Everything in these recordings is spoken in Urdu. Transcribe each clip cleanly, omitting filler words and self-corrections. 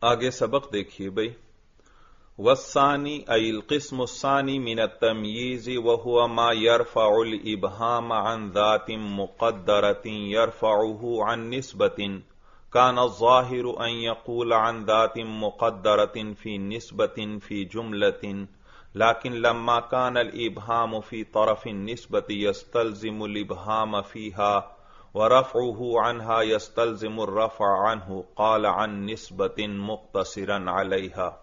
آگے سبق دیکھیے بھائی. والثانی ای القسم الثانی من التمییز وهو ما يرفع الابهام عن ذات مقدرة يرفعه عن نسبة كان الظاهر ان يقول عن ذات مقدرة في نسبة في جملة لكن لما كان الابهام في طرف النسبة يستلزم الابهام فيها ورفعه عنها يستلزم الرفع عنه قال عن نسبة مقتصرا عليها.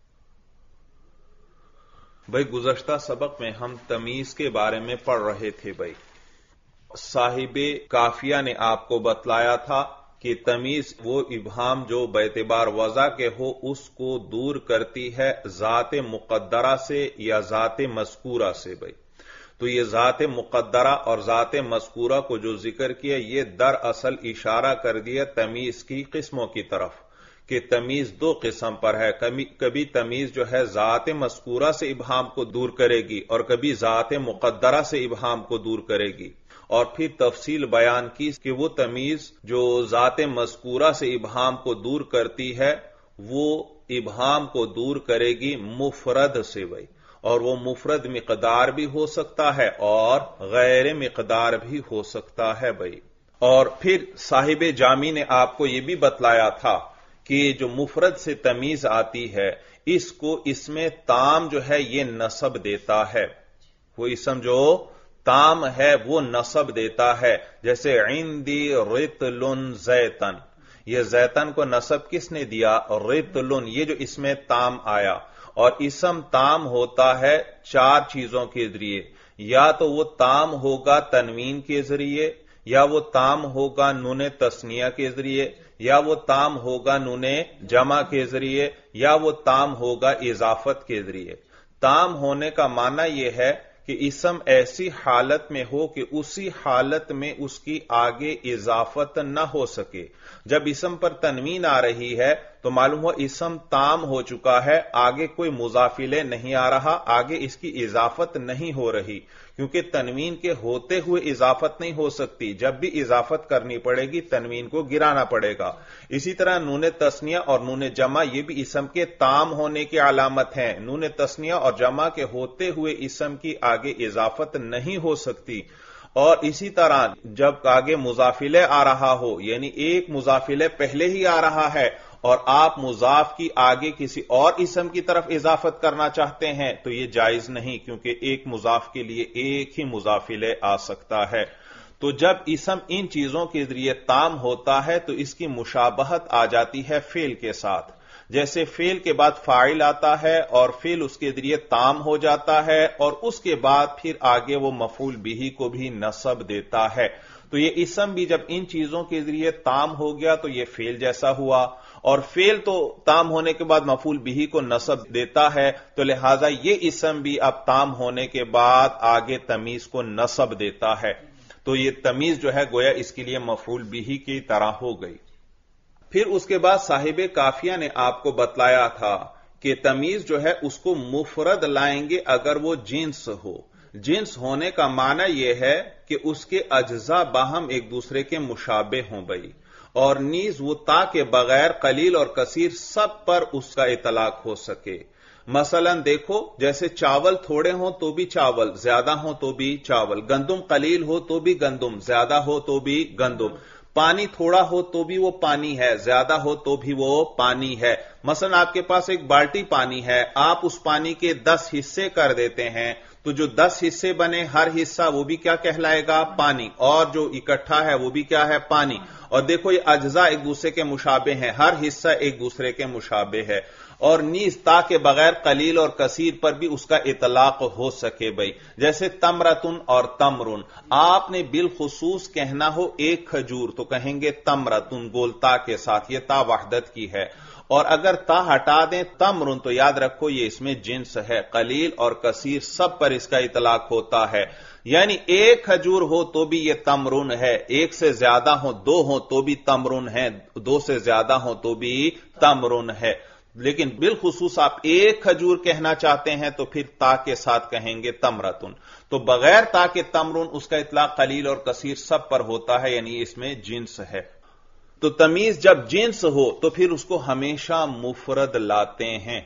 بھائی گزشتہ سبق میں ہم تمیز کے بارے میں پڑھ رہے تھے. بھائی صاحب کافیہ نے آپ کو بتلایا تھا کہ تمیز وہ ابہام جو باعتبار وضع کے ہو اس کو دور کرتی ہے ذات مقدرہ سے یا ذات مذکورہ سے. بھائی تو یہ ذات مقدرہ اور ذات مذکورہ کو جو ذکر کیا یہ دراصل اشارہ کر دیا تمیز کی قسموں کی طرف کہ تمیز دو قسم پر ہے. کبھی تمیز جو ہے ذات مذکورہ سے ابہام کو دور کرے گی اور کبھی ذات مقدرہ سے ابہام کو دور کرے گی. اور پھر تفصیل بیان کی کہ وہ تمیز جو ذات مذکورہ سے ابہام کو دور کرتی ہے وہ ابہام کو دور کرے گی مفرد سے. بھائی اور وہ مفرد مقدار بھی ہو سکتا ہے اور غیر مقدار بھی ہو سکتا ہے. بھائی اور پھر صاحب جامی نے آپ کو یہ بھی بتلایا تھا کہ جو مفرد سے تمیز آتی ہے اس کو اسم تام جو ہے یہ نصب دیتا ہے. وہ اسم جو تام ہے وہ نصب دیتا ہے. جیسے عندی رطل زیتن، یہ زیتن کو نصب کس نے دیا؟ رطل. یہ جو اسم تام آیا اور اسم تام ہوتا ہے چار چیزوں کے ذریعے. یا تو وہ تام ہوگا تنوین کے ذریعے، یا وہ تام ہوگا نون تثنیہ کے ذریعے، یا وہ تام ہوگا نون جمع کے ذریعے، یا وہ تام ہوگا اضافت کے ذریعے. تام ہونے کا معنی یہ ہے کہ اسم ایسی حالت میں ہو کہ اسی حالت میں اس کی آگے اضافت نہ ہو سکے. جب اسم پر تنوین آ رہی ہے تو معلوم ہو اسم تام ہو چکا ہے، آگے کوئی مضاف الیہ نہیں آ رہا، آگے اس کی اضافت نہیں ہو رہی، کیونکہ تنوین کے ہوتے ہوئے اضافت نہیں ہو سکتی. جب بھی اضافت کرنی پڑے گی تنوین کو گرانا پڑے گا. اسی طرح نون تثنیہ اور نون جمع یہ بھی اسم کے تام ہونے کی علامت ہیں. نون تثنیہ اور جمع کے ہوتے ہوئے اسم کی آگے اضافت نہیں ہو سکتی. اور اسی طرح جب آگے مضاف الیہ آ رہا ہو، یعنی ایک مضاف الیہ پہلے ہی آ رہا ہے اور آپ مضاف کی آگے کسی اور اسم کی طرف اضافت کرنا چاہتے ہیں تو یہ جائز نہیں، کیونکہ ایک مضاف کے لیے ایک ہی مضاف الیہ آ سکتا ہے. تو جب اسم ان چیزوں کے ذریعے تام ہوتا ہے تو اس کی مشابہت آ جاتی ہے فعل کے ساتھ. جیسے فعل کے بعد فاعل آتا ہے اور فعل اس کے ذریعے تام ہو جاتا ہے اور اس کے بعد پھر آگے وہ مفعول بہ کو بھی نصب دیتا ہے. تو یہ اسم بھی جب ان چیزوں کے ذریعے تام ہو گیا تو یہ فعل جیسا ہوا، اور فعل تو تام ہونے کے بعد مفعول بہ کو نصب دیتا ہے، تو لہذا یہ اسم بھی اب تام ہونے کے بعد آگے تمیز کو نصب دیتا ہے. تو یہ تمیز جو ہے گویا اس کے لیے مفعول بہ کی طرح ہو گئی. پھر اس کے بعد صاحب کافیہ نے آپ کو بتلایا تھا کہ تمیز جو ہے اس کو مفرد لائیں گے اگر وہ جنس ہو. جنس ہونے کا معنی یہ ہے کہ اس کے اجزاء باہم ایک دوسرے کے مشابہ ہوں. بھائی اور نیز وہ تا کے بغیر قلیل اور کثیر سب پر اس کا اطلاق ہو سکے. مثلا دیکھو جیسے چاول تھوڑے ہوں تو بھی چاول، زیادہ ہوں تو بھی چاول، گندم قلیل ہو تو بھی گندم، زیادہ ہو تو بھی گندم، پانی تھوڑا ہو تو بھی وہ پانی ہے، زیادہ ہو تو بھی وہ پانی ہے. مثلا آپ کے پاس ایک بالٹی پانی ہے، آپ اس پانی کے 10 حصے کر دیتے ہیں تو جو 10 حصے بنے ہر حصہ وہ بھی کیا کہلائے گا؟ پانی. اور جو اکٹھا ہے وہ بھی کیا ہے؟ پانی. اور دیکھو یہ اجزاء ایک دوسرے کے مشابہ ہیں، ہر حصہ ایک دوسرے کے مشابہ ہے. اور نیز تاکہ بغیر قلیل اور کثیر پر بھی اس کا اطلاق ہو سکے. بھائی جیسے تمرتن اور تمرن، آپ نے بالخصوص کہنا ہو ایک کھجور تو کہیں گے تمرتن گول تا کے ساتھ، یہ تا وحدت کی ہے. اور اگر تا ہٹا دیں تمرن تو یاد رکھو یہ اس میں جنس ہے، قلیل اور کثیر سب پر اس کا اطلاق ہوتا ہے. یعنی ایک کھجور ہو تو بھی یہ تمرن ہے، ایک سے زیادہ ہو، 2 ہو تو بھی تمرن ہے، 2 سے زیادہ ہو تو بھی تمرن ہے. لیکن بالخصوص آپ ایک کھجور کہنا چاہتے ہیں تو پھر تا کے ساتھ کہیں گے تمرتن. تو بغیر تا کے تمرن اس کا اطلاق قلیل اور کثیر سب پر ہوتا ہے، یعنی اس میں جنس ہے. تو तमीज जब जिन्स हो तो फिर उसको हमेशा मुफरद लाते हैं।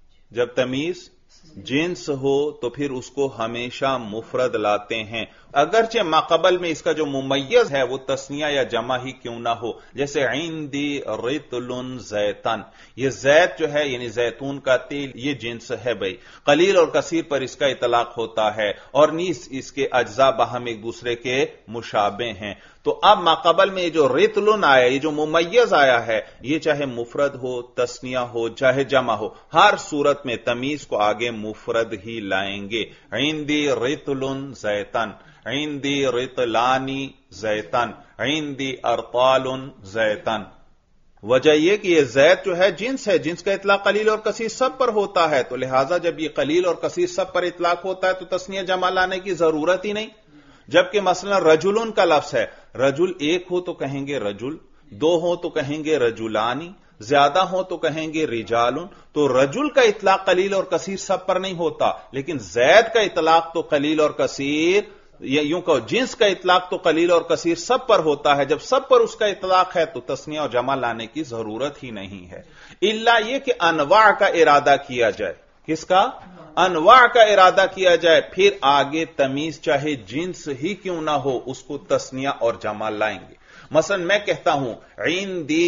जब तमीज जिन्स हो तो फिर उसको हमेशा मुफरद लाते हैं, अगरचे माकबल में इसका जो मुमय्यज है वो तस्निया या जमा ही क्यों ना हो। जैसे इंदी रितलुन जैतन, ये जैत जो है यानी जैतून का तेल, ये जिन्स है भाई। कलील और कसीर पर इसका इतलाक होता है और नीस इसके अज्जा बाहम एक दूसरे के मुशाबे हैं। तो अब माकबल में जो रितलुन आया, ये जो मुमय्यज आया है, ये चाहे मुफरद हो, तस्निया हो, चाहे जमा हो, हर सूरत में तमीज को आगे मुफरद ही लाएंगे। इंदी रितलुन जैतन, इंदी रितलानी जैतन, इंदी अरतालुन जैतन। वजह यह कि यह जैत जो है जिन्स है, जिन्स का इतलाक कलील और कसीर सब पर होता है, तो लिहाजा जब यह कलील और कसीर सब पर इतलाक होता है तो तस्निया जमा लाने की जरूरत ही नहीं। जबकि मसलन रजुलन का लफ्ज है, रजुल एक हो तो कहेंगे रजुल, दो हो तो कहेंगे रजुलानी, ज्यादा हो तो कहेंगे रिजालुन। तो रजुल का इतलाक कलील और कसीर सब पर नहीं होता, लेकिन जैद का इतलाक तो कलील और कसीर, यूं कहो जिन्स का इतलाक तो कलील और कसीर सब पर होता है। जब सब पर उसका इतलाक है तो तस्निया और जमा लाने की जरूरत ही नहीं है, इल्ला यह कि अनवा का इरादा किया जाए। किसका? अनवा का इरादा किया जाए, फिर आगे तमीज चाहे जिन्स ही क्यों ना हो उसको तस्निया और जमा लाएंगे। मसलन मैं कहता हूं इंदी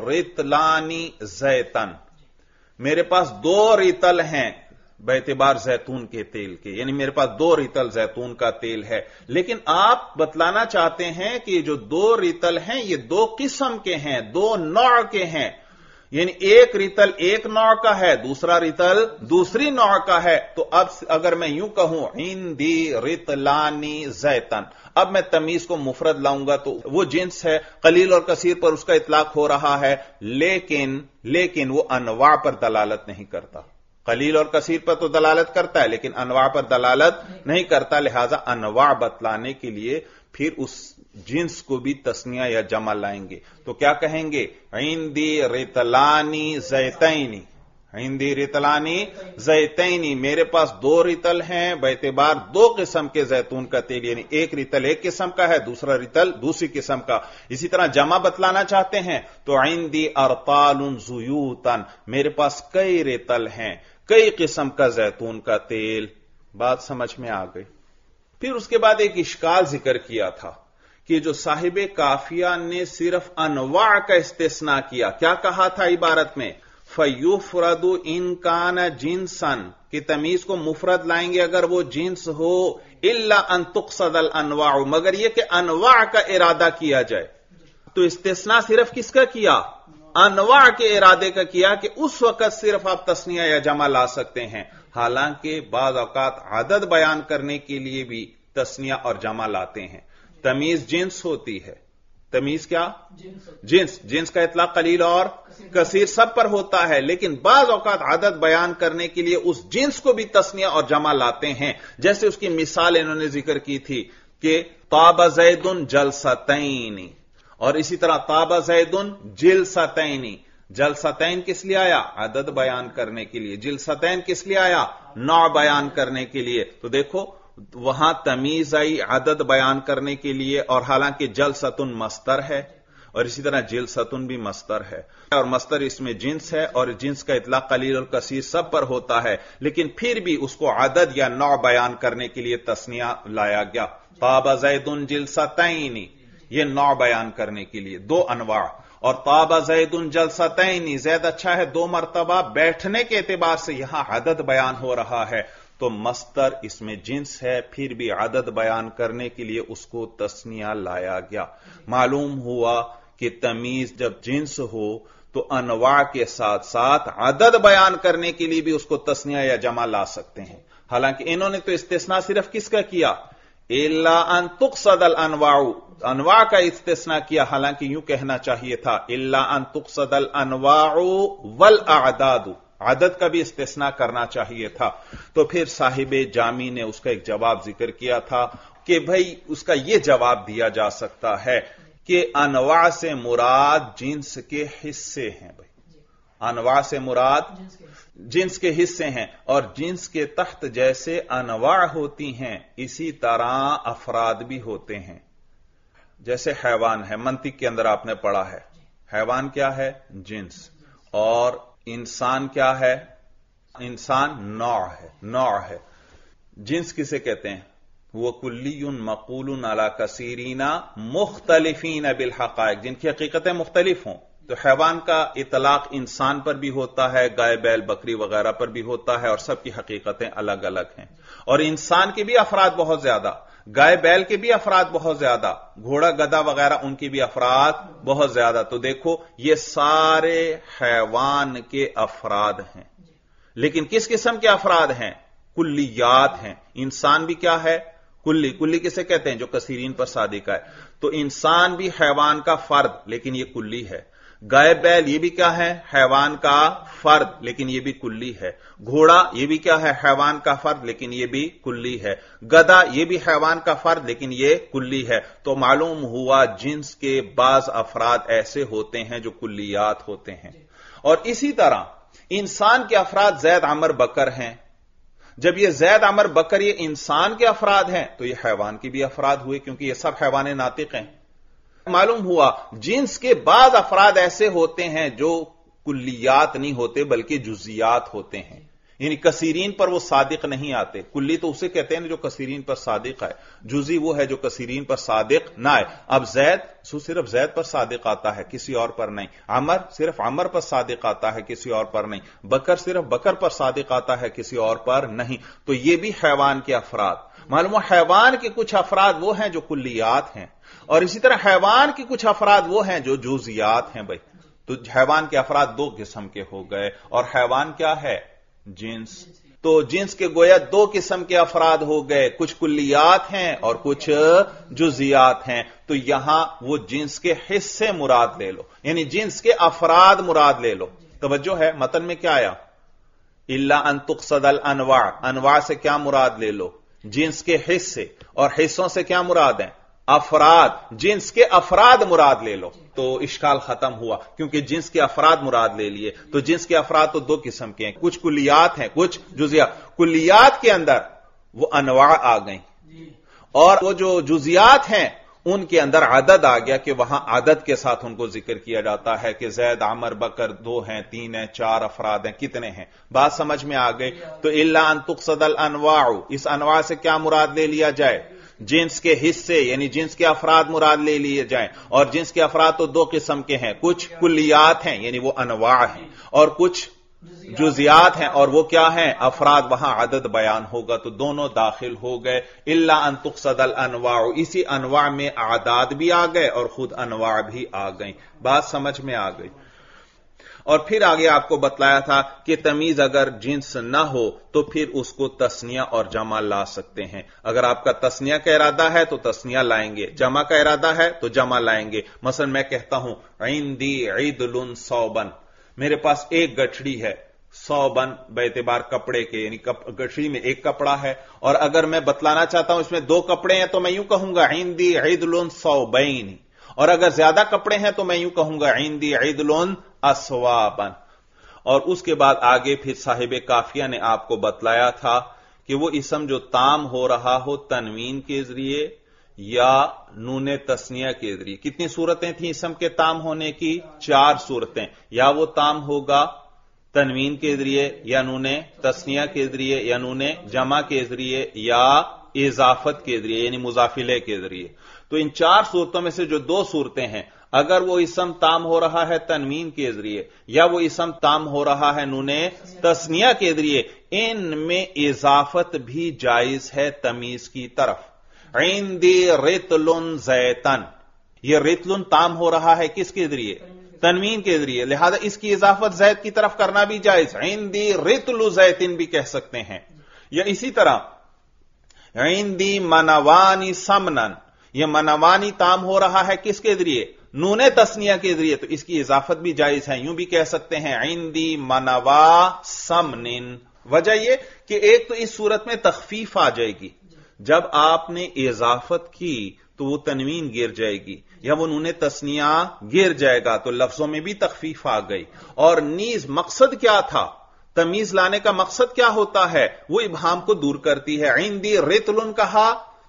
रितलानी जैतन, मेरे पास 2 रितल हैं बेतबार जैतून के तेल के, यानी मेरे पास 2 रितल जैतून का तेल है। लेकिन आप बतलाना चाहते हैं कि जो 2 रितल हैं ये 2 किस्म के हैं, 2 नौ के हैं, यानी एक रितल एक नौ का है, दूसरा रितल दूसरी नौ का है। तो अब अगर मैं यूं कहूं इंदी रितलानी जैतन, अब मैं तमीज को मुफरद लाऊंगा तो वो जिन्स है, कलील और कसीर पर उसका इतलाक हो रहा है, लेकिन वो अनवा पर दलालत नहीं करता। कलील और कसीर पर तो दलालत करता है लेकिन अनवा पर दलालत नहीं करता। लिहाजा अनवा बतलाने के लिए फिर उस जिन्स को भी तस्निया या जमा लाएंगे। तो क्या कहेंगे? इंदी रितलानी जैतैनी, इंदी रितलानी जैतैनी, मेरे पास 2 रितल हैं बेतबार 2 किस्म के जैतून का तेल, यानी एक रितल एक किस्म का है, दूसरा रितल दूसरी किस्म का। इसी तरह जमा बतलाना चाहते हैं तो इंदी अरतालुन जुयूतन, मेरे पास कई रितल हैं, कई किस्म का जैतून का तेल। बात समझ में आ गई। फिर उसके बाद एक इश्काल जिक्र किया था कि जो साहिबे काफिया ने सिर्फ अनवा का इस्तिस्ना किया। क्या कहा था इबारत में? फयुफरदु इनकान जिन्सन, कि तमीज को मुफरद लाएंगे अगर वो जिन्स हो, इल्ला अन तुक़सदल अनवा, मगर यह कि अनवा का इरादा किया जाए। तो इस्तिस्ना सिर्फ किसका किया? अनवा के इरादे का किया कि उस वक्त सिर्फ आप तस्निया या जमा ला सकते हैं। हालांकि बाज़ औक़ात आदद बयान करने के लिए भी तस्निया और जमा लाते हैं। तमीज जिन्स होती है, तमीज क्या? जिन्स का इतलाक कलील और कसीर सब पर होता है, लेकिन बाज़ औक़ात आदद बयान करने के लिए उस जिन्स को भी तस्निया और जमा लाते हैं। जैसे उसकी मिसाल इन्होंने जिक्र की थी कि ताबा ज़ैदुन जलसतैनी, और इसी तरह ताबा ज़ैदुन जिलसतैनी। जलसतैन किस लिए आया? अदद बयान करने के लिए। जिलसतैन किस लिए आया? नौ बयान करने के लिए। तो देखो वहां तमीज आई अदद बयान करने के लिए, और हालांकि जलसतुन मस्तर है और इसी तरह जिलसतुन भी मस्तर है, और मस्तर इसमें जिन्स है और जिन्स का इतलाक कलील और कसीर सब पर होता है, लेकिन फिर भी उसको अदद या नौ बयान करने के लिए तस्निया लाया गया। ताबा ज़ैदुन जिलसतैनी, यह नौ बयान करने के लिए 2 अनवा, और ताबा ज़ैदुन जलसतैनी, ज़ैद अच्छा है 2 मरतबा, बैठने के एतबार से यहां अदद बयान हो रहा है। तो मस्तर इसमें जिन्स है, फिर भी अदद बयान करने के लिए उसको तस्निया लाया गया। मालूम हुआ कि तमीज जब जिन्स हो तो अनवा के साथ साथ अदद बयान करने के लिए भी उसको तस्निया या जमा ला सकते हैं। हालांकि इन्होंने तो इस्तिस्ना सिर्फ किसका किया? इल्ला अन तुक़सदल अनवाउ, अनवा का इस्तिस्ना किया। हालांकि यूं कहना चाहिए था इल्ला अन तुक़सदल अनवाउ वल अअदादु, आदत का भी इस्तिस्ना करना चाहिए था। तो फिर साहिबे जामी ने उसका एक जवाब जिक्र किया था कि भाई उसका यह जवाब दिया जा सकता है कि अनवा से मुराद जिन्स के हिस्से हैं। भाई अनवा से मुराद जिन्स के हिस्से हैं, और जिन्स के तहत जैसे अनवा होती हैं इसी तरह अफराद भी होते हैं। जैसे हैवान है, मंतिक के अंदर आपने पढ़ा है حیوان کیا ہے؟ جنس. اور انسان کیا ہے؟ انسان نوع ہے. جنس کسے کہتے ہیں؟ وہ کلی مقول علی کثیرین مختلفین بالحقائق، جن کی حقیقتیں مختلف ہوں. تو حیوان کا اطلاق انسان پر بھی ہوتا ہے، گائے بیل بکری وغیرہ پر بھی ہوتا ہے، اور سب کی حقیقتیں الگ الگ ہیں. اور انسان کے بھی افراد بہت زیادہ، گائے بیل کے بھی افراد بہت زیادہ، گھوڑا گدھا وغیرہ ان کی بھی افراد بہت زیادہ. تو دیکھو یہ سارے حیوان کے افراد ہیں، لیکن کس قسم کے افراد ہیں؟ کلیات ہیں. انسان بھی کیا ہے؟ کلی کسے کہتے ہیں؟ جو کثیرین پر صادق ہے. تو انسان بھی حیوان کا فرد، لیکن یہ کلی ہے. گائے بیل یہ بھی کیا ہے؟ حیوان کا فرد، لیکن یہ بھی کلی ہے. گھوڑا یہ بھی کیا ہے؟ حیوان کا فرد، لیکن یہ بھی کلی ہے. گدھا یہ بھی حیوان کا فرد، لیکن یہ کلی ہے. تو معلوم ہوا جنس کے بعض افراد ایسے ہوتے ہیں جو کلیات ہوتے ہیں. اور اسی طرح انسان کے افراد زید عمر بکر ہیں. جب یہ زید عمر بکر یہ انسان کے افراد ہیں تو یہ حیوان کے بھی افراد ہوئے، کیونکہ یہ سب حیوان ناطق ہیں. معلوم ہوا جنس کے بعض افراد ایسے ہوتے ہیں جو کلیات نہیں ہوتے بلکہ جزیات ہوتے ہیں، یعنی کثیرین پر وہ صادق نہیں آتے. کلی تو اسے کہتے ہیں جو کثیرین پر صادق ہے، جزی وہ ہے جو کثیرین پر صادق نہ آئے. اب زید صرف زید پر صادق آتا ہے، کسی اور پر نہیں. عمر صرف عمر پر صادق آتا ہے، کسی اور پر نہیں. بکر صرف بکر پر صادق آتا ہے، کسی اور پر نہیں. تو یہ بھی حیوان کے افراد. معلوم حیوان کے کچھ افراد وہ ہیں جو کلیات ہیں، اور اسی طرح حیوان کے کچھ افراد وہ ہیں جو جزیات ہیں. بھائی تو حیوان کے افراد دو قسم کے ہو گئے، اور حیوان کیا ہے؟ جنس. تو جنس کے گویا دو قسم کے افراد ہو گئے، کچھ کلیات ہیں اور کچھ جزیات ہیں. تو یہاں وہ جنس کے حصے مراد لے لو، یعنی جنس کے افراد مراد لے لو. توجہ ہے متن میں کیا آیا؟ الا ان تقصد الانواع. انواع سے کیا مراد لے لو؟ جنس کے حصے. اور حصوں سے کیا مراد ہیں؟ افراد. جنس کے افراد مراد لے لو. تو اشکال ختم ہوا، کیونکہ جنس کے افراد مراد لے لیے. تو جنس کے افراد تو دو قسم کے ہیں، کچھ کلیات ہیں کچھ جزیات. کلیات کے اندر وہ انواع آ گئیں، اور وہ جو جزیات ہیں ان کے اندر عدد آ گیا کہ وہاں عدد کے ساتھ ان کو ذکر کیا جاتا ہے کہ زید عمر بکر 2 ہیں 3 ہیں 4 افراد ہیں، کتنے ہیں. بات سمجھ میں آ گئی. تو الا ان تقصد الانواع، اس انواع سے کیا مراد لے لیا جائے؟ جنس کے حصے، یعنی جنس کے افراد مراد لے لیے جائیں. اور جنس کے افراد تو دو قسم کے ہیں، کچھ کلیات ہیں یعنی وہ انواع ہیں، اور کچھ جزیات ہیں اور وہ کیا ہیں؟ افراد. وہاں عدد بیان ہوگا تو دونوں داخل ہو گئے. الا ان تقصد الانواع، اسی انواع میں اعداد بھی آ گئے اور خود انواع بھی آ گئیں. بات سمجھ میں آ گئی. اور پھر آگے آپ کو بتلایا تھا کہ تمیز اگر جنس نہ ہو تو پھر اس کو تثنیہ اور جمع لا سکتے ہیں. اگر آپ کا تثنیہ کا ارادہ ہے تو تثنیہ لائیں گے، جمع کا ارادہ ہے تو جمع لائیں گے. مثلا میں کہتا ہوں عندی عدل صوبن، میرے پاس ایک گٹھڑی ہے. صوبن باعتبار کپڑے کے، یعنی گٹھڑی میں ایک کپڑا ہے. اور اگر میں بتلانا چاہتا ہوں اس میں 2 کپڑے ہیں تو میں یوں کہوں گا عندی عدل صوبین. اور اگر زیادہ کپڑے ہیں تو میں یوں کہوں گا عندی عدل اسوابن. اور اس کے بعد آگے پھر صاحب کافیہ نے آپ کو بتلایا تھا کہ وہ اسم جو تام ہو رہا ہو تنوین کے ذریعے یا نون تثنیہ کے ذریعے. کتنی صورتیں تھیں اسم کے تام ہونے کی؟ 4 صورتیں. یا وہ تام ہوگا تنوین کے ذریعے یا نون تثنیہ کے ذریعے یا نون جمع کے ذریعے یا اضافت کے ذریعے یعنی مضافلے کے ذریعے. تو ان 4 صورتوں میں سے جو 2 صورتیں ہیں، اگر وہ اسم تام ہو رہا ہے تنوین کے ذریعے یا وہ اسم تام ہو رہا ہے نون تثنیہ کے ذریعے، ان میں اضافت بھی جائز ہے تمیز کی طرف. عندی رطل زیتن، یہ رطل تام ہو رہا ہے کس کے ذریعے؟ تنوین کے ذریعے، لہذا اس کی اضافت زید کی طرف کرنا بھی جائز. عندی رطل زیتن بھی کہہ سکتے ہیں. یا اسی طرح عندی منوانی سمنن، یہ منوانی تام ہو رہا ہے کس کے ذریعے؟ نون تثنیہ کے ذریعے، تو اس کی اضافت بھی جائز ہے. یوں بھی کہہ سکتے ہیں عندی منوا سمنن. وجہ یہ کہ ایک تو اس صورت میں تخفیف آ جائے گی، جب آپ نے اضافت کی تو وہ تنوین گر جائے گی یا وہ نون تثنیہ گر جائے گا، تو لفظوں میں بھی تخفیف آ گئی. اور نیز مقصد کیا تھا؟ تمیز لانے کا مقصد کیا ہوتا ہے؟ وہ ابہام کو دور کرتی ہے. عندی رطل کہا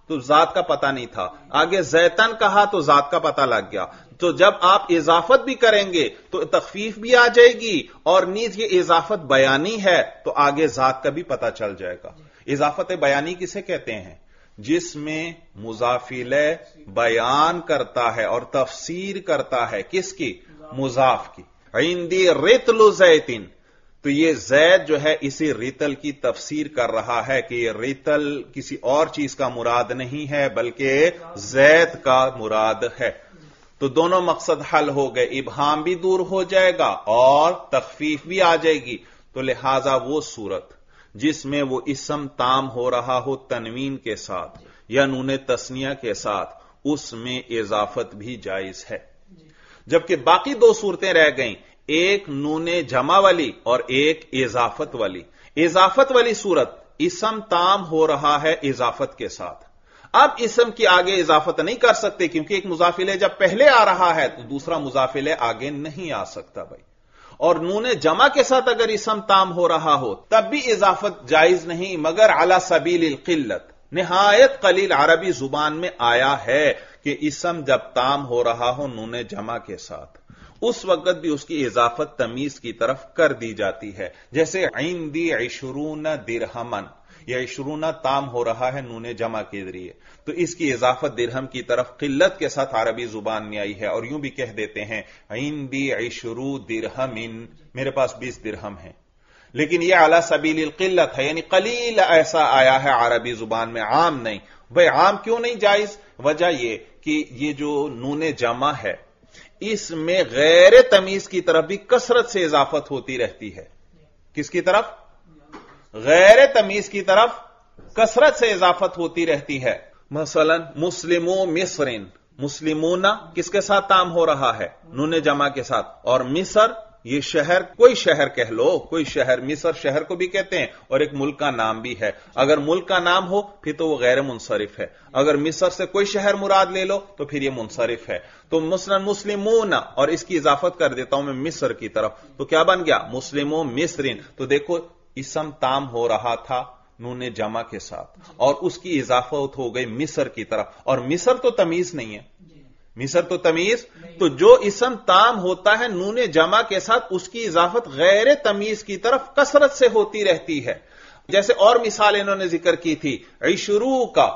تو ذات کا پتہ نہیں تھا، آگے زیتن کہا تو ذات کا پتہ لگ گیا. تو جب آپ اضافت بھی کریں گے تو تخفیف بھی آ جائے گی، اور نیز یہ اضافت بیانی ہے تو آگے ذات کا بھی پتہ چل جائے گا. اضافت بیانی کسے کہتے ہیں؟ جس میں مضاف الیہ بیان کرتا ہے اور تفسیر کرتا ہے کس کی؟ مضاف کی. عندی رطل زیتن، تو یہ زید جو ہے اسی ریتل کی تفسیر کر رہا ہے کہ یہ ریتل کسی اور چیز کا مراد نہیں ہے بلکہ زید کا مراد ہے. تو دونوں مقصد حل ہو گئے، ابہام بھی دور ہو جائے گا اور تخفیف بھی آ جائے گی. تو لہذا وہ صورت جس میں وہ اسم تام ہو رہا ہو تنوین کے ساتھ یا نون تثنیہ کے ساتھ، اس میں اضافت بھی جائز ہے. جبکہ باقی دو صورتیں رہ گئیں، ایک نون جمع والی اور ایک اضافت والی. اضافت والی صورت اسم تام ہو رہا ہے اضافت کے ساتھ. اب اسم کی آگے اضافت نہیں کر سکتے کیونکہ ایک مضاف الیہ جب پہلے آ رہا ہے تو دوسرا مضاف الیہ آگے نہیں آ سکتا بھائی. اور نون جمع کے ساتھ اگر اسم تام ہو رہا ہو تب بھی اضافت جائز نہیں، مگر علی سبیل القلت، نہایت قلیل عربی زبان میں آیا ہے کہ اسم جب تام ہو رہا ہو نون جمع کے ساتھ اس وقت بھی اس کی اضافت تمیز کی طرف کر دی جاتی ہے. جیسے عندی 20 درہمن، یہ 20 تام ہو رہا ہے نون جمع کے ذریعے، تو اس کی اضافت درہم کی طرف قلت کے ساتھ عربی زبان میں آئی ہے. اور یوں بھی کہہ دیتے ہیں عندی 20 درہمن، میرے پاس 20 درہم ہیں، لیکن یہ علی سبیل القلت ہے، یعنی قلیل ایسا آیا ہے عربی زبان میں، عام نہیں. بھئی عام کیوں نہیں جائز؟ وجہ یہ کہ یہ جو نون جمع ہے اس میں غیر تمیز کی طرف بھی کثرت سے اضافت ہوتی رہتی ہے. کس کی طرف؟ غیر تمیز کی طرف کثرت سے اضافت ہوتی رہتی ہے. مثلا مسلمو مصرن، مسلمون کس کے ساتھ تام ہو رہا ہے؟ نون جمع کے ساتھ. اور مصر یہ شہر، کوئی شہر کہہ لو، کوئی شہر، مصر شہر کو بھی کہتے ہیں اور ایک ملک کا نام بھی ہے. اگر ملک کا نام ہو پھر تو وہ غیر منصرف ہے، اگر مصر سے کوئی شہر مراد لے لو تو پھر یہ منصرف ہے. تو مثلا مسلمون، اور اس کی اضافت کر دیتا ہوں میں مصر کی طرف، تو کیا بن گیا؟ مسلمو مصرن. تو دیکھو اسم تام ہو رہا تھا نون جمع کے ساتھ اور اس کی اضافت ہو گئی مصر کی طرف، اور مصر تو تمیز نہیں ہے، مصر تو تمیز. تو جو اسم تام ہوتا ہے نون جمع کے ساتھ اس کی اضافت غیر تمیز کی طرف کثرت سے ہوتی رہتی ہے. جیسے اور مثال انہوں نے ذکر کی تھی، عشرو کا،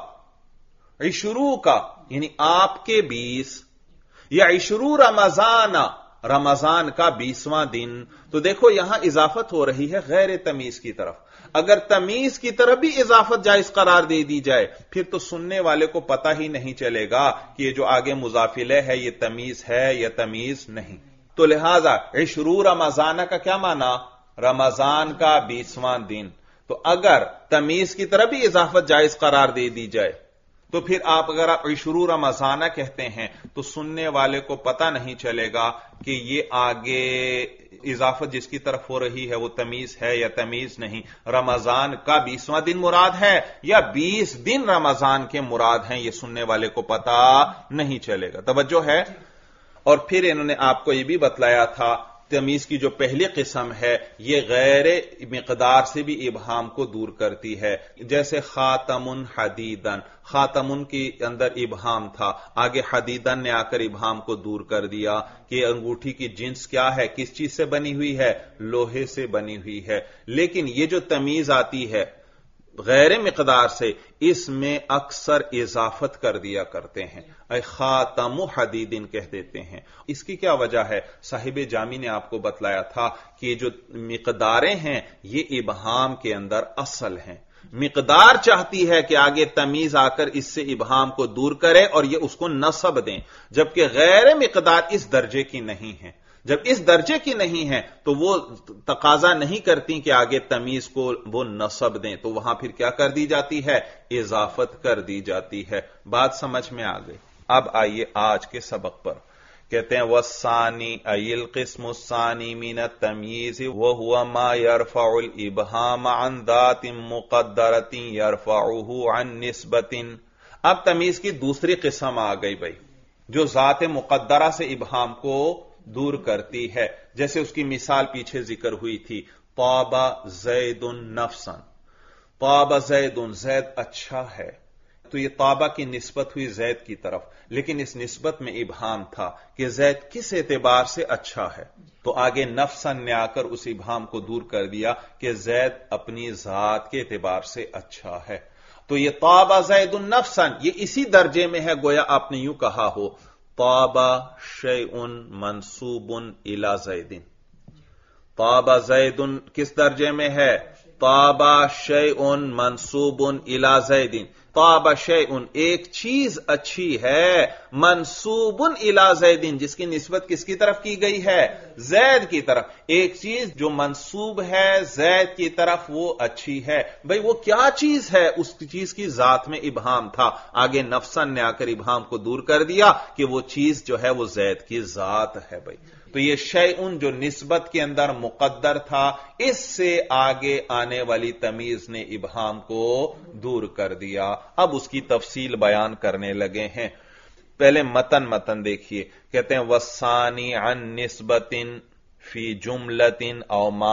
عشرو کا یعنی آپ کے 20، یا عشرو رمضان، رمضان کا 20واں دن. تو دیکھو یہاں اضافت ہو رہی ہے غیر تمیز کی طرف. اگر تمیز کی طرف بھی اضافت جائز قرار دے دی جائے پھر تو سننے والے کو پتہ ہی نہیں چلے گا کہ یہ جو آگے مضاف الیہ ہے یہ تمیز ہے یا تمیز نہیں. تو لہذا عشرو رمضان کا کیا معنی؟ رمضان کا 20واں دن. تو اگر تمیز کی طرف بھی اضافت جائز قرار دے دی جائے تو پھر اگر آپ عشرو رمضانہ کہتے ہیں تو سننے والے کو پتہ نہیں چلے گا کہ یہ آگے اضافت جس کی طرف ہو رہی ہے وہ تمیز ہے یا تمیز نہیں. رمضان کا 20واں دن مراد ہے یا 20 دن رمضان کے مراد ہیں، یہ سننے والے کو پتہ نہیں چلے گا. توجہ ہے؟ اور پھر انہوں نے آپ کو یہ بھی بتلایا تھا تمیز کی جو پہلی قسم ہے یہ غیر مقدار سے بھی ابہام کو دور کرتی ہے. جیسے خاتمن حدیدن، خاتمن کے اندر ابہام تھا، آگے حدیدن نے آ کر ابہام کو دور کر دیا کہ انگوٹھی کی جنس کیا ہے، کس چیز سے بنی ہوئی ہے؟ لوہے سے بنی ہوئی ہے. لیکن یہ جو تمیز آتی ہے غیر مقدار سے اس میں اکثر اضافت کر دیا کرتے ہیں، اے خاتم حدیدن کہہ دیتے ہیں. اس کی کیا وجہ ہے؟ صاحب جامی نے آپ کو بتلایا تھا کہ جو مقداریں ہیں یہ ابہام کے اندر اصل ہیں. مقدار چاہتی ہے کہ آگے تمیز آ کر اس سے ابہام کو دور کرے اور یہ اس کو نصب دیں، جبکہ غیر مقدار اس درجے کی نہیں ہے. جب اس درجے کی نہیں ہے تو وہ تقاضا نہیں کرتی کہ آگے تمیز کو وہ نصب دیں، تو وہاں پھر کیا کر دی جاتی ہے؟ اضافت کر دی جاتی ہے. بات سمجھ میں آ گئی؟ اب آئیے آج کے سبق پر. کہتے ہیں والثانی ای القسم الثانی من التمییز وهو ما يرفع الابهام عن ذات مقدرۃ يرفعه عن نسبۃ. اب تمیز کی دوسری قسم آ گئی بھائی جو ذات مقدرہ سے ابہام کو دور کرتی ہے. جیسے اس کی مثال پیچھے ذکر ہوئی تھی، طاب زید نفسا، طاب زید، زید اچھا ہے. تو یہ طابہ کی نسبت ہوئی زید کی طرف، لیکن اس نسبت میں ابہام تھا کہ زید کس اعتبار سے اچھا ہے، تو آگے نفسن نے آ کر اس ابہام کو دور کر دیا کہ زید اپنی ذات کے اعتبار سے اچھا ہے۔ تو یہ طابہ زید نفسن، یہ اسی درجے میں ہے گویا آپ نے یوں کہا ہو طابہ شیء منسوب الی زید۔ طابہ زید کس درجے میں ہے؟ طابہ شیء منسوب الی زید۔ طابہ شیء ایک چیز اچھی ہے، منسوب الی زید جس کی نسبت کس کی طرف کی گئی ہے؟ زید کی طرف۔ ایک چیز جو منسوب ہے زید کی طرف وہ اچھی ہے، بھئی وہ کیا چیز ہے؟ اس چیز کی ذات میں ابہام تھا، آگے نفسن نے آ کر ابہام کو دور کر دیا کہ وہ چیز جو ہے وہ زید کی ذات ہے۔ بھئی تو یہ شیء جو نسبت کے اندر مقدر تھا، اس سے آگے آنے والی تمیز نے ابہام کو دور کر دیا۔ اب اس کی تفصیل بیان کرنے لگے ہیں۔ پہلے متن دیکھیے، کہتے ہیں والثانی عن نسبت فی جملۃ او ما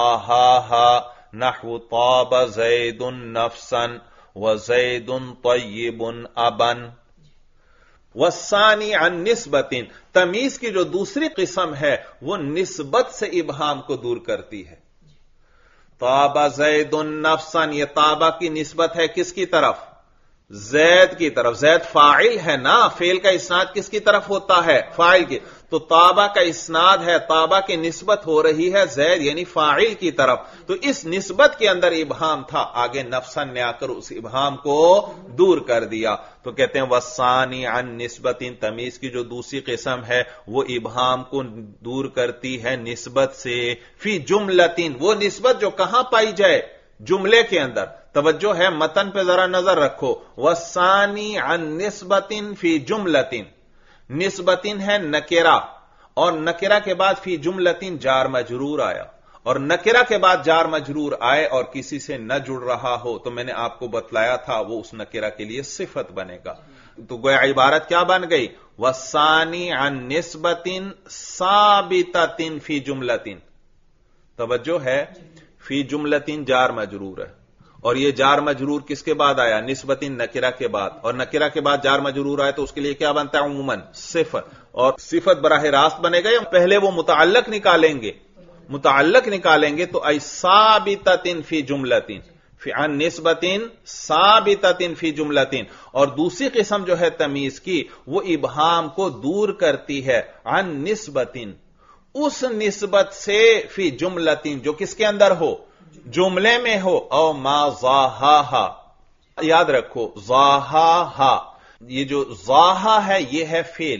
ضاہاها نحو طاب زید نفسا وزید طیب ابا۔ والثانی عن نسبت، تمیز کی جو دوسری قسم ہے وہ نسبت سے ابہام کو دور کرتی ہے۔ طابہ زید نفسا، یہ طابہ کی نسبت ہے کس کی طرف؟ زید کی طرف۔ زید فاعل ہے نا، فعل کا اسناد کس کی طرف ہوتا ہے؟ فاعل کی۔ تو طابہ کا اسناد ہے، طابہ کی نسبت ہو رہی ہے زید یعنی فاعل کی طرف، تو اس نسبت کے اندر ابہام تھا، آگے نفسن نے آ کر اس ابہام کو دور کر دیا۔ تو کہتے ہیں والثانی عن نسبت، تمیز کی جو دوسری قسم ہے وہ ابہام کو دور کرتی ہے نسبت سے، فی جملۃ، وہ نسبت جو کہاں پائی جائے؟ جملے کے اندر۔ توجہ ہے، متن پہ ذرا نظر رکھو، والثانی عن نسبت فی جملۃ، نسبت ہے نکرہ، اور نکرہ کے بعد فی جملۃ جار مجرور آیا، اور نکرہ کے بعد جار مجرور آئے اور کسی سے نہ جڑ رہا ہو تو میں نے آپ کو بتلایا تھا وہ اس نکرہ کے لیے صفت بنے گا۔ تو گویا عبارت کیا بن گئی؟ والثانی عن نسبت ثابتۃ فی جملۃ۔ توجہ ہے، فی جملۃ جار مجرور ہے، اور یہ جار مجرور کس کے بعد آیا؟ نسبت نکرہ کے بعد، اور نکرہ کے بعد جار مجرور آئے تو اس کے لیے کیا بنتا ہے؟ عموماً صفت، اور صفت براہ راست بنے گا یا پہلے وہ متعلق نکالیں گے؟ متعلق نکالیں گے تو ای ثابتۃ فی جملۃ، فی عن نسبت ثابتۃ فی جملۃ، اور دوسری قسم جو ہے تمیز کی وہ ابہام کو دور کرتی ہے عن نسبت، اس نسبت سے، فی جملۃ جو کس کے اندر ہو؟ جملے میں ہو، او ما ضاہاہا، یاد رکھو ضاہاہا، یہ جو ضاہا ہے یہ ہے فعل،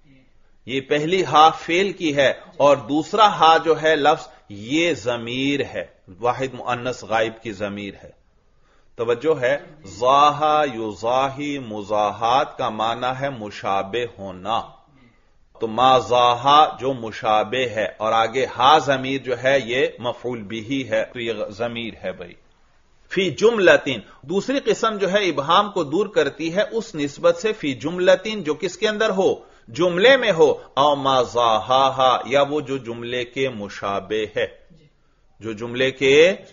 یہ پہلی ہا فعل کی ہے، اور دوسرا ہا جو ہے لفظ یہ ضمیر ہے، واحد مؤنث غائب کی ضمیر ہے۔ توجہ ہے، ضاہا یضاہی مضاہات کا معنی ہے مشابہ ہونا، تو ما ضاہا جو مشابہ ہے، اور آگے ہا ضمیر جو ہے یہ مفعول بھی ہے، تو یہ ضمیر ہے بھائی۔ فی جملتین، دوسری قسم جو ہے ابہام کو دور کرتی ہے اس نسبت سے، فی جملتین جو کس کے اندر ہو؟ جملے میں ہو، او ما ضاہاہا، یا وہ جو جملے کے مشابہ ہے، جو جملے کے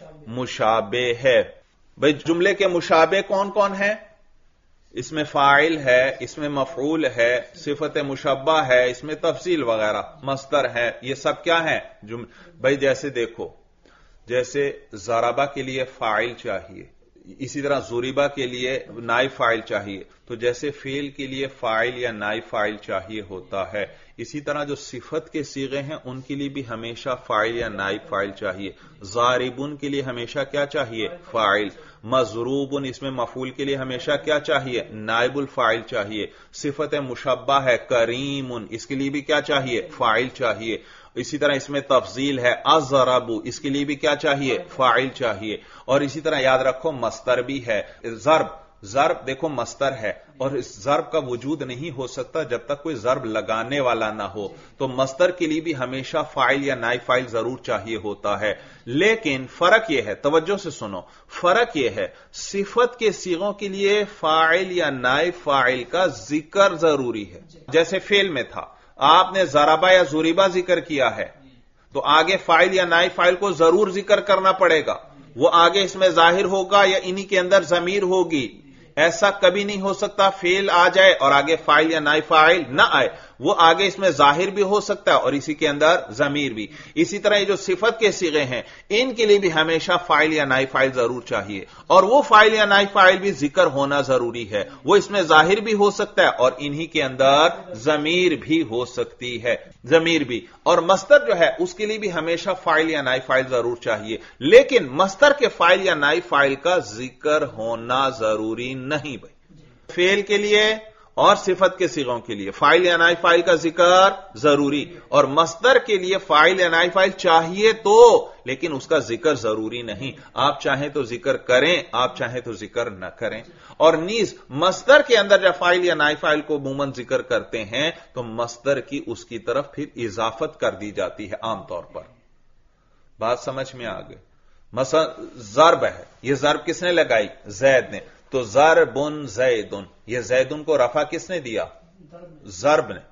مشابہ ہے۔ بھائی جملے کے مشابہ کون کون ہیں؟ اس میں فاعل ہے، اس میں مفعول ہے، صفت مشبہ ہے، اس میں تفصیل وغیرہ، مصدر ہے، یہ سب کیا ہیں؟ بھائی جیسے دیکھو، جیسے ضربہ کے لیے فاعل چاہیے، اسی طرح ضربہ کے لیے نائب فاعل چاہیے، تو جیسے فعل کے لیے فاعل یا نائب فاعل چاہیے ہوتا ہے، اسی طرح جو صفت کے صیغے ہیں ان کے لیے بھی ہمیشہ فاعل یا نائب فاعل چاہیے۔ ضاربن کے لیے ہمیشہ کیا چاہیے؟ فاعل۔ مضروبن، اس میں مفعول کے لیے ہمیشہ کیا چاہیے؟ نائب الفاعل چاہیے۔ صفت مشبہ ہے کریمن، اس کے لیے بھی کیا چاہیے؟ فاعل چاہیے۔ اسی طرح اس میں تفضیل ہے اضرب، اس کے لیے بھی کیا چاہیے؟ فاعل چاہیے۔ اور اسی طرح یاد رکھو مصدر بھی ہے، ضرب دیکھو مصدر ہے، اور اس ضرب کا وجود نہیں ہو سکتا جب تک کوئی ضرب لگانے والا نہ ہو، تو مصدر کے لیے بھی ہمیشہ فاعل یا نائب فاعل ضرور چاہیے ہوتا ہے۔ لیکن فرق یہ ہے، توجہ سے سنو، فرق یہ ہے صفت کے صیغوں کے لیے فاعل یا نائب فاعل کا ذکر ضروری ہے، جیسے فعل میں تھا، آپ نے ضربہ یا ضربہ ذکر کیا ہے تو آگے فاعل یا نائب فاعل کو ضرور ذکر کرنا پڑے گا، وہ آگے اس میں ظاہر ہوگا یا انہی کے اندر ضمیر ہوگی، ऐसा कभी नहीं हो सकता फेल आ जाए और आगे फाइल या नाई फाइल ना आए। वो आगे इसमें जाहिर भी हो सकता है और इसी के अंदर जमीर भी। इसी तरह ये जो सिफत के सिगे हैं इनके लिए भी हमेशा फाइल या नाई फाइल जरूर चाहिए, और वो फाइल या नाई फाइल भी जिक्र होना जरूरी है। वो इसमें जाहिर भी हो सकता है और इन्हीं के अंदर जमीर भी हो सकती है, जमीर भी। और मस्तर जो है उसके लिए भी हमेशा फाइल या नाई फाइल जरूर चाहिए, लेकिन मस्तर के फाइल या नाई फाइल का जिक्र होना जरूरी नहीं भाई। फेल के लिए और सिफत के सिगों के लिए फाइल या नाई फाइल का जिक्र जरूरी, और मस्दर के लिए फाइल या नाई फाइल चाहिए तो, लेकिन उसका जिक्र जरूरी नहीं। आप चाहें तो जिक्र करें, आप चाहें तो जिक्र न करें। और नीज मस्दर के अंदर जब फाइल या नाई फाइल को अमूमन जिक्र करते हैं तो मस्दर की उसकी तरफ फिर इजाफत कर दी जाती है आमतौर पर। बात समझ में आ गई। मसलन जर्ब है, यह जर्ब किसने लगाई? जैद ने। तो जरबुन जैदुन, यह जैदुन को रफा किसने दिया? जर्ब ने।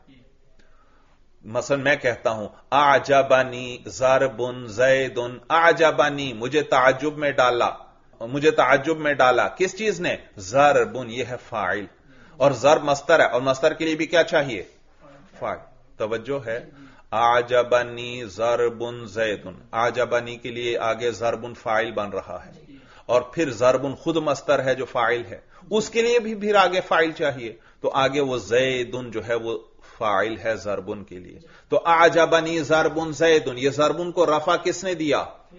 मसलन मैं कहता हूं आजबनी जरबुन जैदुन, आजबनी मुझे ताज्जुब में डाला, मुझे ताज्जुब में डाला किस चीज ने? जरबुन, यह है फाइल, और जर्ब मस्तर है, और मस्तर के लिए भी क्या चाहिए? फाइल। तवज्जो है, आजबनी जरबुन जैदुन, आजबनी के लिए आगे जरबुन फाइल बन रहा है, और फिर जरबुन खुद मस्तर है जो फाइल है, उसके लिए भी फिर आगे फाइल चाहिए, तो आगे वो जैदुन जो है वो फाइल है जरबुन के लिए। तो आजबनी जरबुन जैदुन, ये जरबुन को रफा किसने दिया?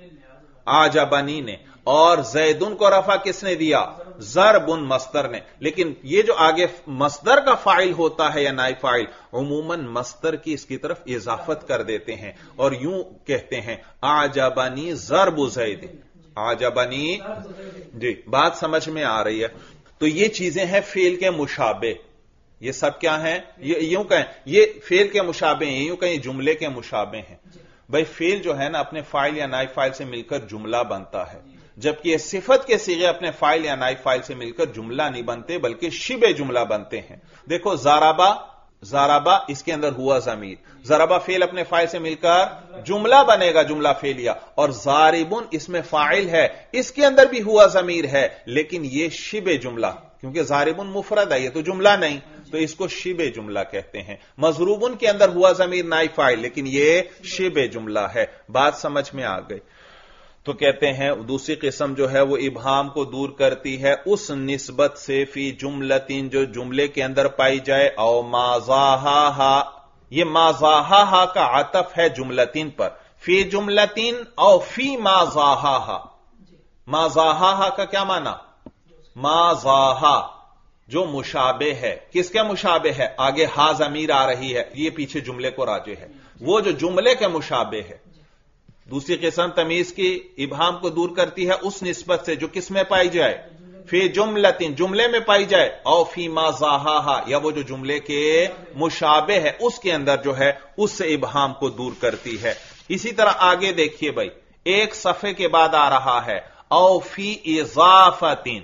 आजबनी ने। और जैदुन को रफा किसने दिया? जरबुन मस्तर ने। लेकिन ये जो आगे मस्दर का फाइल होता है या नाई फाइल, उमूमन मस्दर की इसकी तरफ इजाफत कर देते हैं और यूं कहते हैं आजबनी जरबु जैदिन, आजबनी। जी, बात समझ में आ रही है। तो ये चीजें हैं फेल के मुशाबे। ये सब क्या हैं? ये यूं कहें, ये फेल के मुशाबे हैं, यूं कहें जुमले के मुशाबे हैं। भाई फेल जो है ना अपने फाइल या नाई फाइल से मिलकर जुमला बनता है, जबकि ये सिफत के सिगे अपने फाइल या नाई फाइल से मिलकर जुमला नहीं बनते बल्कि शिबे जुमला बनते हैं। देखो ज़राबा, ज़राबा इसके अंदर हुआ ज़मीर, ज़राबा फेल अपने फाइल से मिलकर जुमला बनेगा, जुमला फेलिया। और ज़ारिबुन इसमें फाइल है, इसके अंदर भी हुआ ज़मीर है, लेकिन यह शिबे जुमला, क्योंकि ज़ारिबुन मुफरद है, यह तो जुमला नहीं, तो इसको शिबे जुमला कहते हैं। मजरूबुन के अंदर हुआ ज़मीर नाई फाइल, लेकिन यह शिबे जुमला है। बात समझ में आ गई। तो कहते हैं दूसरी किस्म जो है वो इबहाम को दूर करती है उस निस्बत से फी जुमलतिन जो जुमले के अंदर पाई जाए, औ माज़ाहा, ये माज़ाहा का आतफ है जुमलतिन पर, फी जुमलतिन और फी माज़ाहा। माज़ाहा का क्या माना? माज़ाहा जो मुशाबे है, किसके मुशाबे है? आगे हा ज़मीर आ रही है, ये पीछे जुमले को राजे है, वो जो जुमले के मुशाबे है। दूसरी किस्म तमीज की इबहाम को दूर करती है उस निस्बत से जो किसमें पाई जाए? फी जुमलतिन, जुमले में पाई जाए, और फी माज़ाहा या वो जो जुमले के मुशाबे है उसके अंदर जो है उससे इबहाम को दूर करती है। इसी तरह आगे देखिए भाई, एक सफ़े के बाद आ रहा है औ फी इज़ाफ़तिन,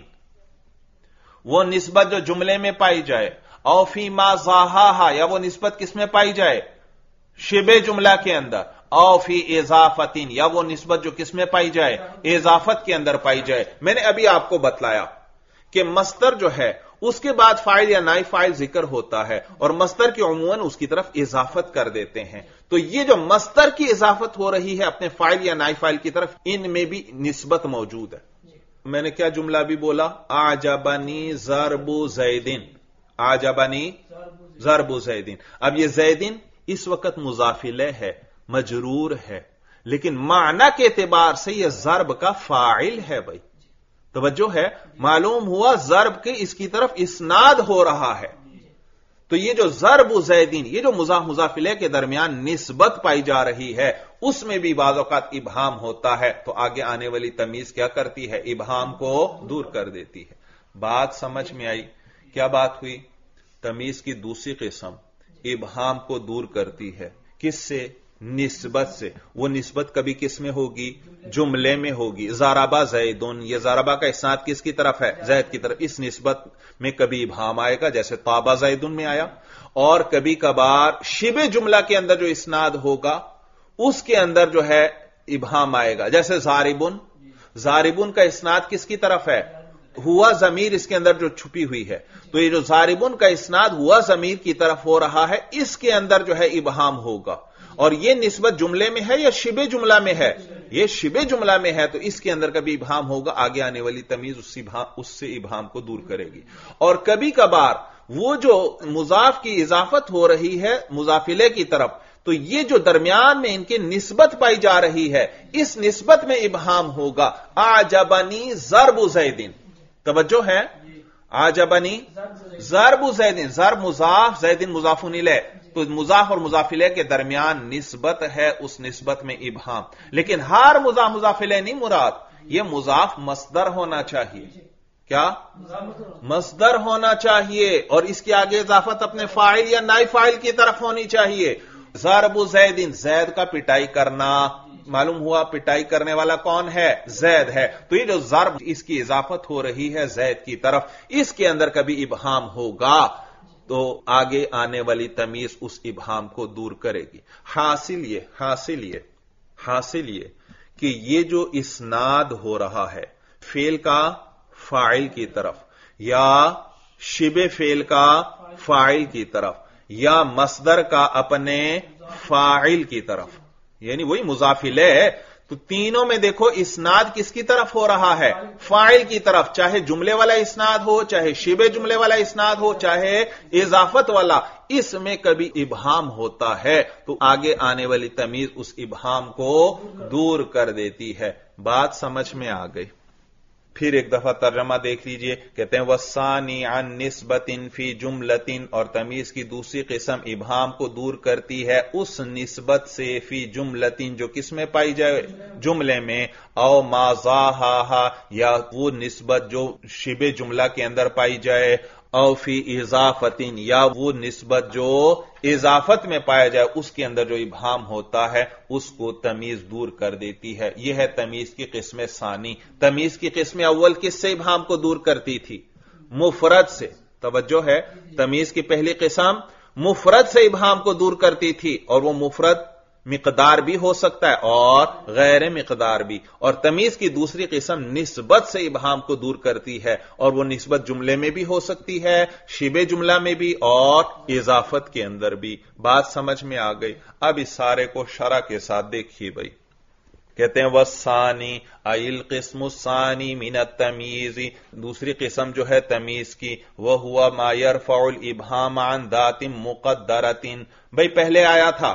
वो निस्बत जो जुमले में पाई जाए, औ फी माज़ाहा या वो निस्बत किसमें पाई जाए? शिबे जुमला के अंदर, औ फी इजाफतिन या वो निस्बत जो किसमें पाई जाए? इजाफत के अंदर पाई जाए। मैंने अभी आपको बतलाया कि मस्तर जो है उसके बाद फाइल या नाई फाइल जिक्र होता है और मस्तर की उमूमन उसकी तरफ इजाफत कर देते हैं। तो ये जो मस्तर की इजाफत हो रही है अपने फाइल या नाई फाइल की तरफ, इनमें भी निस्बत मौजूद है। मैंने क्या जुमला भी बोला? आजबनी जरबु जैदिन, आजबनी जरबु जैदिन। अब ये जैदिन इस वक्त मुजाफिले है, मजरूर है, लेकिन माना के एतबार से यह जर्ब का फाइल है। भाई तवज्जो है, मालूम हुआ जर्ब के इसकी तरफ इस्नाद हो रहा है। तो ये जो जर्ब जैदीन, ये जो मुजाफिले के दरमियान निस्बत पाई जा रही है, उसमें भी बाज़ औक़ात इबहाम होता है। तो आगे आने वाली तमीज क्या करती है? इबहाम को दूर कर देती है। बात समझ में आई? क्या बात हुई? तमीज की दूसरी किस्म इबहाम को दूर करती है, किससे? निस्बत से। वो निस्बत कभी किस में होगी? जुमले में होगी। ज़राबा ज़ैदुन, ये ज़राबा का इस्नाद किसकी तरफ है? ज़ैद की तरफ। इस निस्बत में कभी इबहाम आएगा, जैसे ताबा ज़ैदुन में आया, और कभी कभार शिबे जुमला के अंदर जो इस्नाद होगा उसके अंदर जो है इबहाम आएगा, जैसे ज़ारिबुन। ज़ारिबुन का इस्नाद किसकी तरफ है? हुआ ज़मीर इसके अंदर जो छुपी हुई है, तो ये जो ज़ारिबुन का इस्नाद हुआ ज़मीर की तरफ हो रहा है, इसके अंदर जो है इबहाम होगा। और ये निस्बत जुमले में है या शिबे जुमला में है? ये शिबे जुमला में है, तो इसके अंदर कभी इबहाम होगा, आगे आने वाली तमीज उससे इबहाम को दूर करेगी। और कभी कभार वो जो मुजाफ की इजाफत हो रही है मुजाफिले की तरफ, तो ये जो दरमियान में इनकी निस्बत पाई जा रही है, इस निस्बत में इबहाम होगा। आजबनी ज़रबु ज़ैदिन, तवज्जो है, आजबनी ज़रबु ज़ैदिन, ज़रब मुजाफ, ज़ैदिन मुजाफुन इलैह, तो मुजाफ और मुजाफिले के दरमियान निस्बत है, उस निस्बत में इबहाम। लेकिन हर मुजाफ मुजाफिले नहीं मुराद, यह मुजाफ मस्दर होना चाहिए। क्या? मस्दर होना चाहिए, और इसके आगे इजाफत अपने फाइल या नाई फाइल की तरफ होनी चाहिए। ज़रबु ज़ैदिन, ज़ैद का पिटाई करना, मालूम हुआ पिटाई करने वाला कौन है? ज़ैद है। तो ये जो ज़रब इसकी इजाफत हो रही है ज़ैद की तरफ, इसके अंदर कभी इबहाम होगा, तो आगे आने वाली तमीज उस इबहाम को दूर करेगी। हासिल ये कि ये जो इस्नाद हो रहा है फेल का फाइल की तरफ, या शिबे फेल का फाइल की तरफ, या मसदर का अपने फाइल की तरफ, यानी वही मुजाफिल है, तो तीनों में देखो इस्नाद किसकी तरफ हो रहा है? फाइल की तरफ। चाहे जुमले वाला इस्नाद हो, चाहे शिबे जुमले वाला इस्नाद हो, चाहे इजाफत वाला, इसमें कभी इबहाम होता है, तो आगे आने वाली तमीज उस इबहाम को दूर कर देती है। बात समझ में आ गई? फिर एक दफा तर्जमा देख लीजिए। कहते हैं वस्सानी अन निस्बतिन फी जुमलतिन, और तमीज की दूसरी किस्म इबहाम को दूर करती है उस निस्बत से फी जुमलतिन जो किसमें पाई जाए? जुमले में। औ माज़ाहा, या वो निस्बत जो शिबे जुमला के अंदर पाई जाए। औ फी इजाफतिन, या वो निस्बत जो इजाफत में पाया जाए उसके अंदर जो इबहाम होता है उसको तमीज दूर कर देती है। यह है तमीज की किस्म सानी। तमीज की किस्म अव्वल किससे इबहाम को दूर करती थी? मुफरद से। तवज्जो है, तमीज की पहली किस्म मुफरद से इबहाम को दूर करती थी, और वो मुफरद मिकदार भी हो सकता है और गैर मिकदार भी। और तमीज की दूसरी किस्म निस्बत से इबहाम को दूर करती है, और वो निस्बत जुमले में भी हो सकती है, शिबे जुमला में भी, और इजाफत के अंदर भी। बात समझ में आ गई? अब इस सारे को शरह के साथ देखिए भाई। कहते हैं वस्सानी आइल किस्म सानी मिनत तमीजी, दूसरी किस्म जो है तमीज की, वह हुआ मा यरफउल इबहाम अन दातिन मुक़द्दरतिन। भाई पहले आया था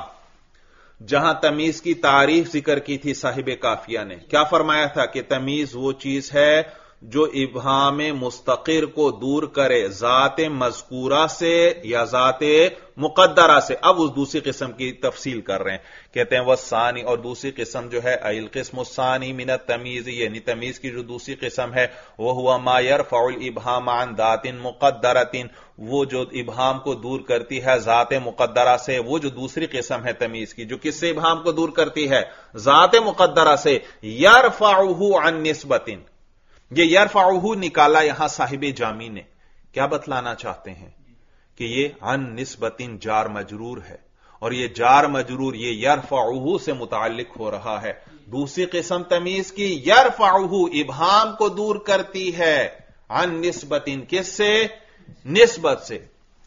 जहां तमीज की तारीफ जिक्र की थी साहिबे काफिया ने, क्या फरमाया था कि तमीज वो चीज है जो इबहाम मुस्तकिर को दूर करे जाते मज़कूरा से या जाते मुक़द्दरा से। अब उस दूसरी किस्म की तफसील कर रहे हैं। कहते हैं वस्सानी, और दूसरी किस्म जो है अल किस्म सानी मिनत तमीज, यानी तमीज की जो दूसरी किस्म है वह हुआ मा यरफउल इबहाम अन दातिन मुक़द्दरतिन, वो जो इबहाम को दूर करती है जाते मुक़द्दरा से। वो जो दूसरी किस्म है तमीज की जो किससे इबहाम को दूर करती है? जाते मुक़द्दरा से। यरफउहु अन निस्बतिन, ये यरफउहु निकाला यहां साहिबे जामी ने। क्या बतलाना चाहते हैं कि ये अन निस्बतिन जार मजरूर है, और ये जार मजरूर ये यरफउहु से मुताल्लिक हो रहा है। दूसरी किस्म तमीज की यरफउहु इबहाम को दूर करती है अन निस्बतिन, किससे? निस्बत से।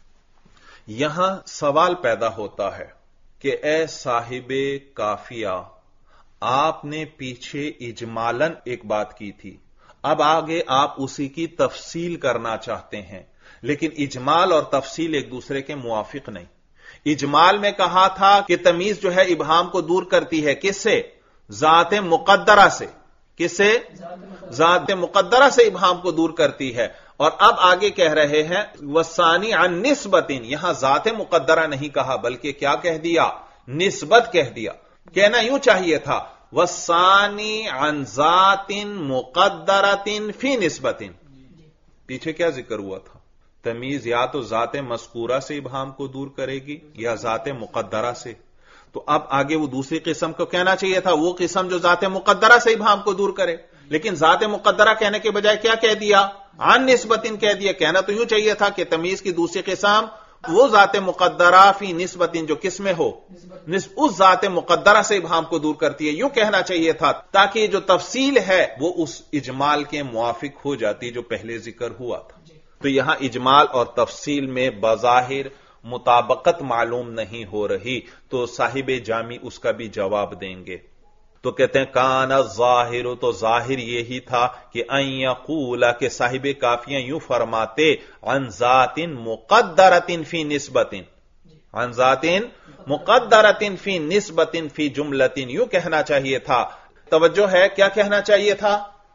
यहां सवाल पैदा होता है कि ए साहिबे काफिया, आपने पीछे इजमालन एक बात की थी, अब आगे आप उसी की तफसील करना चाहते हैं, लेकिन इजमाल और तफसील एक दूसरे के मुवाफिक नहीं। इजमाल में कहा था कि तमीज जो है इबहाम को दूर करती है, किससे? जाते मुक़द्दरा से। किससे? जाते मुक़द्दरा से इबहाम को दूर करती है। और अब आगे कह रहे हैं वस्सानी अन निस्बतिन, यहां जाते मुक़द्दरा नहीं कहा बल्कि क्या कह दिया? निस्बत कह दिया। कहना यूं चाहिए था वस्सानी अन जातिन मुक़द्दरतिन फी निस्बतिन। पीछे क्या जिक्र हुआ था? तमीज या तो जाते मज़कूरा से इबहाम को दूर करेगी या जाते मुक़द्दरा से। तो अब आगे वो दूसरी किस्म को कहना चाहिए था वो किस्म जो जाते मुक़द्दरा से इबहाम को दूर करे, लेकिन जाते मुक़द्दरा कहने के बजाय क्या कह दिया? अन निस्बतिन कह दिया। कहना तो यूं चाहिए था कि तमीज की दूसरी किस्म وہ ذات مقدرہ فی نسبتن جو کس میں ہو، اس ذات مقدرہ سے ابہام کو دور کرتی ہے. یوں کہنا چاہیے تھا تاکہ یہ جو تفصیل ہے وہ اس اجمال کے موافق ہو جاتی جو پہلے ذکر ہوا تھا. تو یہاں اجمال اور تفصیل میں بظاہر مطابقت معلوم نہیں ہو رہی، تو صاحب جامی اس کا بھی جواب دیں گے. تو کہتے ہیں کان الظاہر، تو ظاہر یہی تھا کہ ان یقول کہ صاحب کافیاں یوں فرماتے عن ذات مقدرۃ فی نسبۃ، عن ذات مقدرۃ فی نسبۃ فی جملۃ، یوں کہنا چاہیے تھا. توجہ ہے، کیا کہنا چاہیے تھا؟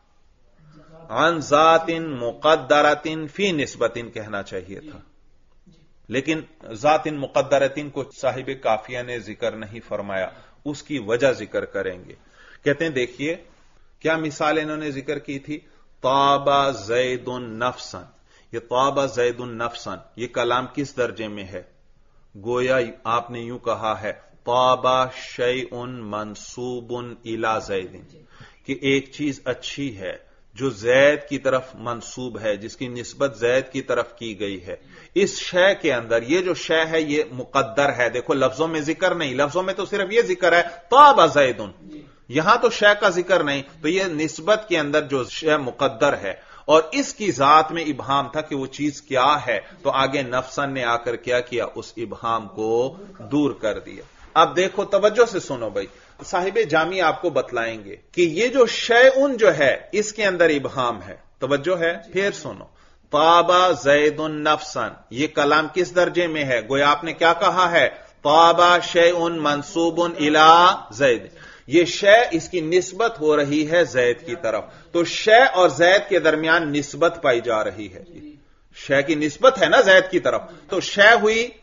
عن ذات مقدرۃ فی نسبۃ کہنا چاہیے تھا، لیکن ذات مقدرۃ کو صاحب کافیہ نے ذکر نہیں فرمایا. اس کی وجہ ذکر کریں گے. کہتے ہیں دیکھیے کیا مثال انہوں نے ذکر کی تھی، طاب زید نفسا. یہ طاب زید نفسا یہ کلام کس درجے میں ہے؟ گویا آپ نے یوں کہا ہے طاب شیء منسوب الی زید، کہ ایک چیز اچھی ہے جو زید کی طرف منسوب ہے، جس کی نسبت زید کی طرف کی گئی ہے. اس شے کے اندر یہ جو شے ہے یہ مقدر ہے. دیکھو لفظوں میں ذکر نہیں، لفظوں میں تو صرف یہ ذکر ہے طاب زید، یہاں تو شے کا ذکر نہیں. تو یہ نسبت کے اندر جو شے مقدر ہے اور اس کی ذات میں ابہام تھا کہ وہ چیز کیا ہے، تو آگے نفسن نے آ کر کیا کیا، اس ابہام کو دور کر دیا. اب دیکھو توجہ سے سنو بھائی، صاحب جامی آپ کو بتلائیں گے کہ یہ جو شیء جو ہے اس کے اندر ابہام ہے. توجہ ہے، پھر سنو طاب زید نفسا، یہ کلام کس درجے میں ہے؟ گویا آپ نے کیا کہا ہے، طاب شیء منسوب الی زید. یہ شے اس کی نسبت ہو رہی ہے زید کی طرف، تو شے اور زید کے درمیان نسبت پائی جا رہی ہے. شے کی نسبت ہے نا زید کی طرف، تو شے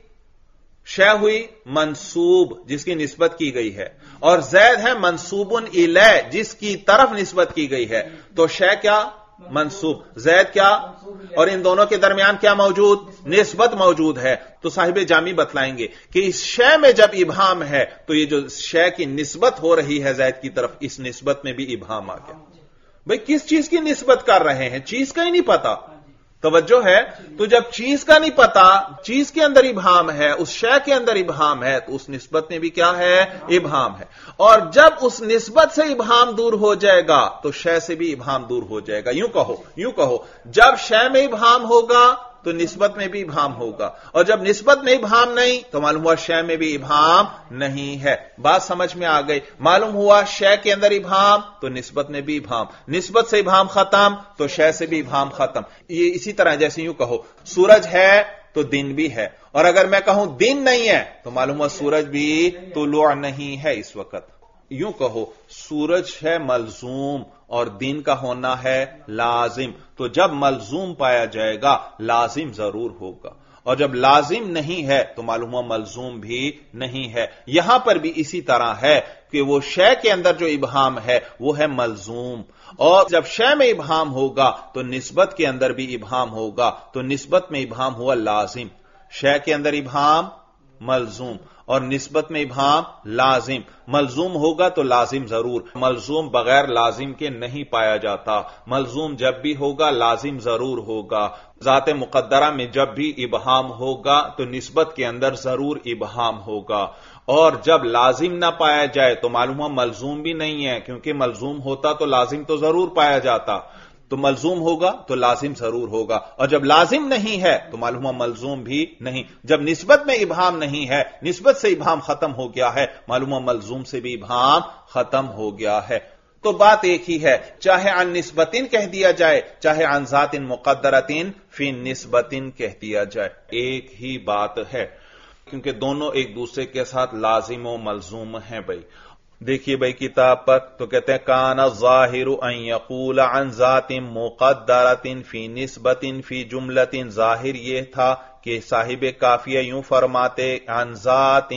ہوئی منسوب جس کی نسبت کی گئی ہے، اور زید ہے منسوب الی جس کی طرف نسبت کی گئی ہے. تو شے کیا؟ منسوب، زید کیا؟ اور ان دونوں کے درمیان کیا موجود؟ نسبت موجود ہے. تو صاحب جامی بتلائیں گے کہ اس شے میں جب ابہام ہے تو یہ جو شے کی نسبت ہو رہی ہے زید کی طرف، اس نسبت میں بھی ابہام آ گیا. بھئی کس چیز کی نسبت کر رہے ہیں؟ چیز کا ہی نہیں پتا. توجہ ہے، تو جب چیز کا نہیں پتا، چیز کے اندر ابہام ہے، اس شے کے اندر ابہام ہے، تو اس نسبت میں بھی کیا ہے؟ ابہام ہے. اور جب اس نسبت سے ابہام دور ہو جائے گا تو شے سے بھی ابہام دور ہو جائے گا. یوں کہو جب شے میں ابہام ہوگا تو نسبت میں بھی ابہام ہوگا، اور جب نسبت میں ابہام نہیں تو معلوم ہوا شے میں بھی ابہام نہیں ہے. بات سمجھ میں آ گئی؟ معلوم ہوا شے کے اندر ابہام تو نسبت میں بھی ابہام، نسبت سے ابہام ختم تو شے سے بھی ابہام ختم. یہ اسی طرح جیسے یوں کہو سورج ہے تو دن بھی ہے، اور اگر میں کہوں دن نہیں ہے تو معلوم ہوا سورج بھی طلوع نہیں ہے اس وقت. یوں کہو سورج ہے ملزوم اور دن کا ہونا ہے لازم، تو جب ملزوم پایا جائے گا لازم ضرور ہوگا، اور جب لازم نہیں ہے تو معلوم ہوا ملزوم بھی نہیں ہے. یہاں پر بھی اسی طرح ہے کہ وہ شے کے اندر جو ابہام ہے وہ ہے ملزوم، اور جب شے میں ابہام ہوگا تو نسبت کے اندر بھی ابہام ہوگا، تو نسبت میں ابہام ہوا لازم. شے کے اندر ابہام ملزوم اور نسبت میں ابہام لازم. ملزوم ہوگا تو لازم ضرور، ملزوم بغیر لازم کے نہیں پایا جاتا. ملزوم جب بھی ہوگا لازم ضرور ہوگا. ذات مقدرہ میں جب بھی ابہام ہوگا تو نسبت کے اندر ضرور ابہام ہوگا، اور جب لازم نہ پایا جائے تو معلوم ہوا ملزوم بھی نہیں ہے، کیونکہ ملزوم ہوتا تو لازم تو ضرور پایا جاتا. تو ملزوم ہوگا تو لازم ضرور ہوگا، اور جب لازم نہیں ہے تو معلوم ہوا ملزوم بھی نہیں. جب نسبت میں ابہام نہیں ہے، نسبت سے ابہام ختم ہو گیا ہے، معلوم ہوا ملزوم سے بھی ابہام ختم ہو گیا ہے. تو بات ایک ہی ہے، چاہے عن نسبتن کہہ دیا جائے، چاہے عن ذات مقدرتن فی نسبتن کہہ دیا جائے، ایک ہی بات ہے، کیونکہ دونوں ایک دوسرے کے ساتھ لازم و ملزوم ہیں. بھائی دیکھیے بھائی کتاب پر، تو کہتے ہیں کان الظاہر ان یقول عن ذات مقدرۃ فی نسبۃ فی جملۃ. ظاہر یہ تھا کہ صاحب کافیہ یوں فرماتے عن ذات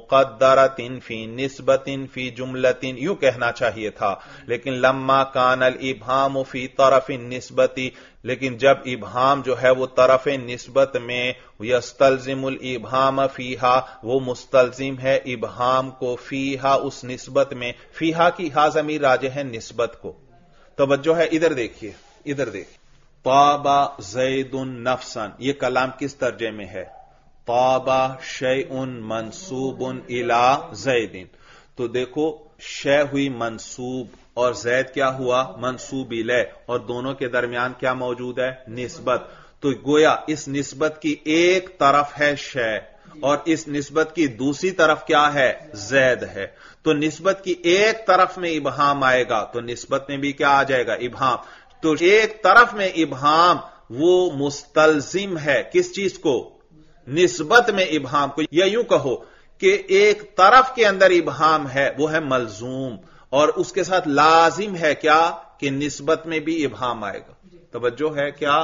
مقدرۃ فی نسبۃ فی جملۃ، یوں کہنا چاہیے تھا. لیکن لما کان الابہام فی طرف النسبۃ، لیکن جب ابہام جو ہے وہ طرف نسبت میں، یستلزم الابہام فیہا، وہ مستلزم ہے ابہام کو، فیہا اس نسبت میں. فیہا کی ہا ضمیر راجع ہے نسبت کو. توجہ ہے، ادھر دیکھیے. طاب زید نفسا، یہ کلام کس درجے میں ہے؟ ताबा शैउन मंसूबुन इला ज़ैदिन। तो देखो शै हुई मंसूब और ज़ैद क्या हुआ मंसूब इले, और दोनों के दरमियान क्या मौजूद है निस्बत। तो गोया इस निस्बत की एक तरफ है शै और इस निस्बत की दूसरी तरफ क्या है ज़ैद है। तो निस्बत की एक तरफ में इबहाम आएगा तो निस्बत में भी क्या आ जाएगा इबहाम। तो एक तरफ में इबहाम वो मुस्तलजिम है किस चीज को निस्बत में इबहाम को, या यूं कहो कि एक तरफ के अंदर इबहाम है वो है मलजूम और उसके साथ लाजिम है क्या कि निस्बत में भी इबहाम आएगा। तवज्जो है क्या,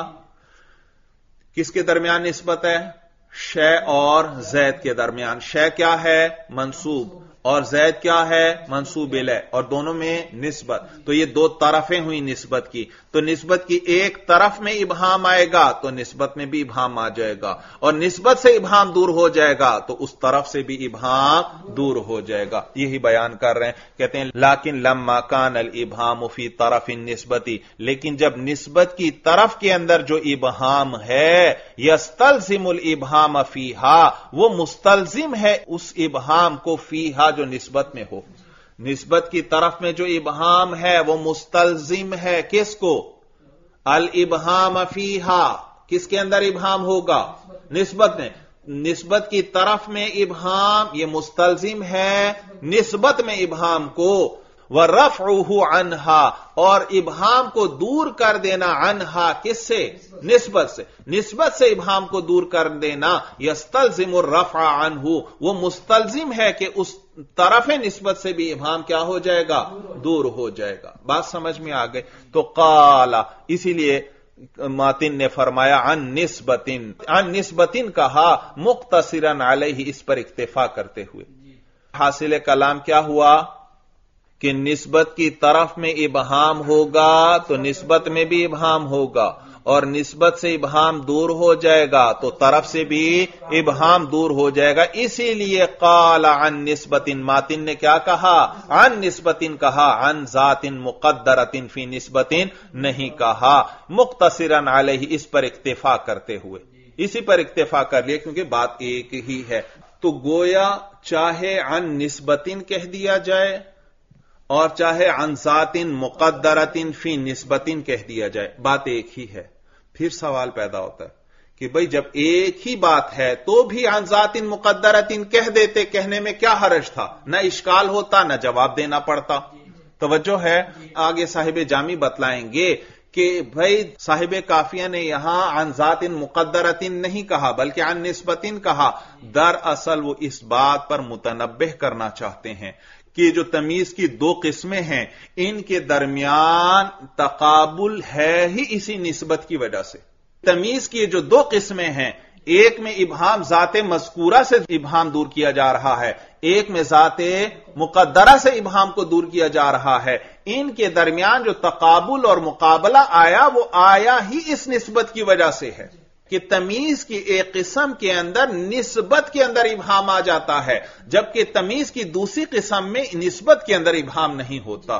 किसके दरमियान निस्बत है शै और ज़ैद के दरमियान। शै क्या है मंसूब और ज़ैद क्या है मंसूब इलै, और दोनों में निस्बत। तो ये दो तरफें हुई निस्बत की। तो निस्बत की एक तरफ में इबहाम आएगा तो निस्बत में भी इबहाम आ जाएगा, और निस्बत से इबहाम दूर हो जाएगा तो उस तरफ से भी इबहाम दूर हो जाएगा। यही बयान कर रहे हैं। कहते हैं लाकिन लम्मा कान अल इबहाम फी तरफ निस्बती, लेकिन जब निस्बत की तरफ के अंदर जो इबहाम है यस्तलजिमुल इबहाम फीहा, वो मुस्तलजिम है उस इबहाम को फीहा जो निस्बत में हो। निस्बत की तरफ में जो इबहाम है वो मुस्तलजिम है किसको अल इबहाम फीहा, किसके अंदर इबहाम होगा निस्बत में। निस्बत की तरफ में इबहाम ये मुस्तलजिम है निस्बत में इबहाम को, व रफ़उहु अन्हा, और इबहाम को दूर कर देना अन्हा किससे निस्बत से। निस्बत से इबहाम को दूर कर देना यस्तलजिमुर रफ़अ अन्हु, वो मुस्तलजिम है कि उस तरफ निस्बत से भी इबहाम क्या हो जाएगा दूर हो जाएगा। बात समझ में आ गई। तो काला, इसीलिए मातिन ने फरमाया अन निस्बतिन कहा मुख्तसिरन अलैहि, इस पर इक्तिफा करते हुए। हासिल कलाम क्या हुआ कि निस्बत की तरफ में इबहाम होगा तो निस्बत में भी इबहाम होगा, और निस्बत से इबहाम दूर हो जाएगा तो तरफ से भी इबहाम दूर हो जाएगा। इसीलिए काला अन निस्बतिन, मातिन ने क्या कहा अन निस्बतिन कहा, अन जातिन मुक़द्दरतिन फी निस्बतिन नहीं कहा, मुख्तसिरन अलैहि, इस पर इक्तिफा करते हुए। इसी पर इक्तिफा कर लिया क्योंकि बात एक ही है। तो गोया चाहे अन निस्बतिन कह दिया जाए और चाहे अनसातिन मुक़द्दरतिन फी निस्बतिन कह दिया जाए, बात एक ही है। फिर सवाल पैदा होता है कि भाई जब एक ही बात है तो भी अनसातिन मुक़द्दरतिन कह देते, कहने में क्या हर्ज था, न इश्काल होता न जवाब देना पड़ता। तवज्जो है, आगे साहिब जामी बतलाएंगे कि भाई साहिब काफिया ने यहां अनसातिन मुक़द्दरतिन नहीं कहा बल्कि अन निस्बतिन कहा। दरअसल वो इस बात पर मुतनब्बिह करना चाहते हैं कि जो तमीज की दो किस्में हैं इनके दरमियान तकाबुल है ही इसी निस्बत की वजह से। तमीज की जो दो किस्में हैं, एक में इबहाम जाते मज़कूरा से इबहाम दूर किया जा रहा है, एक में जाते मुक़द्दरा से इबहाम को दूर किया जा रहा है। इनके दरमियान जो तकाबुल और मुकाबला आया वो आया ही इस निस्बत की वजह से है कि तमीज की एक किस्म के अंदर निस्बत के अंदर इबहाम आ जाता है, जबकि तमीज की दूसरी किस्म में निस्बत के अंदर इबहाम नहीं होता।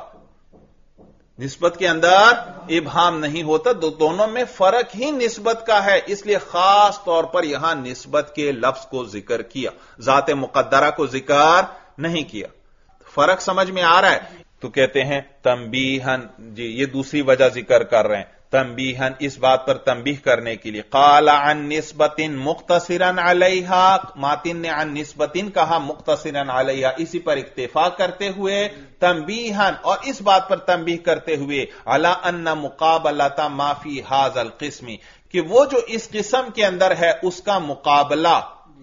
निस्बत के अंदर इबहाम नहीं होता, दोनों में फर्क ही निस्बत का है। इसलिए खास तौर पर यहां निस्बत के लफ्ज को जिक्र किया, जाते मुक़द्दरा को जिक्र नहीं किया। फर्क समझ में आ रहा है। तो कहते हैं तंबीहन, जी ये दूसरी वजह जिक्र कर रहे हैं, तंबीहन इस बात पर तंबीह करने के लिए। काला अन निस्बतिन मुख्तसिरन अलैहा, मातिन ने अन निस्बतिन कहा मुख्तसिरन अलैहा, इसी पर इक्तिफा करते हुए तंबीहन, और इस बात पर तंबीह करते हुए अला अन्ना मुकाबलता माफी हाजल किस्मी, कि वो जो इस किस्म के अंदर है उसका मुकाबला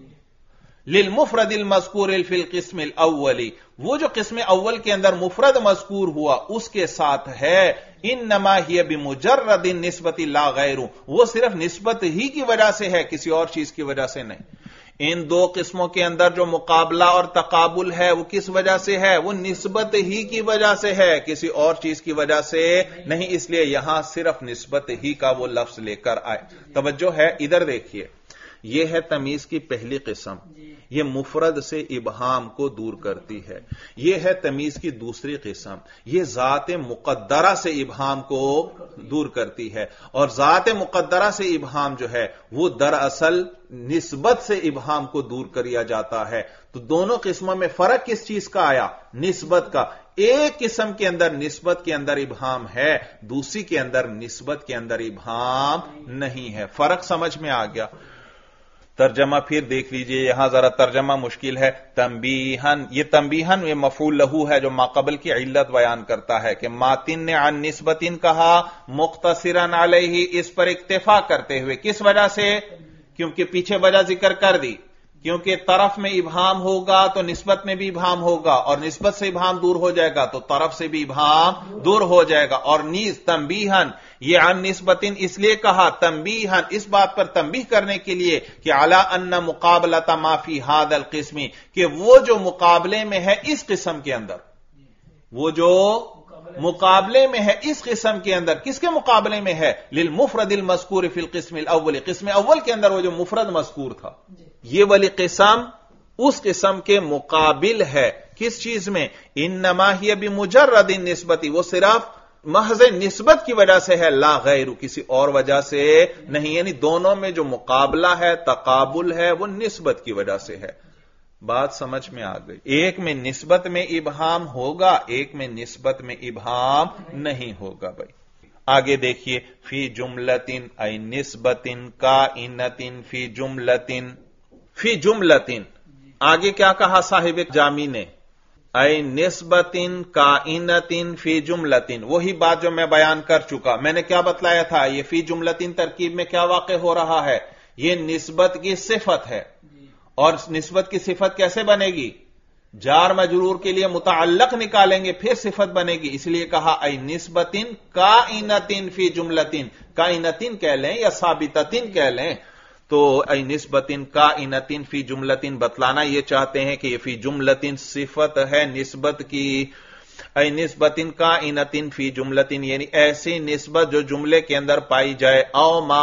लिल मुफरदिल मज़कूर फिल किस्मिल अव्वली, वो जो किस्म अव्वल के अंदर मुफरद मज़कूर हुआ उसके साथ है। इन्नमा हिय बिमुजर्रदिन निस्बति ला गैरु, वो सिर्फ निस्बत ही की वजह से है, किसी और चीज की वजह से नहीं। इन दो किस्मों के अंदर जो मुकाबला और तकाबुल है वो किस वजह से है, वो निस्बत ही की वजह से है, किसी और चीज की वजह से नहीं। इसलिए यहां सिर्फ निस्बत ही का वो लफ्ज लेकर आए। तवज्जो है, इधर देखिए, यह है तमीज की पहली किस्म। یہ مفرد سے ابہام کو دور کرتی ہے. یہ ہے تمیز کی دوسری قسم. یہ ذات مقدرہ سے ابہام کو دور کرتی ہے، اور ذات مقدرہ سے ابہام جو ہے وہ دراصل نسبت سے ابہام کو دور کیا جاتا ہے. تو دونوں قسموں میں فرق کس چیز کا آیا؟ نسبت کا. ایک قسم کے اندر نسبت کے اندر ابہام ہے، دوسری کے اندر نسبت کے اندر ابہام نہیں ہے. فرق سمجھ میں آ گیا؟ ترجمہ پھر دیکھ لیجئے، یہاں ذرا ترجمہ مشکل ہے. تنبیہن، یہ تنبیہن یہ مفعول لہو ہے جو ماقبل کی علت بیان کرتا ہے کہ ماتن نے عن نسبتن کہا مختصراً علیہ، اس پر اکتفا کرتے ہوئے. کس وجہ سے؟ کیونکہ پیچھے وجہ ذکر کر دی، کیونکہ طرف میں ابہام ہوگا تو نسبت میں بھی ابہام ہوگا، اور نسبت سے ابہام دور ہو جائے گا تو طرف سے بھی ابہام دور ہو جائے گا. اور نیز تنبیہن، یہ عن نسبتن اس لیے کہا تنبیہن، اس بات پر تنبیہ کرنے کے لیے کہ علی ان مقابلۃ ما فی ھذا القسم، کہ وہ جو مقابلے میں ہے اس قسم کے اندر، وہ جو مقابلے میں ہے اس قسم کے اندر، کس کے مقابلے میں ہے؟ للمفرد المذکور فی القسم الاول، قسم اول کے اندر وہ جو مفرد مذکور تھا، یہ والی قسم اس قسم کے مقابل ہے. کس چیز میں؟ انما ہی بمجرد النسبت، وہ صرف محض نسبت کی وجہ سے ہے، لا غیر، کسی اور وجہ سے نہیں. یعنی دونوں میں جو مقابلہ ہے، تقابل ہے، وہ نسبت کی وجہ سے ہے. بات سمجھ میں آ گئی؟ ایک میں نسبت میں ابہام ہوگا، ایک میں نسبت میں ابہام نہیں ہوگا. بھائی آگے دیکھیے، فی جملتن ای نسبتن کائنتن فی جملتن، فی جملتن آگے کیا کہا صاحب جامی نے؟ اے نسبتن کائنتن فی جملتن، وہی بات جو میں بیان کر چکا. میں نے کیا بتلایا تھا؟ یہ فی جملتن ترکیب میں کیا واقع ہو رہا ہے؟ یہ نسبت کی صفت ہے. اور نسبت کی صفت کیسے بنے گی؟ جار مجرور کے لیے متعلق نکالیں گے پھر صفت بنے گی. اس لیے کہا اے نسبتن کائنتن فی جملتن، کائنتن کہہ لیں یا ثابتتن کہہ لیں. تو اے نسبتن کائنتن فی جملتن بتلانا یہ چاہتے ہیں کہ یہ فی جملتن صفت ہے نسبت کی. اے نسبتن کائنتن فی جملتن یعنی ایسی نسبت جو جملے کے اندر پائی جائے. او ما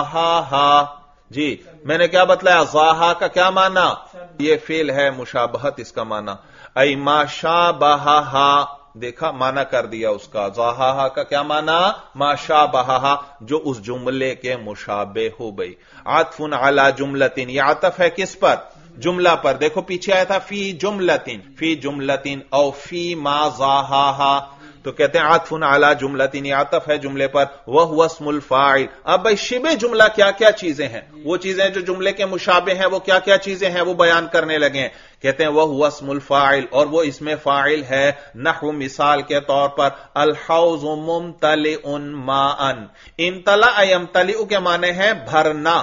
ضاہا، جی میں نے کیا بتلایا؟ ضاہا کا کیا معنی؟ یہ فعل ہے مشابہت اس کا معنی. اے ما شابہہا، دیکھا معنی کر دیا اس کا. ضاہا کا کیا معنی؟ ما شابہہا، جو اس جملے کے مشابہ ہو. بھئی عطف علی جملتن، یہ عطف ہے کس پر؟ جملہ پر. دیکھو پیچھے آیا تھا فی جملتن، فی جملتن او فی ما ضاہا، تو کہتے ہیں عطف علی جملتن، یہ عطف ہے جملے پر. وہو اسم الفاعل. اب بھئی شبہ جملہ کیا کیا چیزیں ہیں؟ وہ چیزیں جو جملے کے مشابہ ہیں وہ کیا کیا چیزیں ہیں وہ بیان کرنے لگے ہیں. کہتے ہیں وہو اسم الفاعل، اور وہ اسم فاعل ہے. نحو مثال کے طور پر الحوض ممتلئ ماء. امتلأ یمتلئ کے معنی ہے بھرنا،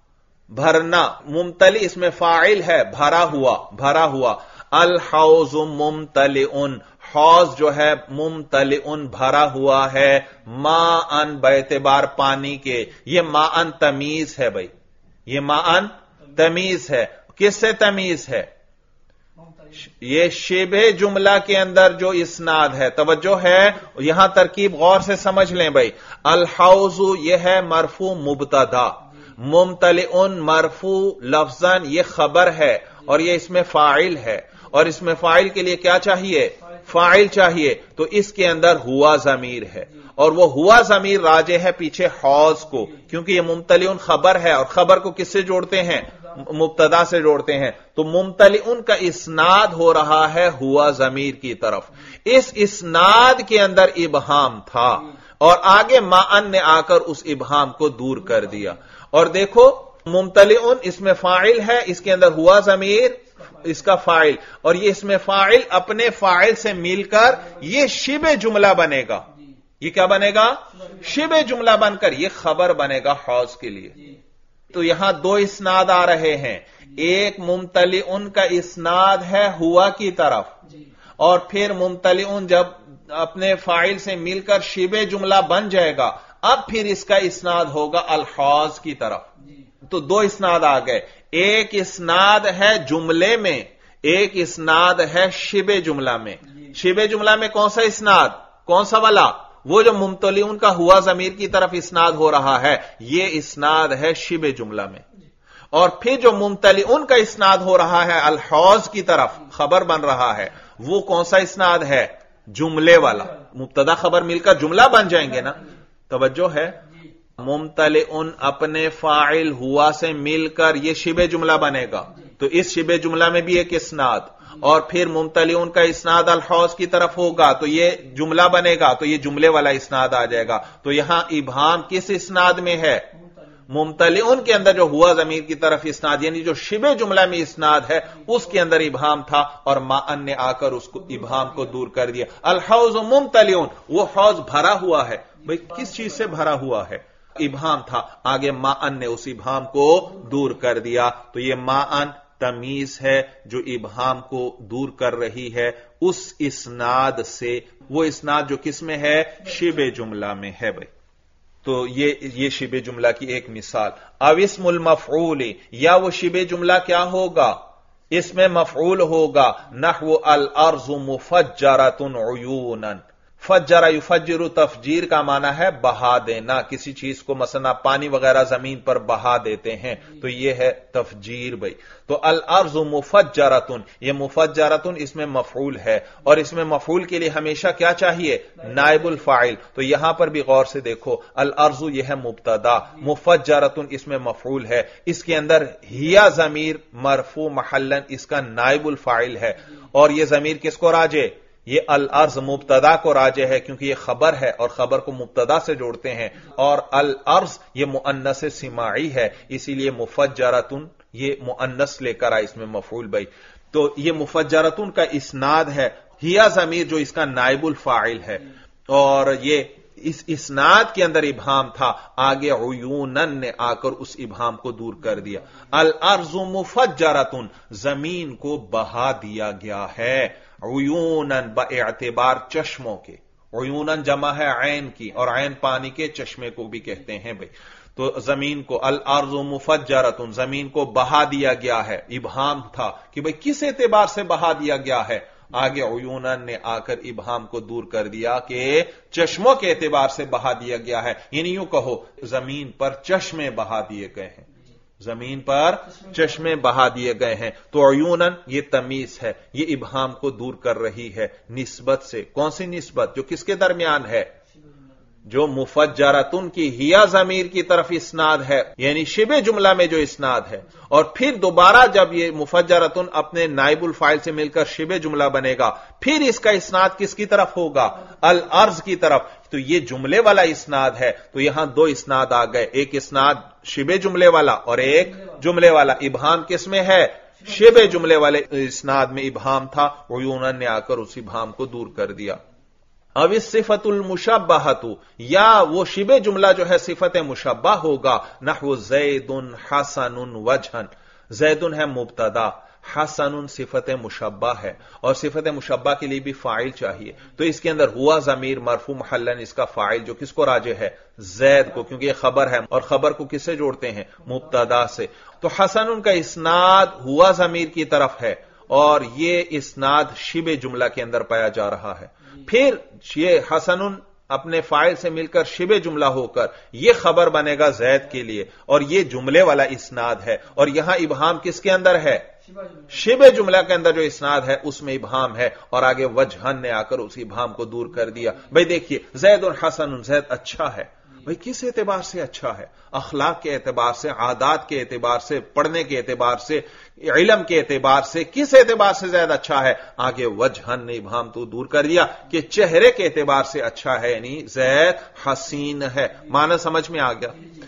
بھرنا. ممتلئ اس میں فاعل ہے، بھرا ہوا، بھرا ہوا. الحوض ممتلئ، حوض جو ہے ممتلئ بھرا ہوا ہے. ماء باعتبار پانی کے، یہ ماء تمیز ہے. بھائی یہ ماء تمیز ہے. کس سے تمیز ہے؟ یہ شبہ جملہ کے اندر جو اسناد ہے. توجہ ہے یہاں ترکیب غور سے سمجھ لیں. بھائی الحوض یہ ہے مرفوع مبتدا، ممتلئ مرفوع لفظاً یہ خبر ہے، اور یہ اس میں فاعل ہے. اور اس میں فاعل کے لیے کیا چاہیے؟ فاعل چاہیے. تو اس کے اندر ہوا ضمیر ہے، اور وہ ہوا ضمیر راجع ہے پیچھے حوض کو، کیونکہ یہ ممتلئ خبر ہے، اور خبر کو کس سے جوڑتے ہیں؟ مبتدا سے جوڑتے ہیں. تو ممتلئ کا اسناد ہو رہا ہے ہوا ضمیر کی طرف. اس اسناد کے اندر ابہام تھا، اور آگے ماءن نے آ کر اس ابہام کو دور کر دیا. اور دیکھو ممتلئ اس میں فاعل ہے، اس کے اندر ہوا ضمیر اس کا فاعل، اور یہ اس میں فاعل اپنے فاعل سے مل کر یہ شبہ جملہ بنے گا. یہ کیا بنے گا؟ شبہ جملہ بن کر یہ خبر بنے گا حوض کے لیے. تو یہاں دو اسناد آ رہے ہیں. ایک ممتلئ کا اسناد ہے ہوا کی طرف، اور پھر ممتلئ جب اپنے فاعل سے مل کر شبہ جملہ بن جائے گا، اب پھر اس کا اسناد ہوگا الحوض کی طرف. تو دو اسناد آ گئے. ایک اسناد ہے جملے میں، ایک اسناد ہے شبہ جملہ میں. شبہ جملہ میں کون سا اسناد؟ کون سا والا؟ وہ جو ممتلئ کا ہوا ضمیر کی طرف اسناد ہو رہا ہے، یہ اسناد ہے شبہ جملہ میں. اور پھر جو ممتلئن کا اسناد ہو رہا ہے الحوض کی طرف خبر بن رہا ہے، وہ کون سا اسناد ہے؟ جملے والا. مبتدا خبر مل کر جملہ بن جائیں گے نا. توجہ ہے، ممتلئن اپنے فاعل ہوا سے مل کر یہ شبہ جملہ بنے گا. تو اس شبہ جملہ میں بھی ایک اسناد، اور پھر ممتلئن کا اسناد الحوض کی طرف ہوگا تو یہ جملہ بنے گا، تو یہ جملے والا اسناد آ جائے گا. تو یہاں ابہام کس اسناد میں ہے؟ ممتلئن کے اندر جو ہوا ضمیر کی طرف اسناد، یعنی جو شبہ جملہ میں اسناد ہے اس کے اندر ابہام تھا، اور ماءن نے آ کر اس کو ابہام کو دور کر دیا. الحوض ممتلئن، وہ حوض بھرا ہوا ہے. بھئی کس چیز سے بھرا ہوا ہے؟ ابہام تھا، آگے ماءن نے اس ابہام کو دور کر دیا. تو یہ ماءن تمیز ہے جو ابہام کو دور کر رہی ہے اس اسناد سے، وہ اسناد جو کس میں ہے؟ شبہ جملہ میں ہے. بھئی تو یہ شبہ جملہ کی ایک مثال. او اسم المفعول، یا وہ شبہ جملہ کیا ہوگا؟ اس میں مفعول ہوگا. نحو الارض مفجرۃ عیونا. فجر یفجر، تفجیر کا معنی ہے بہا دینا کسی چیز کو، مثلا پانی وغیرہ زمین پر بہا دیتے ہیں تو یہ ہے تفجیر. بھائی تو الارض مفجرۃ، یہ مفجرۃ اس میں مفعول ہے، اور اس میں مفعول کے لیے ہمیشہ کیا چاہیے؟ نائب الفاعل. تو یہاں پر بھی غور سے دیکھو، الارض یہ ہے مبتدا، مفجرۃ اس میں مفعول ہے، اس کے اندر ہیا ضمیر مرفوع محلا اس کا نائب الفاعل ہے. اور یہ ضمیر کس کو راجع؟ یہ الارض مبتدا کو راجع ہے، کیونکہ یہ خبر ہے اور خبر کو مبتدا سے جوڑتے ہیں، اور الارض یہ مؤنث سماعی ہے، اسی لیے مفجرۃ یہ مؤنث لے کر آئے اس میں مفعول. بھائی تو یہ مفجرۃ کا اسناد ہے، ہیا ضمیر جو اس کا نائب الفاعل ہے، اور یہ اس اسناد کے اندر ابہام تھا، آگے عیونن نے آ کر اس ابہام کو دور کر دیا. الارض مفجرۃ، زمین کو بہا دیا گیا ہے، عیونن باعتبار چشموں کے. عیونن جمع ہے عین کی، اور عین پانی کے چشمے کو بھی کہتے ہیں. بھائی تو زمین کو الارض مفجرۃ، زمین کو بہا دیا گیا ہے. ابہام تھا کہ بھئی کس اعتبار سے بہا دیا گیا ہے، آگے عیونن نے آ کر ابہام کو دور کر دیا کہ چشموں کے اعتبار سے بہا دیا گیا ہے. یعنی یوں کہو زمین پر چشمے بہا دیے گئے ہیں، زمین پر چشمے بہا دیے گئے ہیں. تو عیونن یہ تمیز ہے، یہ ابہام کو دور کر رہی ہے نسبت سے. کون سی نسبت؟ جو کس کے درمیان ہے؟ جو مفجرۃن کی ہیا ضمیر کی طرف اسناد ہے، یعنی شبہ جملہ میں جو اسناد ہے، اور پھر دوبارہ جب یہ مفجرۃن اپنے نائب الفاعل سے مل کر شبہ جملہ بنے گا، پھر اس کا اسناد کس کی طرف ہوگا؟ الارض کی طرف. تو یہ جملے والا اسناد ہے. تو یہاں دو اسناد آ گئے، ایک اسناد شبہ جملے والا اور ایک جملے والا. ابہام کس میں ہے؟ شبہ جملے والے اسناد میں ابہام تھا، عیونن نے آ کر اس ابہام کو دور کر دیا. اب اس صفت المشبہۃ، یا وہ شبہ جملہ جو ہے صفت مشبہ ہوگا. نحو زید حسن وجھا، زید ہے مبتدا، حسن صفت مشبہ ہے، اور صفت مشبہ کے لیے بھی فاعل چاہیے. تو اس کے اندر ہوا ضمیر مرفوع محلا اس کا فاعل جو کس کو راجع ہے؟ زید کو، کیونکہ یہ خبر ہے، اور خبر کو کس سے جوڑتے ہیں؟ مبتدا سے. تو حسن کا اسناد ہوا ضمیر کی طرف ہے، اور یہ اسناد شبہ جملہ کے اندر پایا جا رہا ہے. پھر یہ حسن اپنے فاعل سے مل کر شبہ جملہ ہو کر یہ خبر بنے گا زید کے لیے، اور یہ جملے والا اسناد ہے. اور یہاں ابہام کس کے اندر ہے؟ شبہ جملہ کے اندر جو اسناد ہے اس میں ابہام ہے، اور آگے وجہن نے آ کر اس ابہام کو دور کر دیا. بھئی دیکھیے زید حسن، زید اچھا ہے. بھئی کس اعتبار سے اچھا ہے؟ اخلاق کے اعتبار سے، عادات کے اعتبار سے، پڑھنے کے اعتبار سے، علم کے اعتبار سے، کس اعتبار سے زید اچھا ہے؟ آگے وجہن نے ابہام تو دور کر دیا کہ چہرے کے اعتبار سے اچھا ہے، یعنی زید حسین ہے. معنی سمجھ میں آ گیا؟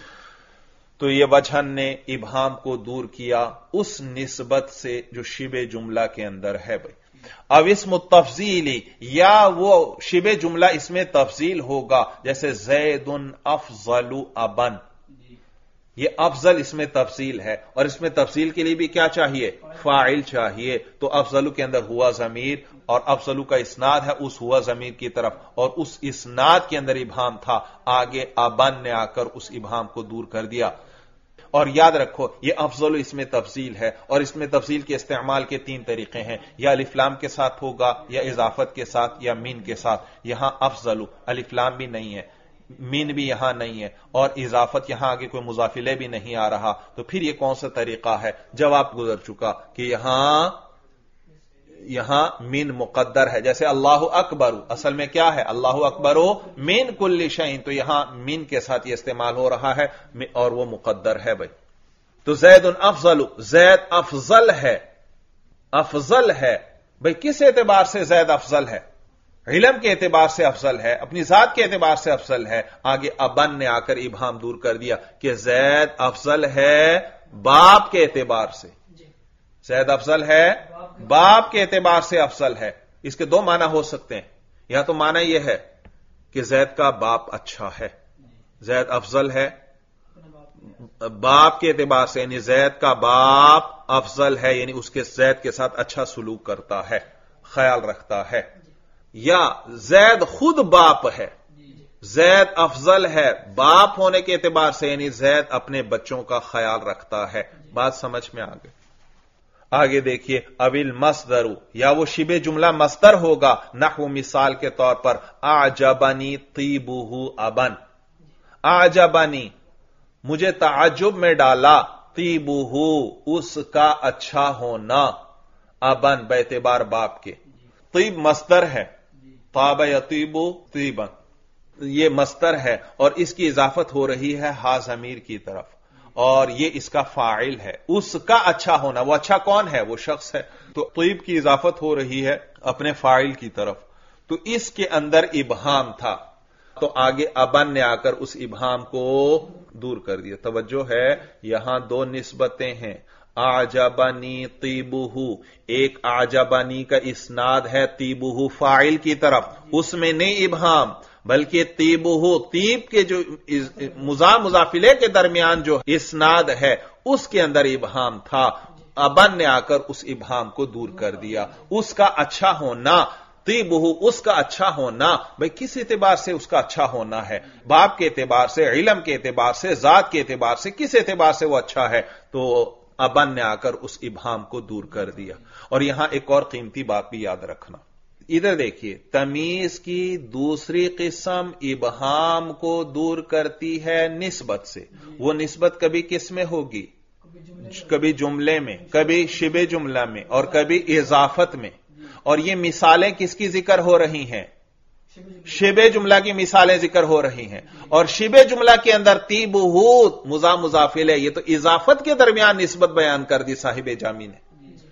تو یہ وجہن نے ابہام کو دور کیا اس نسبت سے جو شبہ جملہ کے اندر ہے. بھائی اب اسم التفضیلی، یا وہ شبہ جملہ اس میں تفضیل ہوگا، جیسے زید افضل ابن، یہ افضل اس میں تفضیل ہے، اور اس میں تفضیل کے لیے بھی کیا چاہیے؟ فاعل چاہیے. تو افضل کے اندر ہوا ضمیر، اور افضل کا اسناد ہے اس ہوا ضمیر کی طرف، اور اس اسناد کے اندر ابہام تھا، آگے ابن نے آ کر اس ابہام کو دور کر دیا. اور یاد رکھو یہ افضل اس میں تفضیل ہے، اور اس میں تفضیل کے استعمال کے تین طریقے ہیں، یا الف لام کے ساتھ ہوگا، یا اضافت کے ساتھ، یا مین کے ساتھ. یہاں افضل الف لام بھی نہیں ہے، مین بھی یہاں نہیں ہے اور اضافت یہاں آگے کوئی مضاف الیہ بھی نہیں آ رہا، تو پھر یہ کون سا طریقہ ہے؟ جواب گزر چکا کہ یہاں مین مقدر ہے، جیسے اللہ اکبر اصل میں کیا ہے؟ اللہ اکبر من کل شیء، تو یہاں مین کے ساتھ یہ استعمال ہو رہا ہے اور وہ مقدر ہے بھائی۔ تو زید افضل، زید افضل ہے، افضل ہے بھائی کس اعتبار سے زید افضل ہے؟ علم کے اعتبار سے افضل ہے، اپنی ذات کے اعتبار سے افضل ہے۔ آگے ابن نے آ کر ابہام دور کر دیا کہ زید افضل ہے باپ کے اعتبار سے، زید افضل ہے باپ کے اعتبار سے افضل ہے۔ اس کے دو معنی ہو سکتے ہیں، یا تو معنی یہ ہے کہ زید کا باپ اچھا ہے، زید افضل ہے باپ کے اعتبار سے، یعنی زید کا باپ افضل ہے، یعنی اس کے زید کے ساتھ اچھا سلوک کرتا ہے، خیال رکھتا ہے۔ یا زید خود باپ ہے، زید افضل ہے باپ ہونے کے اعتبار سے، یعنی زید اپنے بچوں کا خیال رکھتا ہے۔ بات سمجھ میں آگے دیکھیے، اویل مصدر، یا وہ شبہ جملہ مصدر ہوگا، نحو مثال کے طور پر اعجبنی طیبہ ابن، اعجبنی مجھے تعجب میں ڈالا، طیبہ اس کا اچھا ہونا، ابن باعتبار باپ کے۔ طیب مصدر ہے، طاب یطیب طیبا، یہ مصدر ہے اور اس کی اضافت ہو رہی ہے ہا ضمیر کی طرف، اور یہ اس کا فاعل ہے، اس کا اچھا ہونا۔ وہ اچھا کون ہے؟ وہ شخص ہے، تو طیب کی اضافت ہو رہی ہے اپنے فاعل کی طرف، تو اس کے اندر ابہام تھا، تو آگے ابن نے آ کر اس ابہام کو دور کر دیا۔ توجہ ہے، یہاں دو نسبتیں ہیں، اعجبنی طیبہ، ایک اعجبنی کا اسناد ہے طیبہ فاعل کی طرف، اس میں نہیں ابہام، بلکہ طیبہ طیب کے جو مضاف الیہ کے درمیان جو اسناد ہے اس کے اندر ابہام تھا، ابن نے آ کر اس ابہام کو دور کر دیا۔ اس کا اچھا ہونا، طیبہ اس کا اچھا ہونا، بھئی کس اعتبار سے اس کا اچھا ہونا ہے؟ باپ کے اعتبار سے، علم کے اعتبار سے، ذات کے اعتبار سے، کس اعتبار سے وہ اچھا ہے؟ تو ابن نے آ کر اس ابہام کو دور کر دیا۔ اور یہاں ایک اور قیمتی بات بھی یاد رکھنا، ادھر دیکھیے، تمیز کی دوسری قسم ابہام کو دور کرتی ہے نسبت سے۔ وہ نسبت کبھی کس میں ہوگی؟ کبھی جملے میں، کبھی شبہ جملہ میں، اور کبھی اضافت میں۔ اور یہ مثالیں کس کی ذکر ہو رہی ہیں؟ شبہ جملہ کی مثالیں ذکر ہو رہی ہیں، اور شبہ جملہ کے اندر طیبہ مضاف الیہ، یہ تو اضافت کے درمیان نسبت بیان کر دی صاحب جامی نے۔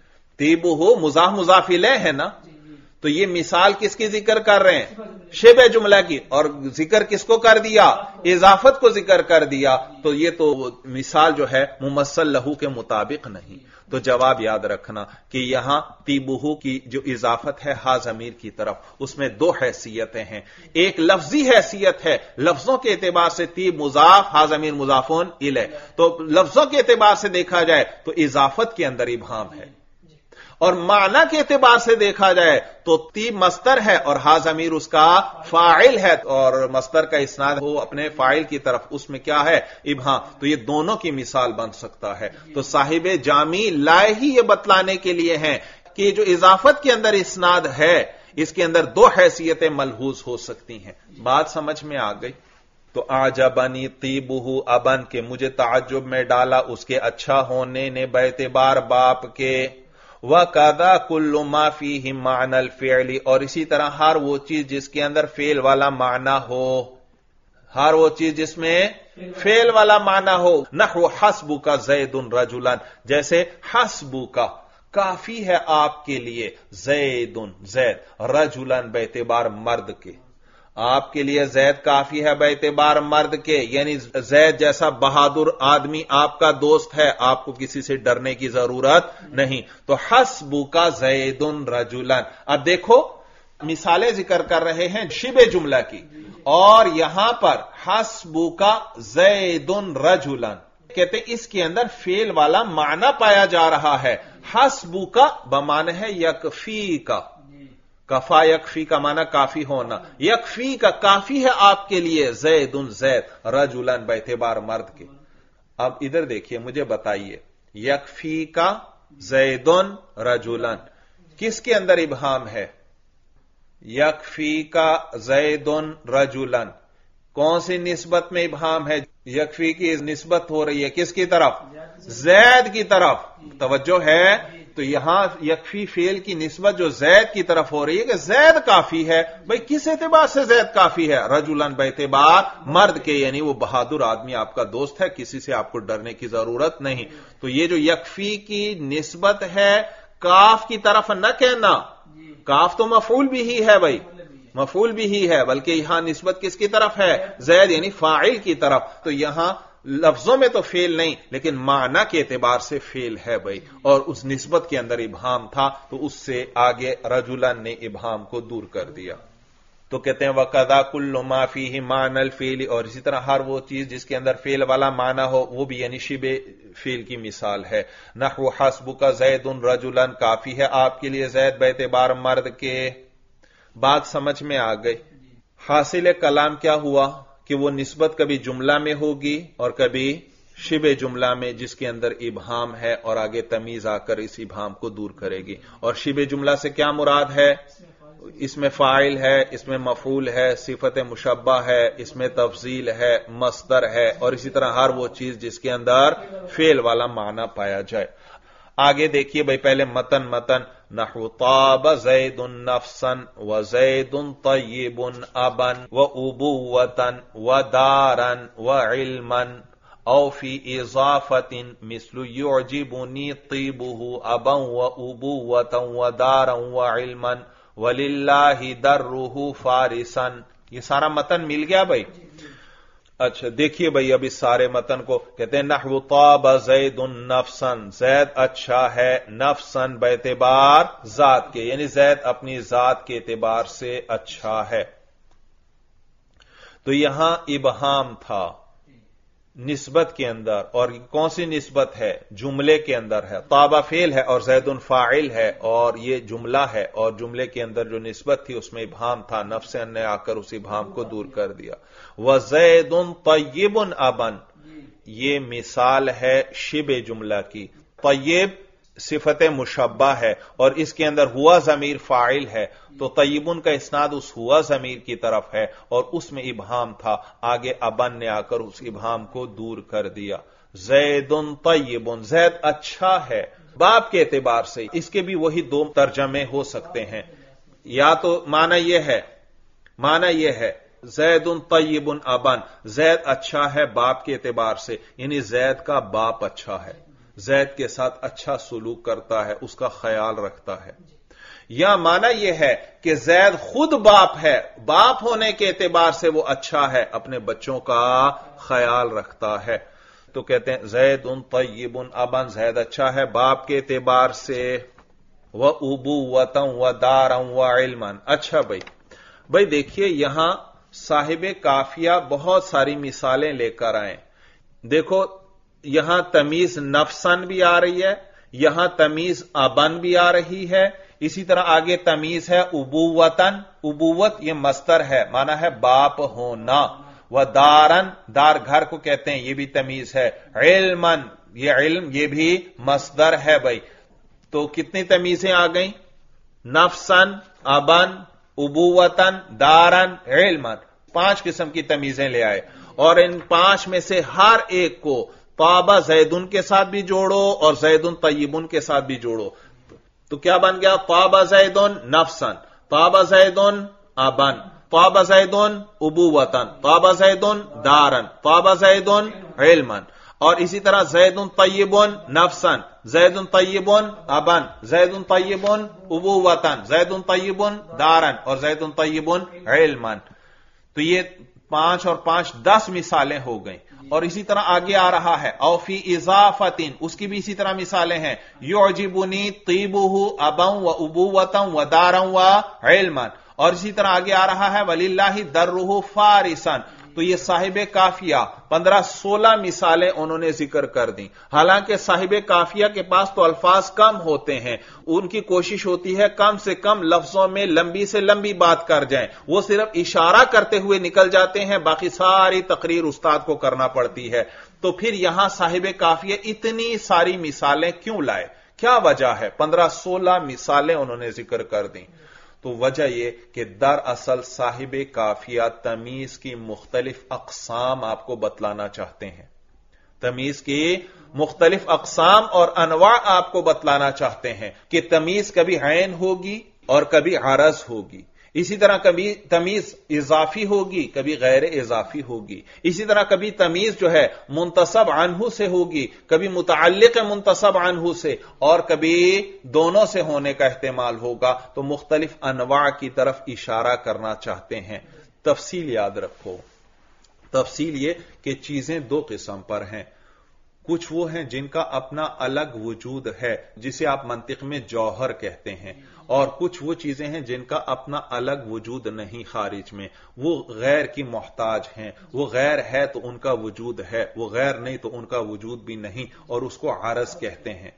طیبہ مضاف الیہ ہے نا، تو یہ مثال کس کی ذکر کر رہے ہیں؟ شبہ جملہ کی، اور ذکر کس کو کر دیا؟ اضافت کو ذکر کر دیا، تو یہ تو مثال جو ہے ممثل لہو کے مطابق نہیں۔ تو جواب یاد رکھنا کہ یہاں طیبہ کی جو اضافت ہے ہا ضمیر کی طرف، اس میں دو حیثیتیں ہیں، ایک لفظی حیثیت ہے، لفظوں کے اعتبار سے طیب مضاف، ہا ضمیر مضافون الیہ، تو لفظوں کے اعتبار سے دیکھا جائے تو اضافت کے اندر ابہام ہے، اور معنی کے اعتبار سے دیکھا جائے تو طیب مصدر ہے اور ہا ضمیر اس کا فاعل ہے، اور مصدر کا اسناد ہو اپنے فاعل کی طرف، اس میں کیا ہے؟ ابہام۔ تو یہ دونوں کی مثال بن سکتا ہے۔ تو صاحب جامی لائے ہی یہ بتلانے کے لیے ہیں کہ جو اضافت کے اندر اسناد ہے اس کے اندر دو حیثیتیں ملحوظ ہو سکتی ہیں۔ بات سمجھ میں آ گئی؟ تو اعجبنی طیبہ ابن کے، مجھے تعجب میں ڈالا اس کے اچھا ہونے نے باعتبار باپ کے، وَقَذَا كُلُّ مَا فِيهِ مَعْنَى الْفِعْلِ، اور اسی طرح ہر وہ چیز جس کے اندر فعل والا معنی ہو، ہر وہ چیز جس میں فعل والا معنی ہو، نحو حسبک زید رجلا، جیسے حسبک کافی ہے آپ کے لیے، زید زید، رجلا باعتبار مرد کے، آپ کے لیے زید کافی ہے باعتبار مرد کے، یعنی زید جیسا بہادر آدمی آپ کا دوست ہے، آپ کو کسی سے ڈرنے کی ضرورت نہیں۔ تو حسبک زید رجلا، اب دیکھو مثالیں ذکر کر رہے ہیں شبہ جملہ کی، اور یہاں پر حسبک زید رجلا کہتے ہیں اس کے اندر فعل والا معنی پایا جا رہا ہے۔ حسبک بمعنی ہے یکفی کا، کفا یکفی کا معنی کافی ہونا، یکفی کا کافی ہے آپ کے لیے، زید زید، رجلا باعتبار مرد کے۔ اب ادھر دیکھیے، مجھے بتائیے، یکفی کا زید رجلا کس کے اندر ابہام ہے؟ یکفی کا زید رجلا کون سی نسبت میں ابہام ہے؟ یکفی کی نسبت ہو رہی ہے کس کی طرف؟ زید کی طرف. توجہ ہے؟ تو یہاں یکفی فعل کی نسبت جو زید کی طرف ہو رہی ہے کہ زید کافی ہے. بھئی کس اعتبار سے زید کافی ہے؟ رجلن باعتبار مرد کے، یعنی وہ بہادر آدمی آپ کا دوست ہے، کسی سے آپ کو ڈرنے کی ضرورت نہیں. تو یہ جو یکفی کی نسبت ہے کاف کی طرف نہ کہنا، کاف تو مفعول بھی ہی ہے بھائی، مفعول بھی ہی ہے، بلکہ یہاں نسبت کس کی طرف ہے؟ زید یعنی فاعل کی طرف. تو یہاں لفظوں میں تو فعل نہیں لیکن معنی کے اعتبار سے فعل ہے بھائی، اور اس نسبت کے اندر ابہام تھا تو اس سے آگے رجلن نے ابہام کو دور کر دیا. تو کہتے ہیں وَقَذَا كُلُّ مَا فِيهِ مَعْنَى الْفِعْلِ، اور اسی طرح ہر وہ چیز جس کے اندر فعل والا معنی ہو وہ بھی یعنی شبہ فعل کی مثال ہے. نحو حسبک زید رجلا، کافی ہے آپ کے لیے زید باعتبار مرد کے. بات سمجھ میں آ گئی. حاصل کلام کیا ہوا کہ وہ نسبت کبھی جملہ میں ہوگی اور کبھی شبہ جملہ میں جس کے اندر ابہام ہے، اور آگے تمیز آ کر اس ابہام کو دور کرے گی. اور شبہ جملہ سے کیا مراد ہے؟ اس میں فاعل ہے، اس میں مفعول ہے، صفت مشبہ ہے، اس میں تفضیل ہے، مصدر ہے، اور اسی طرح ہر وہ چیز جس کے اندر فعل والا معنی پایا جائے. آگے دیکھیے بھائی، پہلے متن نحو طاب زید نفسا وزید طیب ابا وابوة ودارا وعلما او فی اضافة مثل یعجبنی طیبه ابا وابوة ودارا وعلما وللہ درہ فارسا. یہ سارا متن مل گیا بھائی. اچھا دیکھیے بھائی اب اس سارے متن کو کہتے ہیں نحو طاب زید نفسا، زید اچھا ہے، نفسا باعتبار ذات کے، یعنی زید اپنی ذات کے اعتبار سے اچھا ہے. تو یہاں ابہام تھا نسبت کے اندر، اور کون سی نسبت ہے؟ جملے کے اندر ہے. طابہ فعل ہے اور زید فاعل ہے اور یہ جملہ ہے، اور جملے کے اندر جو نسبت تھی اس میں ابہام تھا. نفس نے آ کر اس ابہام کو دور کر دیا. وزید طیب ابا، یہ مثال ہے شبہ جملہ کی. طیب صفت مشبہ ہے اور اس کے اندر ہوا ضمیر فاعل ہے، تو طیبن کا اسناد اس ہوا ضمیر کی طرف ہے اور اس میں ابہام تھا. آگے ابن نے آ کر اس ابہام کو دور کر دیا. زید طیب، زید اچھا ہے باپ کے اعتبار سے. اس کے بھی وہی دو ترجمے ہو سکتے ہیں. یا تو معنی یہ ہے زید طیب ابن، زید اچھا ہے باپ کے اعتبار سے، یعنی زید کا باپ اچھا ہے، زید کے ساتھ اچھا سلوک کرتا ہے، اس کا خیال رکھتا ہے. یا معنی یہ ہے کہ زید خود باپ ہے، باپ ہونے کے اعتبار سے وہ اچھا ہے، اپنے بچوں کا خیال رکھتا ہے. تو کہتے ہیں زید طیب ابن، زید اچھا ہے باپ کے اعتبار سے. وابوۃ ودارا وعلما. اچھا بھائی دیکھیے یہاں صاحب کافیہ بہت ساری مثالیں لے کر آئیں. دیکھو یہاں تمیز نفسن بھی آ رہی ہے، یہاں تمیز ابن بھی آ رہی ہے، اسی طرح آگے تمیز ہے ابوتن. ابوت یہ مصدر ہے، معنی ہے باپ ہونا. ودارن، دار گھر کو کہتے ہیں، یہ بھی تمیز ہے. علمن، یہ علم یہ بھی مصدر ہے بھائی. تو کتنی تمیزیں آ گئیں؟ نفسن، ابن، ابوتن، دارن، علمن. 5 قسم کی تمیزیں لے آئے، اور ان 5 میں سے ہر ایک کو طابہ زیدن کے ساتھ بھی جوڑو اور زیدن طیبن کے ساتھ بھی جوڑو. تو کیا بن گیا؟ طابہ زیدن نفسن، طابہ زیدن ابن، طابہ زیدن ابوتن، طابہ زیدن دارن، طابہ زیدن علمن. اور اسی طرح زیدن طیبن نفسن، زیدن طیبن ابن، زیدن طیبن ابوتن، زیدن طیبن دارن اور زیدن طیبن علمن. تو یہ 5 اور 5 10 مثالیں ہو گئیں. اور اسی طرح آگے آ رہا ہے او فی اضافتن، اس کی بھی اسی طرح مثالیں ہیں. یعجبنی طیبہ ابا و ابوۃ و دارا و علما. اور اسی طرح آگے آ رہا ہے وللہ درہ فارسا. تو یہ صاحب کافیہ 15-16 مثالیں انہوں نے ذکر کر دیں. حالانکہ صاحب کافیہ کے پاس تو الفاظ کم ہوتے ہیں، ان کی کوشش ہوتی ہے کم سے کم لفظوں میں لمبی سے لمبی بات کر جائیں. وہ صرف اشارہ کرتے ہوئے نکل جاتے ہیں، باقی ساری تقریر استاد کو کرنا پڑتی ہے. تو پھر یہاں صاحب کافیہ اتنی ساری مثالیں کیوں لائے؟ کیا وجہ ہے؟ 15-16 مثالیں انہوں نے ذکر کر دیں. تو وجہ یہ کہ دراصل صاحب کافیہ تمیز کی مختلف اقسام آپ کو بتلانا چاہتے ہیں، تمیز کی مختلف اقسام اور انواع آپ کو بتلانا چاہتے ہیں کہ تمیز کبھی عین ہوگی اور کبھی عرض ہوگی، اسی طرح کبھی تمیز اضافی ہوگی کبھی غیر اضافی ہوگی، اسی طرح کبھی تمیز جو ہے منتسب عنہ سے ہوگی کبھی متعلق منتسب عنہ سے اور کبھی دونوں سے ہونے کا احتمال ہوگا۔ تو مختلف انواع کی طرف اشارہ کرنا چاہتے ہیں۔ تفصیل یاد رکھو، تفصیل یہ کہ چیزیں دو قسم پر ہیں، کچھ وہ ہیں جن کا اپنا الگ وجود ہے جسے آپ منطق میں جوہر کہتے ہیں، اور کچھ وہ چیزیں ہیں جن کا اپنا الگ وجود نہیں خارج میں، وہ غیر کی محتاج ہیں، وہ غیر ہے تو ان کا وجود ہے، وہ غیر نہیں تو ان کا وجود بھی نہیں، اور اس کو عرض کہتے ہیں۔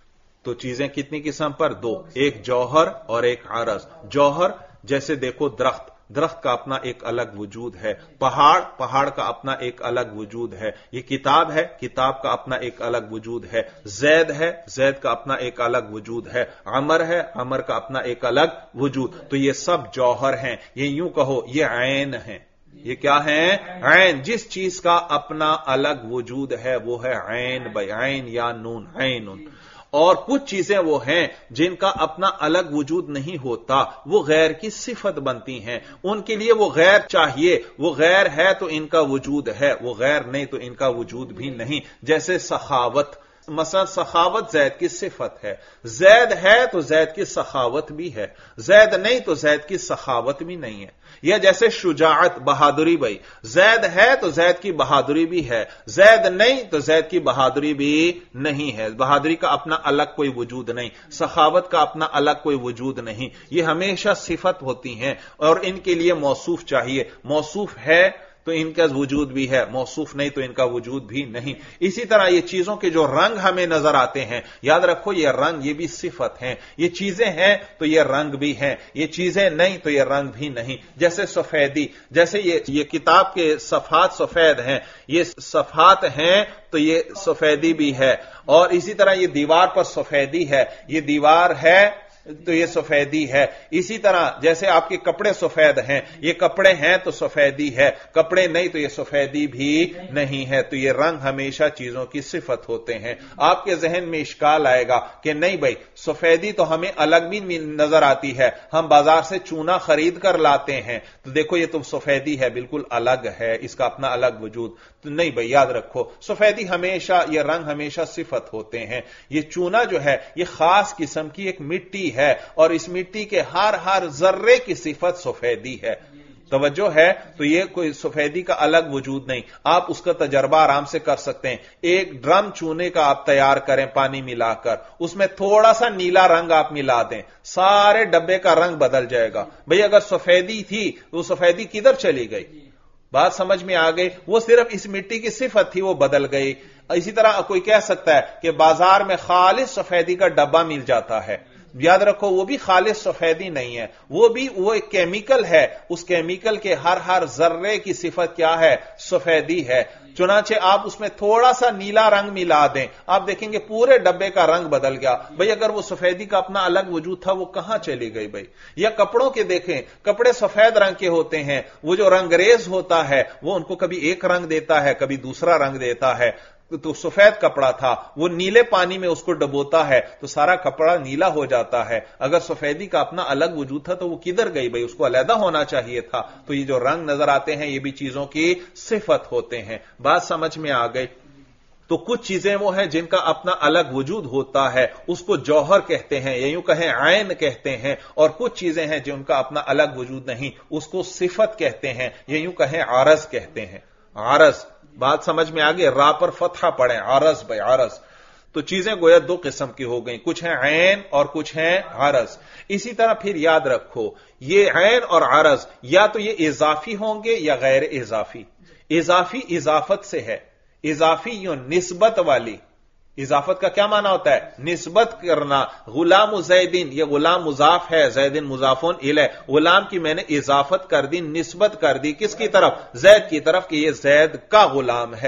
تو چیزیں کتنی قسم پر؟ دو، ایک جوہر اور ایک عرض۔ جوہر جیسے دیکھو درخت، درخت کا اپنا ایک الگ وجود ہے، پہاڑ کا اپنا ایک الگ وجود ہے، یہ کتاب ہے، کتاب کا اپنا ایک الگ وجود ہے، زید ہے، زید کا اپنا ایک الگ وجود ہے، عمر ہے، عمر کا اپنا ایک الگ وجود۔ تو یہ سب جوہر ہیں، یہ یوں کہو یہ عین ہیں۔ یہ کیا ہے؟ عین۔ جس چیز کا اپنا الگ وجود ہے وہ ہے عین، عین یا نون، عین۔ اور کچھ چیزیں وہ ہیں جن کا اپنا الگ وجود نہیں ہوتا، وہ غیر کی صفت بنتی ہیں، ان کے لیے وہ غیر چاہیے، وہ غیر ہے تو ان کا وجود ہے، وہ غیر نہیں تو ان کا وجود بھی نہیں۔ جیسے سخاوت، مثلا سخاوت زید کی صفت ہے، زید ہے تو زید کی سخاوت بھی ہے، زید نہیں تو زید کی سخاوت بھی نہیں ہے۔ یا جیسے شجاعت، بہادری، بھائی زید ہے تو زید کی بہادری بھی ہے، زید نہیں تو زید کی بہادری بھی نہیں ہے۔ بہادری کا اپنا الگ کوئی وجود نہیں، سخاوت کا اپنا الگ کوئی وجود نہیں، یہ ہمیشہ صفت ہوتی ہیں اور ان کے لیے موصوف چاہیے، موصوف ہے تو ان کا وجود بھی ہے، موصوف نہیں تو ان کا وجود بھی نہیں۔ اسی طرح یہ چیزوں کے جو رنگ ہمیں نظر آتے ہیں، یاد رکھو یہ رنگ یہ بھی صفت ہیں، یہ چیزیں ہیں تو یہ رنگ بھی ہیں، یہ چیزیں نہیں تو یہ رنگ بھی نہیں۔ جیسے سفیدی، جیسے یہ کتاب کے صفحات سفید ہیں، یہ صفحات ہیں تو یہ سفیدی بھی ہے، اور اسی طرح یہ دیوار پر سفیدی ہے، یہ دیوار ہے تو یہ سفیدی ہے۔ اسی طرح جیسے آپ کے کپڑے سفید ہیں، یہ کپڑے ہیں تو سفیدی ہے، کپڑے نہیں تو یہ سفیدی بھی نہیں ہے۔ تو یہ رنگ ہمیشہ چیزوں کی صفت ہوتے ہیں۔ آپ کے ذہن میں اشکال آئے گا کہ نہیں بھائی سفیدی تو ہمیں الگ بھی نظر آتی ہے، ہم بازار سے چونا خرید کر لاتے ہیں تو دیکھو یہ تو سفیدی ہے، بالکل الگ ہے، اس کا اپنا الگ وجود۔ تو نہیں بھائی یاد رکھو سفیدی ہمیشہ، یہ رنگ ہمیشہ صفت ہوتے ہیں۔ یہ چونا جو ہے یہ خاص قسم کی ایک مٹی ہے اور اس مٹی کے ہر ذرے کی صفت سفیدی ہے۔ توجہ ہے؟ تو یہ کوئی سفیدی کا الگ وجود نہیں، آپ اس کا تجربہ آرام سے کر سکتے ہیں۔ ایک ڈرم چونے کا آپ تیار کریں پانی ملا کر، اس میں تھوڑا سا نیلا رنگ آپ ملا دیں، سارے ڈبے کا رنگ بدل جائے گا۔ بھئی اگر سفیدی تھی وہ سفیدی کدھر چلی گئی؟ بات سمجھ میں آ گئی؟ وہ صرف اس مٹی کی صفت تھی، وہ بدل گئی۔ اسی طرح کوئی کہہ سکتا ہے کہ بازار میں خالص سفیدی کا ڈبہ مل جاتا ہے، یاد رکھو وہ بھی خالص سفیدی نہیں ہے، وہ ایک کیمیکل ہے، اس کیمیکل کے ہر ذرے کی صفت کیا ہے؟ سفیدی ہے۔ چنانچہ آپ اس میں تھوڑا سا نیلا رنگ ملا دیں، آپ دیکھیں گے پورے ڈبے کا رنگ بدل گیا۔ بھئی اگر وہ سفیدی کا اپنا الگ وجود تھا وہ کہاں چلی گئی بھئی؟ یا کپڑوں کے دیکھیں، کپڑے سفید رنگ کے ہوتے ہیں، وہ جو رنگریز ہوتا ہے وہ ان کو کبھی ایک رنگ دیتا ہے کبھی دوسرا رنگ دیتا ہے۔ تو سفید کپڑا تھا، وہ نیلے پانی میں اس کو ڈبوتا ہے تو سارا کپڑا نیلا ہو جاتا ہے۔ اگر سفیدی کا اپنا الگ وجود تھا تو وہ کدھر گئی بھئی؟ اس کو علیحدہ ہونا چاہیے تھا۔ تو یہ جو رنگ نظر آتے ہیں یہ بھی چیزوں کی صفت ہوتے ہیں۔ بات سمجھ میں آ گئی؟ تو کچھ چیزیں وہ ہیں جن کا اپنا الگ وجود ہوتا ہے، اس کو جوہر کہتے ہیں یا یوں کہیں عین کہتے ہیں، اور کچھ چیزیں ہیں جن کا اپنا الگ وجود نہیں، اس کو صفت کہتے ہیں یا یوں کہیں عرض کہتے ہیں۔ عرض، بات سمجھ میں آگے؟ را پر فتحہ پڑھیں، عرض بھائی عرض۔ تو چیزیں گویا دو قسم کی ہو گئیں، کچھ ہیں عین اور کچھ ہیں عرض۔ اسی طرح پھر یاد رکھو یہ عین اور عرض یا تو یہ اضافی ہوں گے یا غیر اضافی۔ اضافی اضافت سے ہے، اضافی یوں نسبت والی۔ اضافت کا کیا معنی ہوتا ہے؟ نسبت کرنا۔ غلام زیدین، یہ غلام مضاف ہے، زیدین مضافون الیہ، غلام کی میں نے اضافت کر دی، نسبت کر دی کس کی طرف؟ زید کی طرف، کہ یہ زید کا غلام ہے۔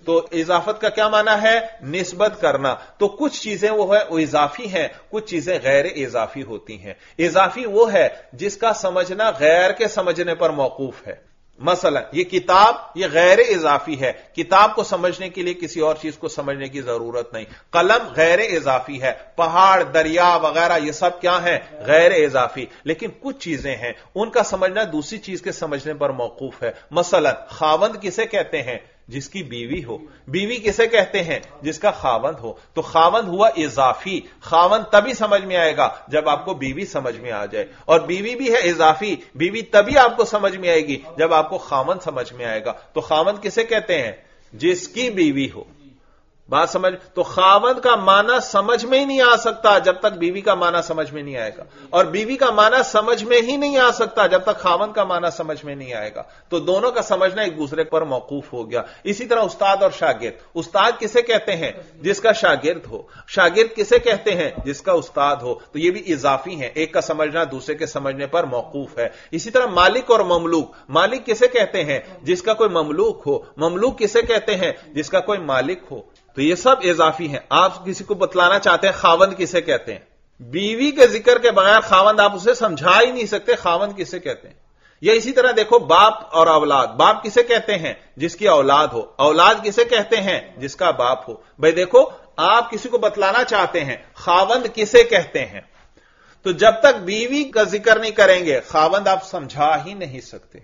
تو اضافت کا کیا معنی ہے؟ نسبت کرنا. تو کچھ چیزیں وہ اضافی ہیں، کچھ چیزیں غیر اضافی ہوتی ہیں. اضافی وہ ہے جس کا سمجھنا غیر کے سمجھنے پر موقوف ہے. مثلا یہ کتاب، یہ غیر اضافی ہے، کتاب کو سمجھنے کے لیے کسی اور چیز کو سمجھنے کی ضرورت نہیں. قلم غیر اضافی ہے، پہاڑ، دریا وغیرہ یہ سب کیا ہیں؟ غیر اضافی. لیکن کچھ چیزیں ہیں ان کا سمجھنا دوسری چیز کے سمجھنے پر موقوف ہے. مثلا خاوند کسے کہتے ہیں؟ جس کی بیوی ہو. بیوی کسے کہتے ہیں؟ جس کا خاوند ہو. تو خاوند ہوا اضافی. خاوند تبھی سمجھ میں آئے گا جب آپ کو بیوی سمجھ میں آ جائے، اور بیوی بھی ہے اضافی. بیوی تبھی آپ کو سمجھ میں آئے گی جب آپ کو خاوند سمجھ میں آئے گا. تو خاوند کسے کہتے ہیں؟ جس کی بیوی ہو. بات سمجھ؟ تو خاوند کا معنی سمجھ میں ہی نہیں آ سکتا جب تک بیوی کا معنی سمجھ میں نہیں آئے گا، اور بیوی کا معنی سمجھ میں ہی نہیں آ سکتا جب تک خاوند کا معنی سمجھ میں نہیں آئے گا. تو دونوں کا سمجھنا ایک دوسرے پر موقوف ہو گیا. اسی طرح استاد اور شاگرد. استاد کسے کہتے ہیں؟ جس کا شاگرد ہو. شاگرد کسے کہتے ہیں؟ جس کا استاد ہو. تو یہ بھی اضافی ہیں، ایک کا سمجھنا دوسرے کے سمجھنے پر موقوف ہے. اسی طرح مالک اور مملوک. مالک کسے کہتے ہیں؟ جس کا کوئی مملوک ہو. مملوک کسے کہتے ہیں؟ جس کا کوئی مالک ہو. تو یہ سب اضافی ہیں. آپ کسی کو بتلانا چاہتے ہیں خاوند کسے کہتے ہیں؟ بیوی کے ذکر کے بغیر خاوند آپ اسے سمجھا ہی نہیں سکتے خاوند کسے کہتے ہیں. یا اسی طرح دیکھو باپ اور اولاد. باپ کسے کہتے ہیں؟ جس کی اولاد ہو. اولاد کسے کہتے ہیں؟ جس کا باپ ہو. بھائی دیکھو آپ کسی کو بتلانا چاہتے ہیں خاوند کسے کہتے ہیں، تو جب تک بیوی کا ذکر نہیں کریں گے خاوند آپ سمجھا ہی نہیں سکتے.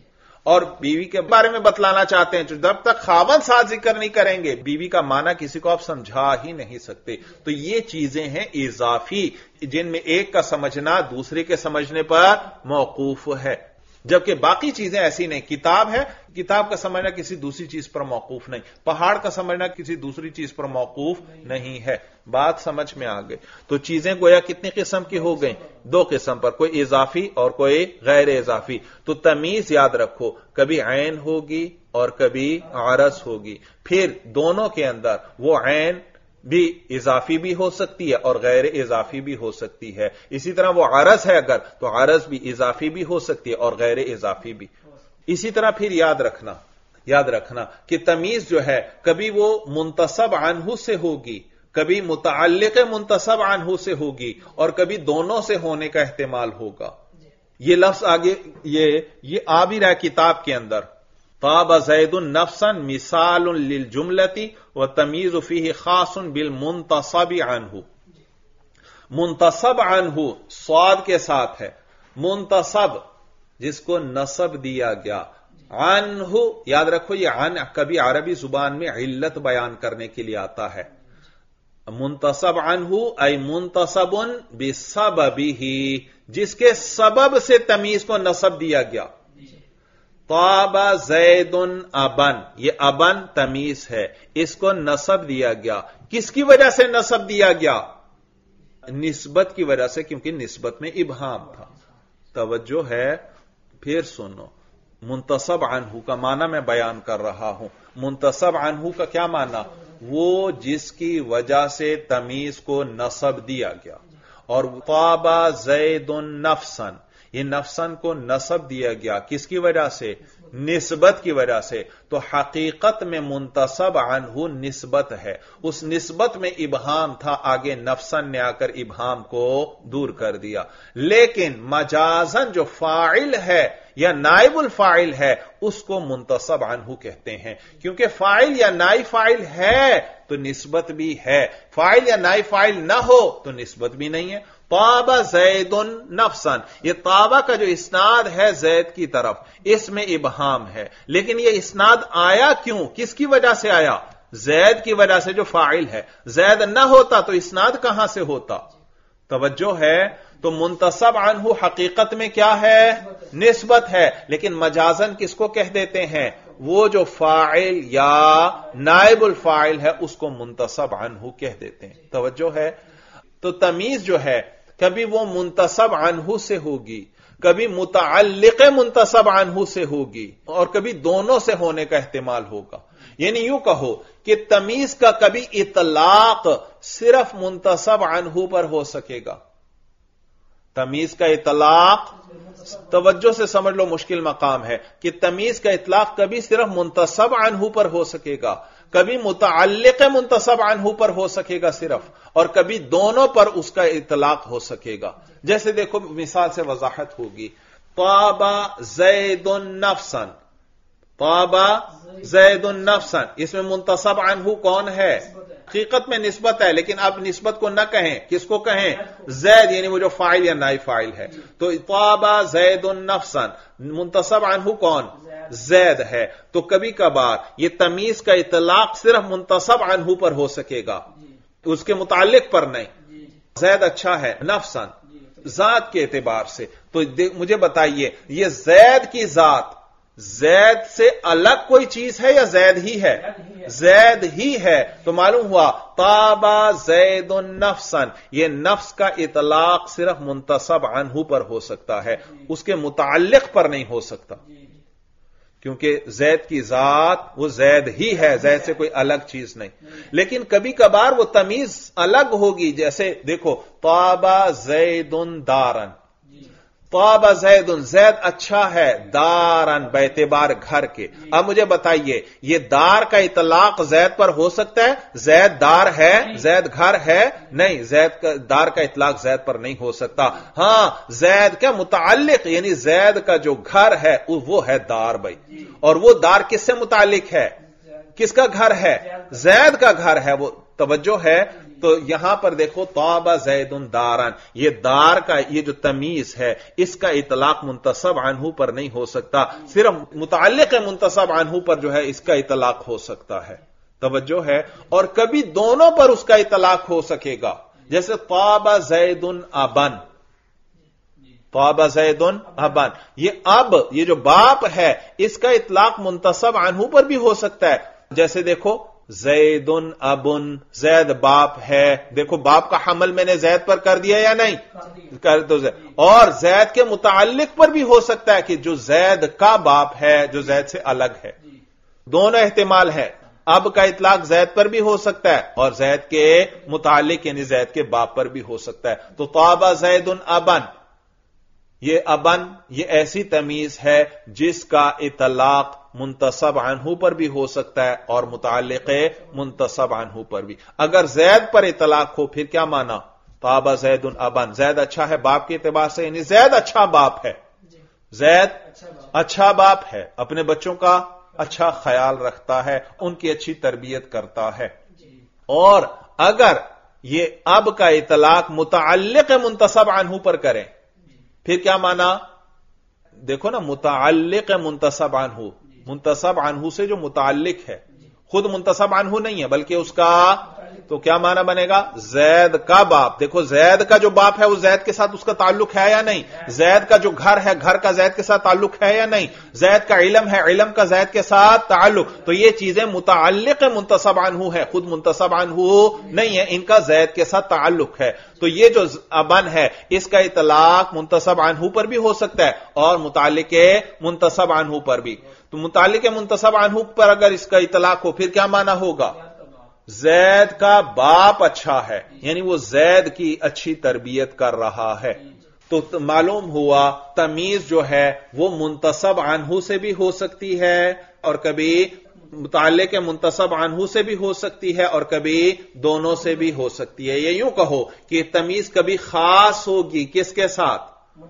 اور بیوی کے بارے میں بتلانا چاہتے ہیں جب تک خاوند ساتھ ذکر نہیں کریں گے بیوی کا معنی کسی کو آپ سمجھا ہی نہیں سکتے. تو یہ چیزیں ہیں اضافی جن میں ایک کا سمجھنا دوسرے کے سمجھنے پر موقوف ہے، جبکہ باقی چیزیں ایسی نہیں. کتاب ہے، کتاب کا سمجھنا کسی دوسری چیز پر موقوف نہیں. پہاڑ کا سمجھنا کسی دوسری چیز پر موقوف نہیں ہے. بات سمجھ میں آ گئی. تو چیزیں گویا کتنی قسم کی ہو گئیں؟ دو قسم پر، کوئی اضافی اور کوئی غیر اضافی. تو تمیز یاد رکھو، کبھی عین ہوگی اور کبھی عرض ہوگی. پھر دونوں کے اندر وہ عین بھی اضافی بھی ہو سکتی ہے اور غیر اضافی بھی ہو سکتی ہے. اسی طرح وہ عرض ہے اگر تو عرض بھی اضافی بھی ہو سکتی ہے اور غیر اضافی بھی. اسی طرح پھر یاد رکھنا کہ تمیز جو ہے کبھی وہ منتسب عنہ سے ہوگی، کبھی متعلق منتسب عنہ سے ہوگی، اور کبھی دونوں سے ہونے کا احتمال ہوگا. یہ لفظ آگے یہ آ بھی رہا کتاب کے اندر. طاب زید نفسا مثال للجملتی وتمیز فیہ خاص بالمنتصب عنہ. منتصب عنہ صاد کے ساتھ ہے. منتصب جس کو نسب دیا گیا. عنہ یاد رکھو یہ عن کبھی عربی زبان میں علت بیان کرنے کے لیے آتا ہے. منتصب عنہ ای منتصب بسببہ، جس کے سبب سے تمیز کو نسب دیا گیا. طاب زید ابن، یہ ابن تمیز ہے، اس کو نسب دیا گیا. کس کی وجہ سے نسب دیا گیا؟ نسبت کی وجہ سے، کیونکہ نسبت میں ابہام تھا. توجہ ہے؟ پھر سنو، منتصب عنہ کا معنی میں بیان کر رہا ہوں. منتصب عنہ کا کیا معنی؟ وہ جس کی وجہ سے تمیز کو نسب دیا گیا. اور طاب زید نفسا، یہ نفسن کو نسب دیا گیا کس کی وجہ سے؟ نسبت کی وجہ سے. تو حقیقت میں منتصب عنہ نسبت ہے، اس نسبت میں ابہام تھا، آگے نفسن نے آ کر ابہام کو دور کر دیا. لیکن مجازن جو فاعل ہے یا نائب الفاعل ہے اس کو منتصب عنہ کہتے ہیں، کیونکہ فاعل یا نائب فاعل ہے تو نسبت بھی ہے، فاعل یا نائب فاعل نہ ہو تو نسبت بھی نہیں ہے. طاب زید نفسا، یہ طابہ کا جو اسناد ہے زید کی طرف اس میں ابہام ہے، لیکن یہ اسناد آیا کیوں؟ کس کی وجہ سے آیا؟ زید کی وجہ سے جو فاعل ہے. زید نہ ہوتا تو اسناد کہاں سے ہوتا؟ توجہ ہے؟ تو منتصب عنہ حقیقت میں کیا ہے؟ نسبت ہے، لیکن مجازن کس کو کہہ دیتے ہیں؟ وہ جو فاعل یا نائب الفاعل ہے اس کو منتصب عنہ کہہ دیتے ہیں. توجہ ہے؟ تو تمیز جو ہے کبھی وہ منتصب عنہ سے ہوگی، کبھی متعلق منتصب عنہ سے ہوگی، اور کبھی دونوں سے ہونے کا احتمال ہوگا. یعنی یوں کہو کہ تمیز کا کبھی اطلاق صرف منتصب عنہ پر ہو سکے گا. تمیز کا اطلاق، توجہ سے سمجھ لو مشکل مقام ہے کہ تمیز کا اطلاق کبھی صرف منتصب عنہ پر ہو سکے گا، کبھی متعلق منتصب عنہ پر ہو سکے گا صرف، اور کبھی دونوں پر اس کا اطلاق ہو سکے گا. جیسے دیکھو مثال سے وضاحت ہوگی. طاب زید نفسا، طاب زید نفسا، اس میں منتصب عنہ کون ہے؟ حقیقت میں نسبت ہے، لیکن اب نسبت کو نہ کہیں، کس کو کہیں؟ زید، یعنی وہ جو فاعل یا نائب فاعل ہے. تو طاب زید نفسا، منتصب عنہ کون؟ زید ہے. تو کبھی کبھار یہ تمیز کا اطلاق صرف منتصب عنہ پر ہو سکے گا، اس کے متعلق پر نہیں. زید اچھا ہے نفسا، ذات کے اعتبار سے. تو مجھے بتائیے یہ زید کی ذات زید سے الگ کوئی چیز ہے یا زید ہی ہے؟ زید ہی ہے. تو معلوم ہوا طاب زید نفسا، یہ نفس کا اطلاق صرف منتصب عنہ پر ہو سکتا ہے، اس کے متعلق پر نہیں ہو سکتا، کیونکہ زید کی ذات وہ زید ہی ہے، زید سے کوئی الگ چیز نہیں. لیکن کبھی کبھار وہ تمیز الگ ہوگی. جیسے دیکھو طاب زید دارن، طاب زید، زید اچھا ہے، دارن باعتبار گھر کے. اب مجھے بتائیے یہ دار کا اطلاق زید پر ہو سکتا ہے؟ زید دار ہے، زید گھر ہے؟ نہیں، زید کا دار کا اطلاق زید پر نہیں ہو سکتا. ہاں زید کا متعلق یعنی زید کا جو گھر ہے وہ ہے دار بھائی. اور وہ دار کس سے متعلق ہے؟ کس کا گھر ہے؟ زید کا گھر ہے. وہ توجہ ہے. تو یہاں پر دیکھو طاب زید دارن، یہ دار کا یہ جو تمیز ہے اس کا اطلاق منتصب عنہ پر نہیں ہو سکتا، صرف متعلق منتصب عنہ پر جو ہے اس کا اطلاق ہو سکتا ہے. توجہ ہے. اور کبھی دونوں پر اس کا اطلاق ہو سکے گا. جیسے طاب زید ابن، طاب زید ابن، یہ اب یہ جو باپ ہے اس کا اطلاق منتصب عنہ پر بھی ہو سکتا ہے. جیسے دیکھو زید ابن، زید باپ ہے. دیکھو باپ کا حمل میں نے زید پر کر دیا یا نہیں؟ کر دو. اور زید کے متعلق پر بھی ہو سکتا ہے کہ جو زید کا باپ ہے جو زید سے الگ ہے. دونوں احتمال ہے. اب کا اطلاق زید پر بھی ہو سکتا ہے اور زید کے متعلق یعنی زید کے باپ پر بھی ہو سکتا ہے. تو طاب زید ابن، یہ ابن یہ ایسی تمیز ہے جس کا اطلاق منتصب عنہ پر بھی ہو سکتا ہے اور متعلق منتصب عنہ پر بھی. اگر زید پر اطلاق ہو پھر کیا مانا؟ طاب زید ابن، زید اچھا ہے باپ کے اعتبار سے، یعنی زید اچھا باپ ہے، زید اچھا باپ ہے، اپنے بچوں کا اچھا خیال رکھتا ہے، ان کی اچھی تربیت کرتا ہے. اور اگر یہ اب کا اطلاق متعلق منتصب عنہ پر کریں پھر کیا مانا؟ دیکھو نا متعلق منتصب عنہ، منتصب عنہ سے جو متعلق ہے، خود منتصب عنہ نہیں ہے بلکہ اس کا، تو کیا معنی بنے گا؟ زید کا باپ. دیکھو زید کا جو باپ ہے وہ زید کے ساتھ اس کا تعلق ہے یا نہیں؟ زید کا جو گھر ہے گھر کا زید کے ساتھ تعلق ہے یا نہیں؟ زید کا علم ہے علم کا زید کے ساتھ تعلق. تو یہ چیزیں متعلق منتصب عنہ ہے، خود منتصب عنہ نہیں ہے، ان کا زید کے ساتھ تعلق ہے. تو یہ جو ابن ہے اس کا اطلاق منتصب عنہ پر بھی ہو سکتا ہے اور متعلق منتصب عنہ پر بھی. تو متعلق منتصب عنہ پر اگر اس کا اطلاق ہو پھر کیا معنی ہوگا؟ زید کا باپ اچھا ہے، یعنی وہ زید کی اچھی تربیت کر رہا ہے. تو معلوم ہوا تمیز جو ہے وہ منتصب عنہ سے بھی ہو سکتی ہے اور کبھی متعلق منتصب عنہ سے بھی ہو سکتی ہے اور کبھی دونوں سے بھی ہو سکتی ہے. یہ یوں کہو کہ تمیز کبھی خاص ہوگی کس کے ساتھ؟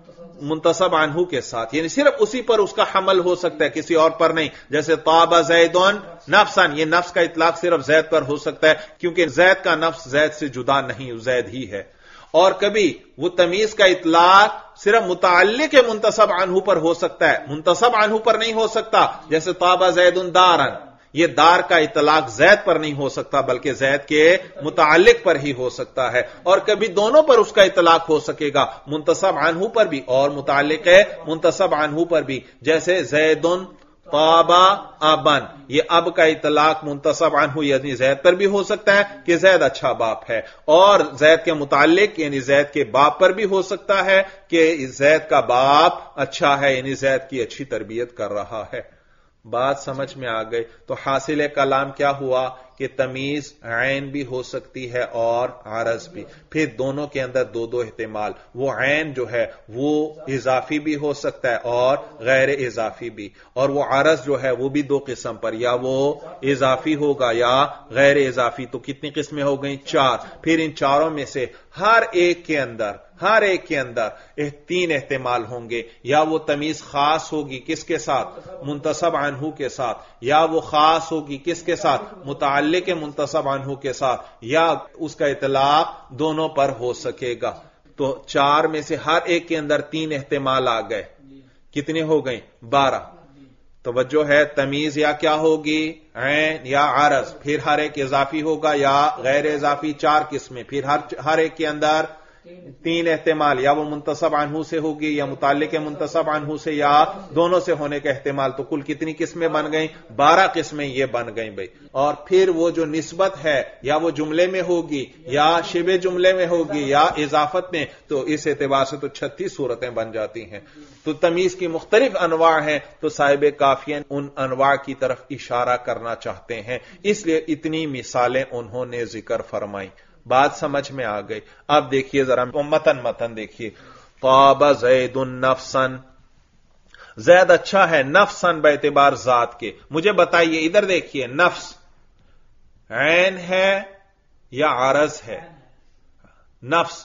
منتصب عنہ کے ساتھ، یعنی صرف اسی پر اس کا حمل ہو سکتا ہے کسی اور پر نہیں. جیسے طاب زید نفسا، یہ نفس کا اطلاق صرف زید پر ہو سکتا ہے کیونکہ زید کا نفس زید سے جدا نہیں، زید ہی ہے. اور کبھی وہ تمیز کا اطلاق صرف متعلق منتصب عنہ پر ہو سکتا ہے، منتصب عنہ پر نہیں ہو سکتا. جیسے طاب زید دارن، یہ دار کا اطلاق زید پر نہیں ہو سکتا بلکہ زید کے متعلق پر ہی ہو سکتا ہے. اور کبھی دونوں پر اس کا اطلاق ہو سکے گا، منتصب عنہ پر بھی اور متعلق منتصب عنہ پر بھی. جیسے زید طاب ابن، یہ اب کا اطلاق منتصب عنہ یعنی زید پر بھی ہو سکتا ہے کہ زید اچھا باپ ہے، اور زید کے متعلق یعنی زید کے باپ پر بھی ہو سکتا ہے کہ زید کا باپ اچھا ہے یعنی زید کی اچھی تربیت کر رہا ہے. بات سمجھ میں آ گئی؟ تو حاصل کلام کیا ہوا کہ تمیز عین بھی ہو سکتی ہے اور عرض بھی، پھر دونوں کے اندر دو دو احتمال، وہ عین جو ہے وہ اضافی بھی ہو سکتا ہے اور غیر اضافی بھی، اور وہ عرض جو ہے وہ بھی دو قسم پر، یا وہ اضافی ہوگا یا غیر اضافی۔ تو کتنی قسمیں ہو گئیں؟ 4۔ پھر ان چاروں میں سے ہر ایک کے اندر تین احتمال ہوں گے، یا وہ تمیز خاص ہوگی کس کے ساتھ؟ منتسب عنہ کے ساتھ، یا وہ خاص ہوگی کس کے ساتھ؟ متعلق منتسب عنہ کے ساتھ، یا اس کا اطلاق دونوں پر ہو سکے گا۔ تو 4 میں سے ہر ایک کے اندر 3 احتمال آ گئے، کتنے ہو گئیں؟ 12۔ توجہ ہے، تمیز یا کیا ہوگی؟ عین یا عرض، پھر ہر ایک اضافی ہوگا یا غیر اضافی، 4 قسمیں، پھر ہر ایک کے اندر 3 احتمال، یا وہ منتسب عنہ سے ہوگی یا متعلق منتسب عنہ سے یا دونوں سے ہونے کا احتمال۔ تو کل کتنی قسمیں بن گئیں؟ 12 قسمیں یہ بن گئیں بھائی۔ اور پھر وہ جو نسبت ہے یا وہ جملے میں ہوگی یا شبہ جملے میں ہوگی یا اضافت میں، تو اس اعتبار سے تو 36 صورتیں بن جاتی ہیں۔ تو تمیز کی مختلف انواع ہیں، تو صاحب کافیہ ان انواع کی طرف اشارہ کرنا چاہتے ہیں، اس لیے اتنی مثالیں انہوں نے ذکر فرمائی۔ بات سمجھ میں آ گئی؟ اب دیکھیے ذرا متن دیکھیے۔ طاب زید نفسا، زید اچھا ہے، نفسن باعتبار ذات کے۔ مجھے بتائیے، ادھر دیکھیے، نفس عین ہے یا عرض ہے؟ نفس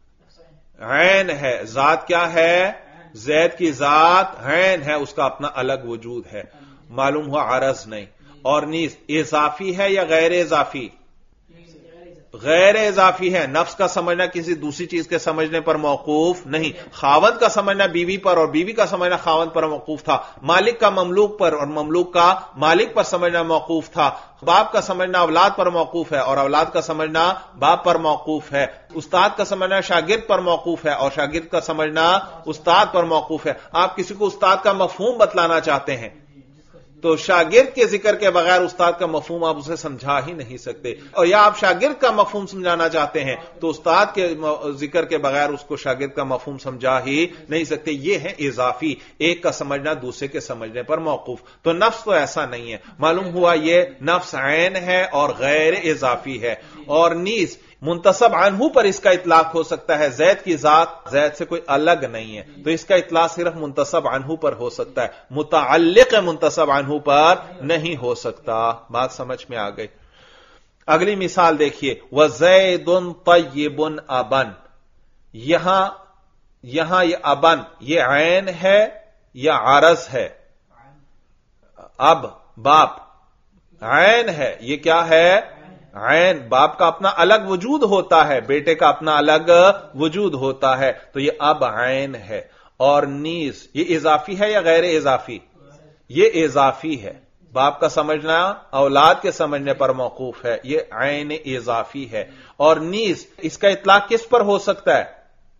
عین ہے، ذات کیا ہے؟ زید کی ذات عین ہے، اس کا اپنا الگ وجود ہے، معلوم ہوا عرض نہیں۔ اور نیز اضافی ہے یا غیر اضافی؟ غیر اضافی ہے۔ نفس کا سمجھنا کسی دوسری چیز کے سمجھنے پر موقوف نہیں۔ خاوند کا سمجھنا بیوی پر اور بیوی کا سمجھنا خاوند پر موقوف تھا، مالک کا مملوک پر اور مملوک کا مالک پر سمجھنا موقوف تھا، باپ کا سمجھنا اولاد پر موقوف ہے اور اولاد کا سمجھنا باپ پر موقوف ہے، استاد کا سمجھنا شاگرد پر موقوف ہے اور شاگرد کا سمجھنا استاد پر موقوف ہے۔ آپ کسی کو استاد کا مفہوم بتلانا چاہتے ہیں تو شاگرد کے ذکر کے بغیر استاد کا مفہوم آپ اسے سمجھا ہی نہیں سکتے، اور یا آپ شاگرد کا مفہوم سمجھانا چاہتے ہیں تو استاد کے ذکر کے بغیر اس کو شاگرد کا مفہوم سمجھا ہی نہیں سکتے۔ یہ ہے اضافی، ایک کا سمجھنا دوسرے کے سمجھنے پر موقوف۔ تو نفس تو ایسا نہیں ہے، معلوم ہوا یہ نفس عین ہے اور غیر اضافی ہے۔ اور نیز منتسب عنہ پر اس کا اطلاق ہو سکتا ہے، زید کی ذات زید سے کوئی الگ نہیں ہے تو اس کا اطلاق صرف منتسب عنہ پر ہو سکتا ہے، متعلق منتسب عنہ پر نہیں ہو سکتا۔ بات سمجھ میں آ گئی؟ اگلی مثال دیکھیے، وَزَيْدٌ طَيِّبٌ أَبًا، یہاں یہ ابن یہ عین ہے یا عرض ہے؟ اب باپ عین ہے، یہ کیا ہے؟ عین۔ باپ کا اپنا الگ وجود ہوتا ہے، بیٹے کا اپنا الگ وجود ہوتا ہے، تو یہ اب عین ہے۔ اور نیز یہ اضافی ہے یا غیر اضافی؟ یہ اضافی ہے، باپ کا سمجھنا اولاد کے سمجھنے پر موقوف ہے، یہ عین اضافی ہے۔ اور نیز اس کا اطلاق کس پر ہو سکتا ہے؟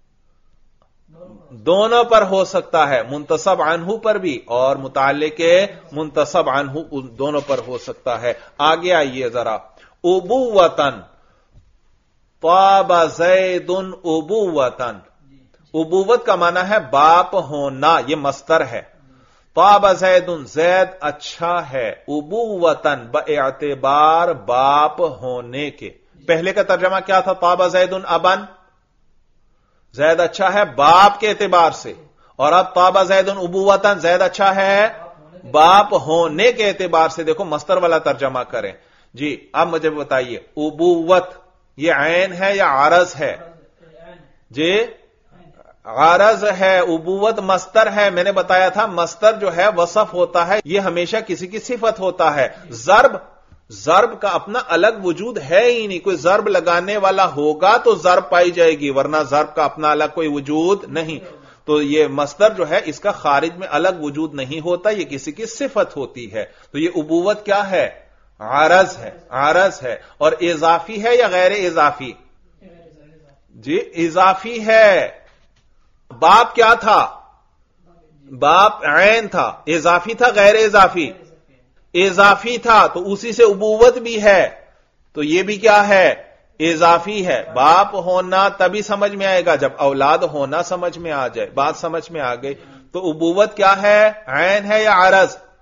دونوں پر ہو سکتا ہے، منتسب عنہ پر بھی اور متعلق منتسب عنہ دونوں پر ہو سکتا ہے۔ آگے آئیے ذرا، ابوتن، طاب زید ابوتن، ابوت کا معنی ہے باپ ہونا، یہ مصدر ہے۔ طاب زید، زید اچھا ہے، ابوتن باعتبار باپ ہونے کے۔ پہلے کا ترجمہ کیا تھا؟ طاب زید ابن، زید اچھا ہے باپ کے اعتبار سے، اور اب طاب زید ابوتن، زید اچھا ہے باپ ہونے کے اعتبار سے۔ دیکھو مصدر والا ترجمہ کریں جی۔ اب مجھے بتائیے، ابوت یہ عین ہے یا عرض ہے؟ جی عرض ہے۔ ابوت مصدر ہے، میں نے بتایا تھا مصدر جو ہے وصف ہوتا ہے، یہ ہمیشہ کسی کی صفت ہوتا ہے۔ ضرب کا اپنا الگ وجود ہے ہی نہیں، کوئی ضرب لگانے والا ہوگا تو ضرب پائی جائے گی، ورنہ ضرب کا اپنا الگ کوئی وجود نہیں۔ تو یہ مصدر جو ہے اس کا خارج میں الگ وجود نہیں ہوتا، یہ کسی کی صفت ہوتی ہے۔ تو یہ ابوت کیا ہے؟ عرض ہے۔ اور اضافی ہے یا غیر اضافی؟ جی اضافی ہے۔ باپ کیا تھا؟ باپ عین تھا، اضافی تھا غیر اضافی؟ اضافی تھا، تو اسی سے ابوت بھی ہے، تو یہ بھی کیا ہے؟ اضافی ہے۔ باپ ہونا تبھی سمجھ میں آئے گا جب اولاد ہونا سمجھ میں آ جائے۔ بات سمجھ میں آ گئی؟ تو ابوت کیا ہے؟ عین ہے یا عرض؟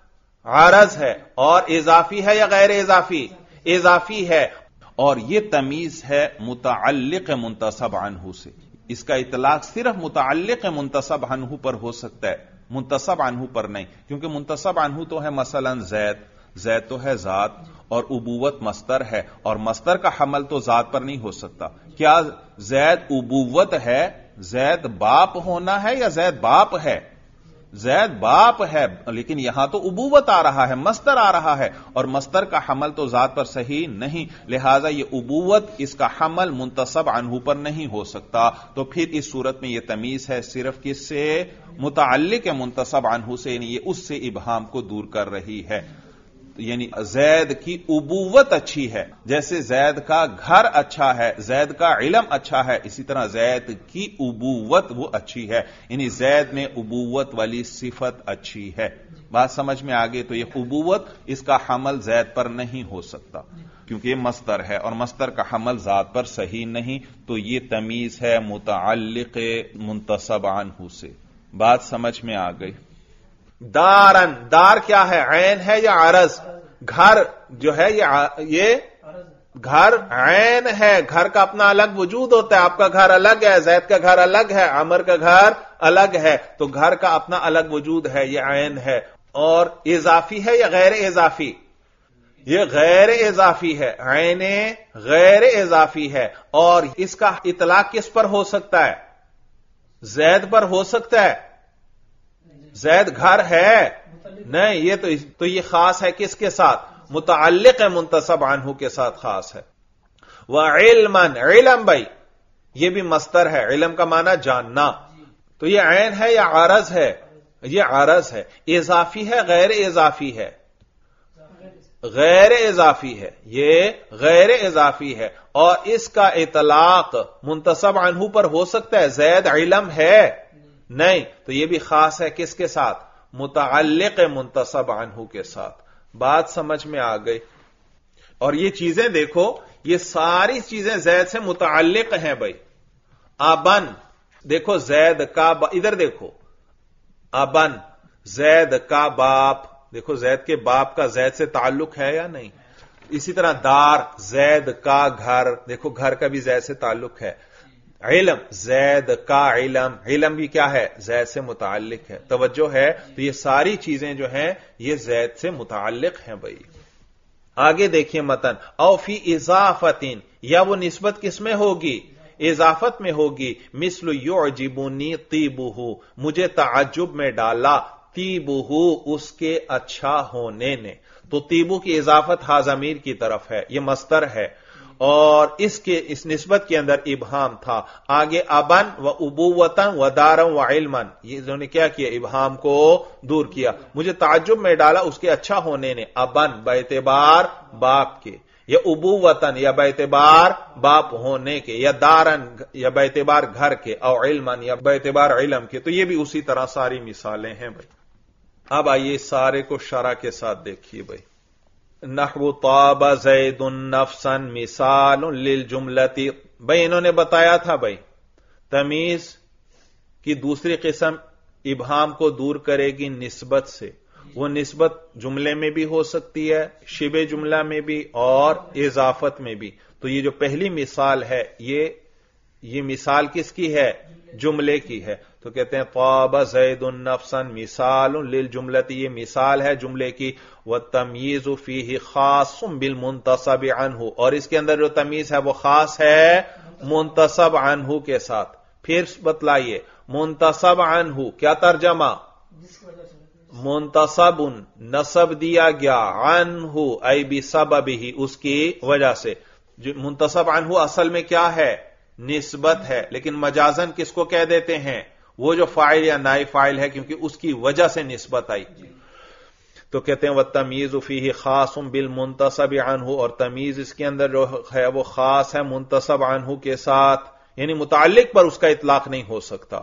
عرض ہے، اور اضافی ہے یا غیر اضافی؟ اضافی ہے، اور یہ تمیز ہے متعلق منتسب عنہ سے. اس کا اطلاق صرف متعلق منتسب عنہ پر ہو سکتا ہے، منتسب عنہ پر نہیں، کیونکہ منتسب عنہ تو ہے مثلا زید تو ہے ذات، اور ابوت مصدر ہے، اور مصدر کا حمل تو ذات پر نہیں ہو سکتا. کیا زید ابوت ہے، زید باپ ہونا ہے، یا زید باپ ہے؟ زید باپ ہے، لیکن یہاں تو ابوت آ رہا ہے، مصدر آ رہا ہے، اور مصدر کا حمل تو ذات پر صحیح نہیں، لہذا یہ ابوت اس کا حمل منتسب عنہ پر نہیں ہو سکتا. تو پھر اس صورت میں یہ تمیز ہے صرف کس سے؟ متعلق منتسب عنہ سے، یعنی یہ اس سے ابہام کو دور کر رہی ہے. یعنی زید کی ابوت اچھی ہے، جیسے زید کا گھر اچھا ہے، زید کا علم اچھا ہے، اسی طرح زید کی ابوت وہ اچھی ہے، یعنی زید میں ابوت والی صفت اچھی ہے. بات سمجھ میں آگے؟ تو یہ ابوت اس کا حمل زید پر نہیں ہو سکتا کیونکہ یہ مصدر ہے، اور مصدر کا حمل ذات پر صحیح نہیں، تو یہ تمیز ہے متعلق منتسب عنہ سے. بات سمجھ میں آ گئی؟ دارن، دار کیا ہے؟ عین ہے یا عرض؟ گھر جو ہے یہ گھر عین ہے، گھر کا اپنا الگ وجود ہوتا ہے. آپ کا گھر الگ ہے، زید کا گھر الگ ہے، عمر کا گھر الگ ہے، تو گھر کا اپنا الگ وجود ہے، یہ عین ہے. اور اضافی ہے یا غیر اضافی؟ یہ غیر اضافی ہے، عین غیر اضافی ہے. اور اس کا اطلاق کس پر ہو سکتا ہے؟ زید پر ہو سکتا ہے. زید گھر ہے نہیں، یہ تو یہ خاص ہے کس کے ساتھ؟ متعلق منتسب عنہ کے ساتھ خاص ہے. وعلمن، علم بھائی یہ بھی مصدر ہے، علم کا معنی جاننا، تو یہ عین ہے یا عرض ہے؟ یہ عرض ہے. اضافی ہے غیر اضافی ہے؟ غیر اضافی ہے، یہ غیر اضافی ہے. اور اس کا اطلاق منتسب عنہ پر ہو سکتا ہے. زید علم ہے نہیں، تو یہ بھی خاص ہے کس کے ساتھ؟ متعلق منتسب عنہ کے ساتھ. بات سمجھ میں آ گئی؟ اور یہ چیزیں دیکھو، یہ ساری چیزیں زید سے متعلق ہیں بھائی. ابن دیکھو، زید کا ادھر دیکھو، ابن زید کا باپ، دیکھو زید کے باپ کا زید سے تعلق ہے یا نہیں؟ اسی طرح دار، زید کا گھر، دیکھو گھر کا بھی زید سے تعلق ہے. علم، زید کا علم، علم بھی کیا ہے؟ زید سے متعلق ہے. توجہ ہے؟ تو یہ ساری چیزیں جو ہیں یہ زید سے متعلق ہیں بھائی. آگے دیکھیے متن. او فی اضافتین، یا وہ نسبت کس میں ہوگی؟ اضافت میں ہوگی. مثل یعجبنی طیبہ، مجھے تعجب میں ڈالا طیبہ اس کے اچھا ہونے نے. تو طیبہ کی اضافت ہا ضمیر کی طرف ہے، یہ مصدر ہے، اور اس نسبت کے اندر ابہام تھا. آگے ابن و ابوتن و دارن و علمن، یہ انہوں نے کیا کیا؟ ابہام کو دور کیا. مجھے تعجب میں ڈالا اس کے اچھا ہونے نے. ابن باعتبار باپ کے، یا ابوتن یا باعتبار باپ ہونے کے، یا دارن یا باعتبار گھر کے، او علمن یا باعتبار علم کے. تو یہ بھی اسی طرح ساری مثالیں ہیں بھائی. اب آئیے سارے کو شرح کے ساتھ دیکھیے بھائی. نحو طاب زید نفسا مثال للجملتی، بھائی انہوں نے بتایا تھا بھائی تمیز کی دوسری قسم ابہام کو دور کرے گی نسبت سے. وہ نسبت جملے میں بھی ہو سکتی ہے، شبہ جملہ میں بھی، اور اضافت میں بھی. تو یہ جو پہلی مثال ہے یہ مثال کس کی ہے؟ جملے کی ہے. تو کہتے ہیں طاب زید نفسا مثال للجملتی، یہ مثال ہے جملے کی. والتمییز فیہ خاص بالمنتصب عنہ، اور اس کے اندر جو تمیز ہے وہ خاص ہے منتصب عنہ کے ساتھ. پھر بتلائیے منتصب عنہ کیا ترجمہ؟ منتصب نسب دیا گیا، عنہ ای بسببہ اس کی وجہ سے. منتصب عنہ اصل میں کیا ہے؟ نسبت ہے، لیکن مجازن کس کو کہہ دیتے ہیں؟ وہ جو فاعل یا نائب فاعل ہے، کیونکہ اس کی وجہ سے نسبت آئی. تو کہتے ہیں والتمییز فیہ خاص بالمنتصب عنہ، اور تمیز اس کے اندر جو ہے وہ خاص ہے منتصب عنہ کے ساتھ، یعنی متعلق پر اس کا اطلاق نہیں ہو سکتا.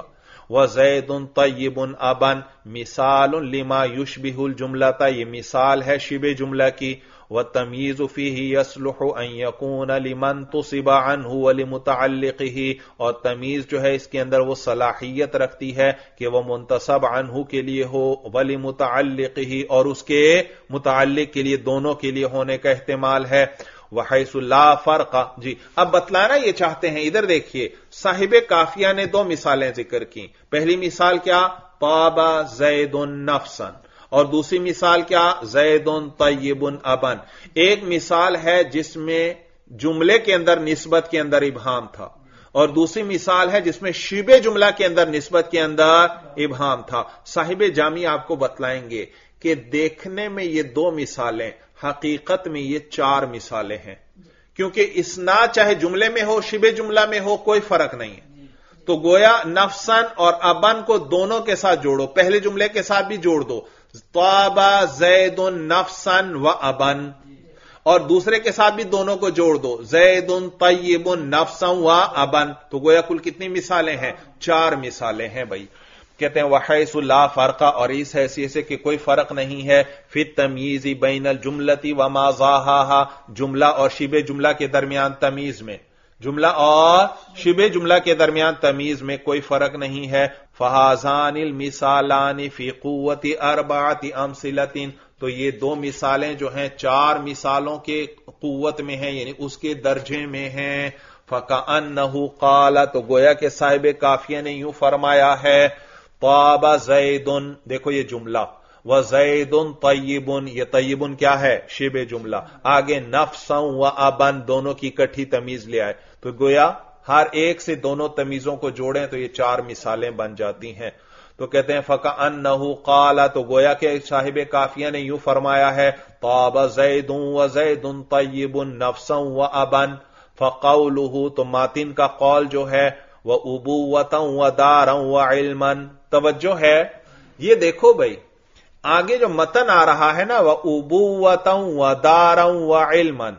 व ज़ैदुन तय्यिबुन अबन मिसाल लिमा युशबिहुल जुमलता, ये मिसाल है शिबे जुमला की। व तमीज़ फीही यसलुहु अन यकून लिमन तुसिबा अन्हु व लिमुतअल्लिक़िही, और तमीज़ जो है इसके अंदर वो सलाहियत रखती है कि वह मुंतसब अन्हु के लिए हो, व लिमुतअल्लिक़िही, और उसके मुतअल्लिक़ के लिए, दोनों के लिए होने का एहतिमाल है। वहैसु ला फर्क़ा, जी अब बतलाना ये चाहते हैं, इधर देखिए साहिबे काफिया ने दो मिसालें जिक्र की। पहली मिसाल क्या, ताबा ज़ैदुन नफ्सन, और दूसरी मिसाल क्या, ज़ैदुन तय्यिबुन अबन। एक मिसाल है जिसमें जुमले के अंदर निस्बत के अंदर इबहाम था, और दूसरी मिसाल है जिसमें शिबे जुमला के अंदर निस्बत के अंदर इबहाम था। साहिबे जामी आपको बतलाएंगे कि देखने में ये दो मिसालें, हकीकत में ये चार मिसालें हैं, क्योंकि इसना चाहे जुमले में हो शिबे जुमला में हो कोई फर्क नहीं है। तो गोया नफ्सन और अबन को दोनों के साथ जोड़ो, पहले जुमले के साथ भी जोड़ दो, ताबा ज़ैदुन नफ्सन व अबन, और दूसरे के साथ भी दोनों को जोड़ दो, ज़ैदुन तय्यिबुन नफ्सन व अबन। तो गोया कुल कितनी मिसालें हैं, चार मिसालें हैं भाई। कहते हैं वहैसु ला फर्क़ा, और इस हैसियत से कि कोई फर्क नहीं है, फिर तमीज़ी बैनल जुमलती व मा ज़ाहाहा, जुमला और शिबे जुमला के दरमियान तमीज में, जुमला और शिबे जुमला के दरमियान तमीज में कोई फर्क नहीं है। फहाज़ानिल मिसालानि फी कुव्वति अर्बअति अमसिलतिन, तो ये दो मिसालें जो हैं चार मिसालों के कुव्वत में हैं, यानी उसके दर्जे में हैं। फकअन्नहु क़ाल, तो गोया के साहिबे काफिया ने यूं फरमाया है, ताबा ज़ैदुन, देखो ये जुमला, व ज़ैदुन तय्यिबुन, ये तय्यिबुन क्या है, शिबे जुमला, आगे नफ्सन व अबन दोनों की इकट्ठी तमीज ले आए, तो गोया हर एक से दोनों तमीजों को जोड़ें तो ये चार मिसालें बन जाती हैं। तो कहते हैं फकअन्नहु क़ाल, तो गोया के साहिबे काफिया ने यूं फरमाया है, ताबा ज़ैदुन व ज़ैदुन तय्यिबुन नफ्सन व अबन। फ़क़ौलुहु, तो मातिन का कौल जो है, व उबुव्वतन व दारन व इल्मन, तवज्जो है, ये देखो भाई आगे जो मतन आ रहा है ना, व उबुव्वतन व दारन व इल्मन,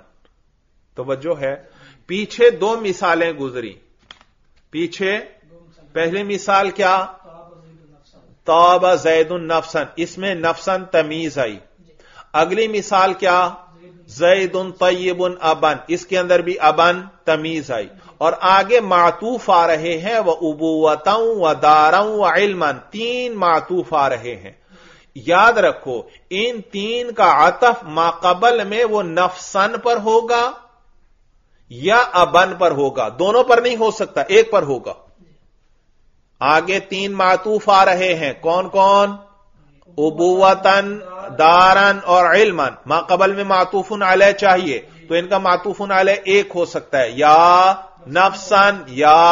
तवज्जो है, पीछे दो मिसालें गुजरी। पीछे पहली मिसाल क्या, ताबा ज़ैदुन नफ्सन, इसमें नफ्सन तमीज आई। अगली मिसाल क्या, ज़ैदुन तय्यिबुन अबन, इसके अंदर भी अबन तमीज आई, और आगे मातूफ आ रहे हैं, व उबुव्वतन व दारन व इल्मन, तीन मातूफ आ रहे हैं। याद रखो इन तीन का अतफ माकबल में वो नफ्सन पर होगा या अबन पर होगा, दोनों पर नहीं हो सकता, एक पर होगा। आगे तीन मातूफ आ रहे हैं, कौन कौन, उबुव्वतन, दारन और इल्मन, माकबल में मातूफुन अलैह चाहिए, तो इनका मातूफुन अलैह एक हो सकता है, या नफ्सन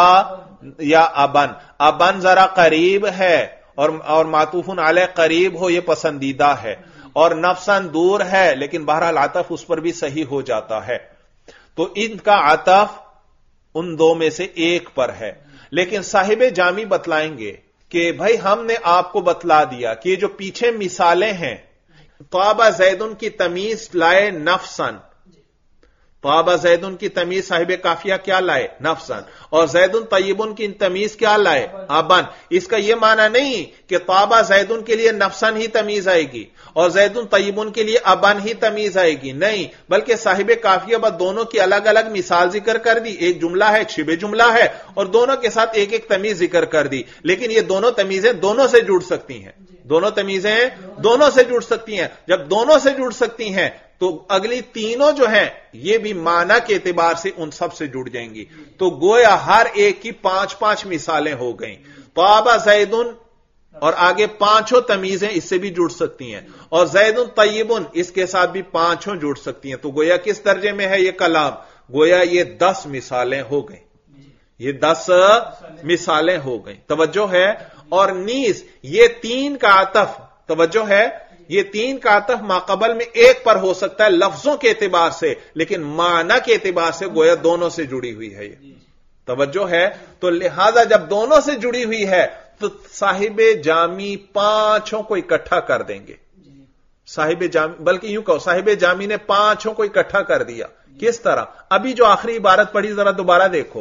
या अबन। अबन जरा करीब है और मातूफुन अलैह करीब हो, यह पसंदीदा है, और नफ्सन दूर है, लेकिन बहरहाल आतफ उस पर भी सही हो जाता है। तो इनका आतफ उन दो में से एक पर है। लेकिन साहिबे जामी बतलाएंगे कि भाई हमने आपको बतला दिया कि जो पीछे मिसालें हैं, ताबा ज़ैदुन की तमीज लाए नफ्सन, ताबा ज़ैदुन की तमीज साहिबे काफिया क्या लाए, नफ्सन, और ज़ैदुन तय्यिबुन की तमीज क्या लाए, अबन। इसका यह माना नहीं कि ताबा ज़ैदुन के लिए नफ्सन ही तमीज आएगी और ज़ैदुन तय्यिबुन के लिए अबन ही तमीज आएगी, नहीं, बल्कि साहिबे काफिया बस दोनों की अलग अलग मिसाल जिक्र कर दी। एक जुमला है, एक शिबे जुमला है, और दोनों के साथ एक एक तमीज जिक्र कर दी। लेकिन ये दोनों तमीजें दोनों से जुड़ सकती हैं, दोनों तमीजें दोनों से जुड़ सकती हैं। जब दोनों से जुड़ सकती हैं तो अगली तीनों जो हैं ये भी माना के एतबार से उन सब से जुड़ जाएंगी। तो गोया हर एक की पांच पांच मिसालें हो गई। ताबा ज़ैदुन और आगे पांचों तमीजें इससे भी जुड़ सकती हैं, और ज़ैदुन तय्यिबुन इसके साथ भी पांचों जुड़ सकती हैं। तो गोया किस दर्जे में है ये कलाम, गोया ये 10 मिसालें हो गई, ये 10 मिसालें हो गई। तवज्जो है। और नीस ये तीन का आतफ, तवज्जो है, ये तीन का आतफ माकबल में एक पर हो सकता है लफ्जों के एतबार से, लेकिन माना के एतबार से गोया दोनों से जुड़ी हुई है। ये तवज्जो है। तो लिहाजा जब दोनों से जुड़ी हुई है तो साहिबे जामी पांचों को इकट्ठा कर देंगे। साहिबे जामी, बल्कि यूं कहो साहिबे जामी ने पांचों को इकट्ठा कर दिया। किस तरह, अभी जो आखिरी इबारत पढ़ी जरा दोबारा देखो,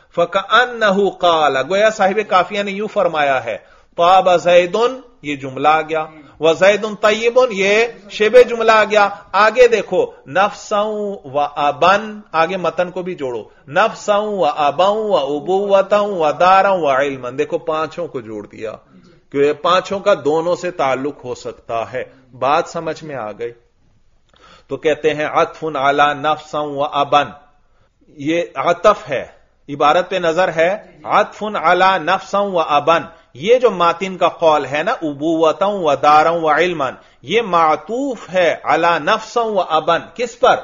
फकअन्नहु क़ाल, गोया साहिब काफिया ने यूं फरमाया है, ताब ज़ैदुन, ये जुमला आ गया, व ज़ैदुन तय्यिबुन, ये शिबे जुमला आ गया। आगे देखो, नफ्सं व अबन, आगे मतन को भी जोड़ो, नफ्सं व अबं व उबुव्वतं व दारं व इल्मन, देखो पांचों को जोड़ दिया, क्योंकि पांचों का दोनों से ताल्लुक हो सकता है। बात समझ में आ गई? तो कहते हैं अत्फुन अला नफ्सं व अबन, ये अतफ है, इबारत पे नजर है, अत्फुन अला नफ्सं व अबन, ये जो मातिन का कौल है ना, उबुव्वतं व दारं व इल्मन, ये मातूफ है अला नफ्सं व अबन, किस पर?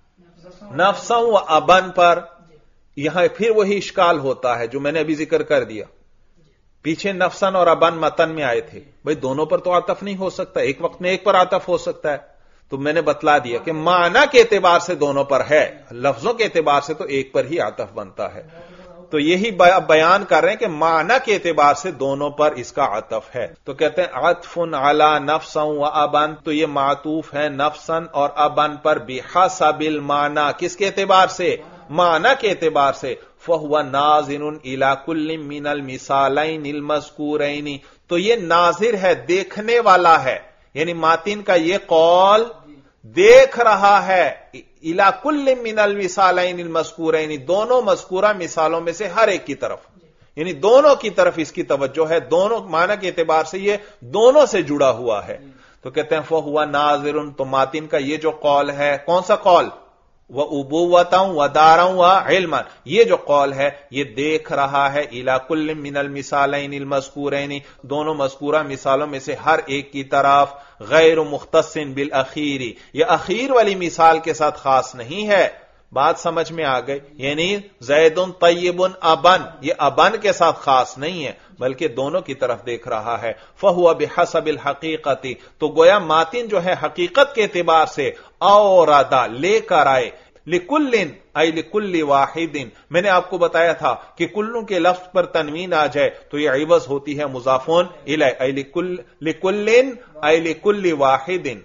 नफ्सं व अबन पर। यहां फिर वही इश्काल होता है जो मैंने अभी जिक्र कर दिया, पीछे नफ्सन और अबन मतन में आए थे, भाई दोनों पर तो आतफ नहीं हो सकता, एक वक्त में एक पर आतफ हो सकता है। तो मैंने बतला दिया कि माना के एतबार से दोनों पर है, लफ्जों के एतबार से तो एक पर ही आतफ बनता है। तो यही बयान कर रहे हैं कि माना के एतबार से दोनों पर इसका आतफ है। तो कहते हैं अतफुन अला नफ्सन व अबन, तो ये मातूफ है नफ्सन और अबन पर, बिहसबिल माना, किसके एतबार से? माना के एतबार से। फहुवा नाज़िरुन इला कुल्लिम मिनल मिसालैनिल मज़कूरैनि, तो ये नाजिर है, देखने वाला है, यानी मातिन का ये कौल देख रहा है, इला कुल्लिम मिनल मिसालैनिल मज़कूरैनि, दोनों मज़कूरा मिसालों में से हर एक की तरफ, यानी दोनों की तरफ इसकी तवज्जो है, दोनों माना के एतबार से ये दोनों से जुड़ा हुआ है। तो कहते हैं फहुवा नाज़िरुन, तो मातिन का ये जो कौल है, कौन सा कौल? व उबुव्वतं व दारं व इल्मन, ये जो कौल है ये देख रहा है, इला कुल्लिम मिनल मिसालैनिल मज़कूरैनि, दोनों मज़कूरा मिसालों में से हर एक की तरफ, गैर मुख्तसिन बिल अखीरी, ये अखीर वाली मिसाल के साथ खास नहीं है। बात समझ में आ गई? यानी ज़ैदुन तय्यिबुन अबन, ये अबन के साथ खास नहीं है, बल्कि दोनों की तरफ देख रहा है। फहुवा बिहसबिल हकीकती, तो गोया मातिन जो है हकीकत के एतबार से औरदा, लेकर आए, लिकुल्लिन आई लिकुल्ली वाहिदिन, मैंने आपको बताया था कि कुल्लू के लफ्ज पर तनवीन आ जाए तो यह इवज होती है मुजाफुन इलै, आई लिकुल्लिन आई लिकुल्ली वाहिदिन।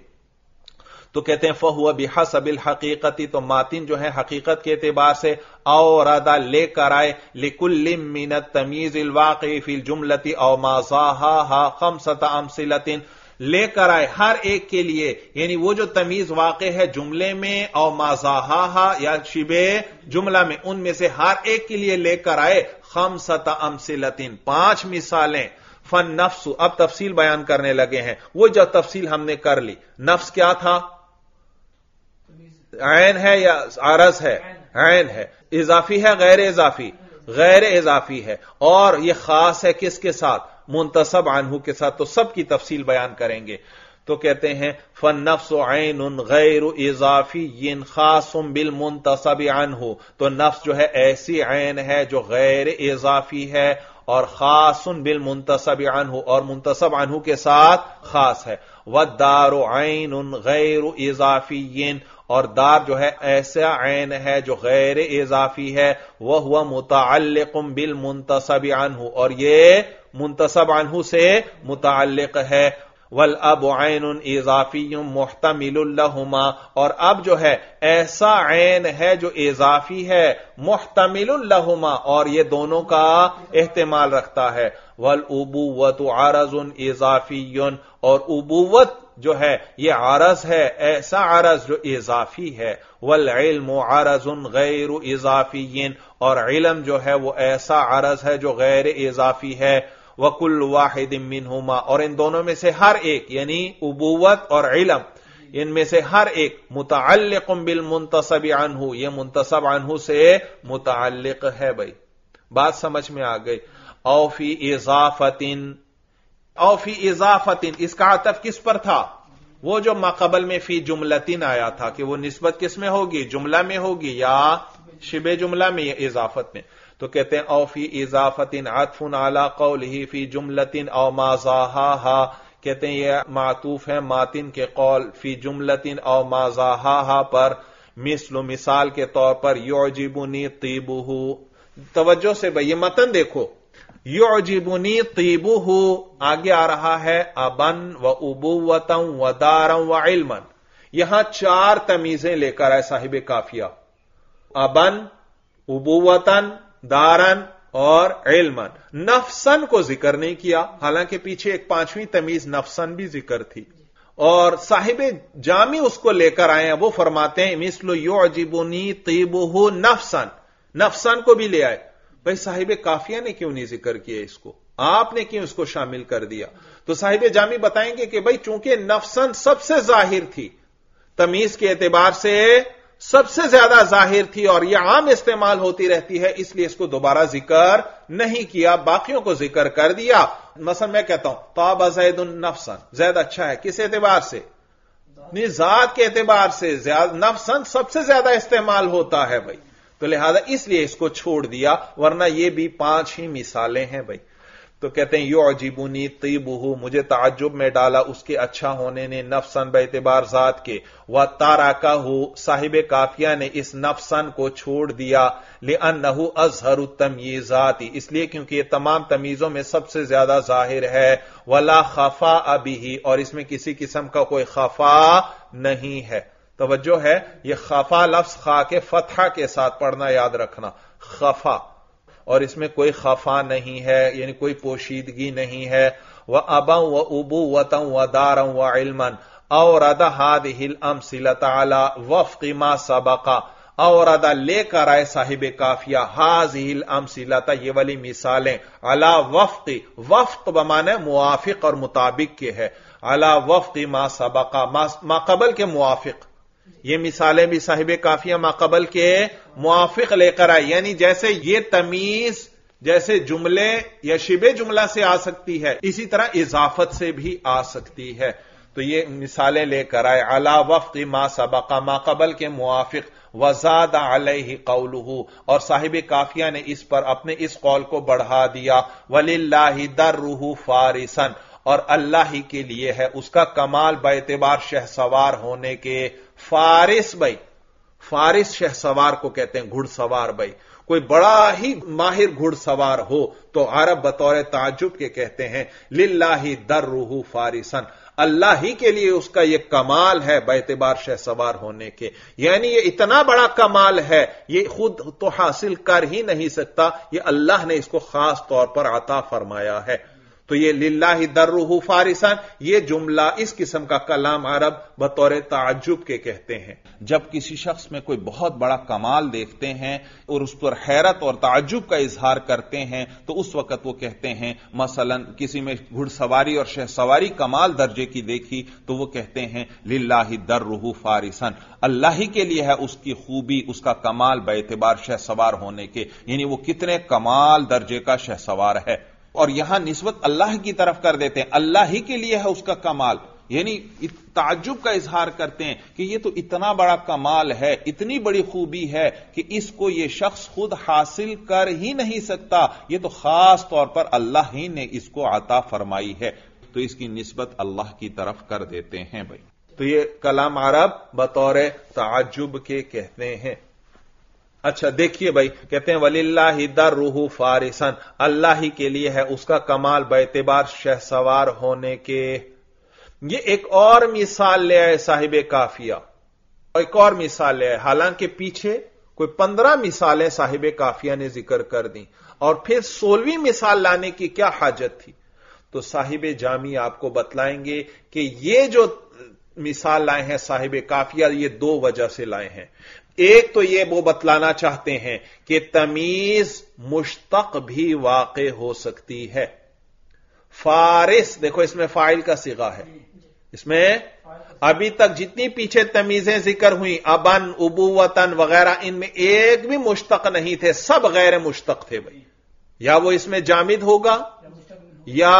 तो कहते हैं फहुवा बिहसबिल हकीकती, तो मातिन जो है हकीकत के एतबार से औरदा, लेकर आए, लिकुल्लिम मिनत तमीज़िल वाक़ि फिल जुमलती औ माज़ाहा खमसत अमसिलतिन, लेकर आए हर एक के लिए, यानी वो जो तमीज वाक़े है जुमले में और माज़ाहा या शिबे जुमला में, उनमें से हर एक के लिए लेकर आए खमसत अमसिलतिन, 5 मिसालें। फन नफ्सु, अब तफसील बयान करने लगे हैं, वो जो तफसील हमने कर ली। नफ्स क्या था? ऐन है या आरज है? ऐन है। इजाफी है गैर इजाफी? गैर इजाफी है। और यह खास है किसके साथ? मुंतसब अन्हु के साथ। तो सब की तफसील बयान करेंगे। तो कहते हैं फन नफ्स ऐनुन गैर इजाफिय्यिन खासुम बिल मुंतसब अन्हु, तो नफ्स जो है ऐसी ऐन है जो गैर इजाफी है और खासुन बिल मुंतसब अन्हु, और मुंतसब अन्हु के साथ खास है। वद्दारु ऐनुन गैर इजाफिय्यिन, और दार जो है ऐसा ऐन है जो गैर इजाफी है, वह हुआ मुतअल्लिकुम बिल मुंतसब अन्हु, और ये मुंतसब अन्हु से मुतअल्लिक है। वल अब ऐनुन इजाफियुम मुहतमिलुल लहुमा, और अब जो है ऐसा ऐन है जो इजाफी है, मुहतमिलुल लहुमा, और ये दोनों का एहतिमाल रखता है। वल उबुव्वतु अरजुन इजाफियुन, और उबुव्वत जो है ये आरज है, ऐसा आरज जो इजाफी है। वल इल्मु अरजुन गैर इजाफियिन, और इल्म जो है वो ऐसा आरज है जो गैर इजाफी है। वकुल वाहिद मिनहुमा, और इन दोनों में से हर एक, यानी उबुव्वत और इल्म, इनमें से हर एक मुतअल्लिकुम बिल मुंतसब अन्हु, ये मुंतसब अन्हु से मुतअल्लिक है। भाई बात समझ में आ गई? औ फी इजाफतिन, औ फी इजाफतिन, इसका अतफ किस पर था? वो जो माकबल में फी जुमलतिन आया था कि वो निस्बत किस में होगी? जुमला में होगी या शिबे जुमला में या इजाफत में। तो कहते हैं औ फी इजाफतिन अतफुन अला कौलिही फी जुमलतिन औ माज़ाहा, कहते हैं यह मातूफ है मातिन के कौल फी जुमलतिन औ माज़ाहा पर, मिसलु मिसाल के तौर पर युजिबुनी तीबुहु। तवज्जो से भाई ये मतन देखो, युजिबुनी तीबुहु आगे आ रहा है अबन व उबुव्वतं व दारं व इल्मन, यहां 4 तमीजें लेकर आए साहिब काफिया, अबन, उबुव्वतन, دارن اور علمن. نفسن کو ذکر نہیں کیا، حالانکہ پیچھے ایک 5ویں تمیز نفسن بھی ذکر تھی. اور صاحب جامی اس کو لے کر آئے ہیں، وہ فرماتے ہیں مثل یعجبنی طیبہ نفسن، نفسن کو بھی لے آئے. بھائی صاحب کافیہ نے کیوں نہیں ذکر کیا اس کو؟ آپ نے کیوں اس کو شامل کر دیا؟ تو صاحب جامی بتائیں گے کہ بھائی چونکہ نفسن سب سے ظاہر تھی، تمیز کے اعتبار سے سب سے زیادہ ظاہر تھی اور یہ عام استعمال ہوتی رہتی ہے، اس لیے اس کو دوبارہ ذکر نہیں کیا، باقیوں کو ذکر کر دیا. مثلا میں کہتا ہوں طاب زید نفسن، زید اچھا ہے، کس اعتبار سے؟ ذات کے اعتبار سے نفسن سب سے زیادہ استعمال ہوتا ہے بھائی، تو لہذا اس لیے اس کو چھوڑ دیا، ورنہ یہ بھی 5 ہی مثالیں ہیں بھائی. تو کہتے ہیں یعجبنی طیبہ، مجھے تعجب میں ڈالا اس کے اچھا ہونے نے، نفسن باعتبار ذات کے، وترکہ، صاحب کافیہ نے اس نفسن کو چھوڑ دیا، لأنہ اظہر التمییزات، اس لیے کیونکہ یہ تمام تمیزوں میں سب سے زیادہ ظاہر ہے، ولا خفاء بہ، اور اس میں کسی قسم کا کوئی خفا نہیں ہے. توجہ ہے، یہ خفا لفظ خا کے فتحہ کے ساتھ پڑھنا یاد رکھنا، خفا، اور اس میں کوئی خفا نہیں ہے، یعنی کوئی پوشیدگی نہیں ہے. وَأَبًا وَأُبُوَّةً وَدَارًا وَعِلْمًا أَوْرَدَ هَذِهِ الْأَمْثِلَةَ عَلَى وَفْقِ مَا سَبَقَ، اورد لے کر آئے صاحب کافیہ هَذِهِ الْأَمْثِلَةَ، یہ والی مثالیں، عَلَى وَفْقِ، وفق بمعنی موافق اور مطابق کے ہے، عَلَى وَفْقِ مَا سَبَقَ، ما قبل کے موافق. یہ مثالیں بھی صاحب کافیہ ما قبل کے موافق لے کر آئے، یعنی جیسے یہ تمیز جیسے جملے یا شبہ جملہ سے آ سکتی ہے، اسی طرح اضافت سے بھی آ سکتی ہے. تو یہ مثالیں لے کر آئے علی وفق ما سبق، ما قبل کے موافق. وزاد علیہ قولہ، اور صاحب کافیہ نے اس پر اپنے اس قول کو بڑھا دیا. وللہ درہ فارسا، اور اللہ ہی کے لیے ہے اس کا کمال باعتبار شہ سوار ہونے کے. فارس بھائی، فارس شہ سوار کو کہتے ہیں، گھڑ سوار بھائی. کوئی بڑا ہی ماہر گھڑ سوار ہو تو عرب بطور تعجب کے کہتے ہیں للہ درہ فارسن، اللہ ہی کے لیے اس کا یہ کمال ہے باعتبار شہ سوار ہونے کے. یعنی یہ اتنا بڑا کمال ہے، یہ خود تو حاصل کر ہی نہیں سکتا، یہ اللہ نے اس کو خاص طور پر عطا فرمایا ہے. تو یہ للہ درہ فارسن، یہ جملہ اس قسم کا کلام عرب بطور تعجب کے کہتے ہیں. جب کسی شخص میں کوئی بہت بڑا کمال دیکھتے ہیں اور اس پر حیرت اور تعجب کا اظہار کرتے ہیں تو اس وقت وہ کہتے ہیں، مثلا کسی میں گھڑ سواری اور شہ سواری کمال درجے کی دیکھی تو وہ کہتے ہیں للہ درہ فارسن، اللہ ہی کے لیے ہے اس کی خوبی، اس کا کمال باعتبار شہ سوار ہونے کے. یعنی وہ کتنے کمال درجے کا شہ سوار ہے. اور یہاں نسبت اللہ کی طرف کر دیتے ہیں، اللہ ہی کے لیے ہے اس کا کمال، یعنی تعجب کا اظہار کرتے ہیں کہ یہ تو اتنا بڑا کمال ہے، اتنی بڑی خوبی ہے کہ اس کو یہ شخص خود حاصل کر ہی نہیں سکتا، یہ تو خاص طور پر اللہ ہی نے اس کو عطا فرمائی ہے. تو اس کی نسبت اللہ کی طرف کر دیتے ہیں بھائی. تو یہ کلام عرب بطور تعجب کے کہتے ہیں. اچھا دیکھیے بھائی، کہتے ہیں وَلِلَّهِ دَرُّهُ فَارِسًا، اللہ ہی کے لیے ہے اس کا کمال باعتبار شہ سوار ہونے کے. یہ ایک اور مثال لے آئے صاحب کافیہ، ایک اور مثال لے آئے، حالانکہ پیچھے کوئی 15 مثالیں صاحب کافیہ نے ذکر کر دیں اور پھر 16ویں مثال لانے کی کیا حاجت تھی. تو صاحب جامی آپ کو بتلائیں گے کہ یہ جو مثال لائے ہیں صاحب کافیہ، یہ 2 وجہ سے لائے ہیں. ایک تو یہ وہ بتلانا چاہتے ہیں کہ تمیز مشتق بھی واقع ہو سکتی ہے. فارس دیکھو اس میں فاعل کا صیغہ ہے، اس میں ابھی تک جتنی پیچھے تمیزیں ذکر ہوئیں ابن ابوتن وغیرہ، ان میں ایک بھی مشتق نہیں تھے، سب غیر مشتق تھے بھائی. یا وہ اس میں جامد ہوگا یا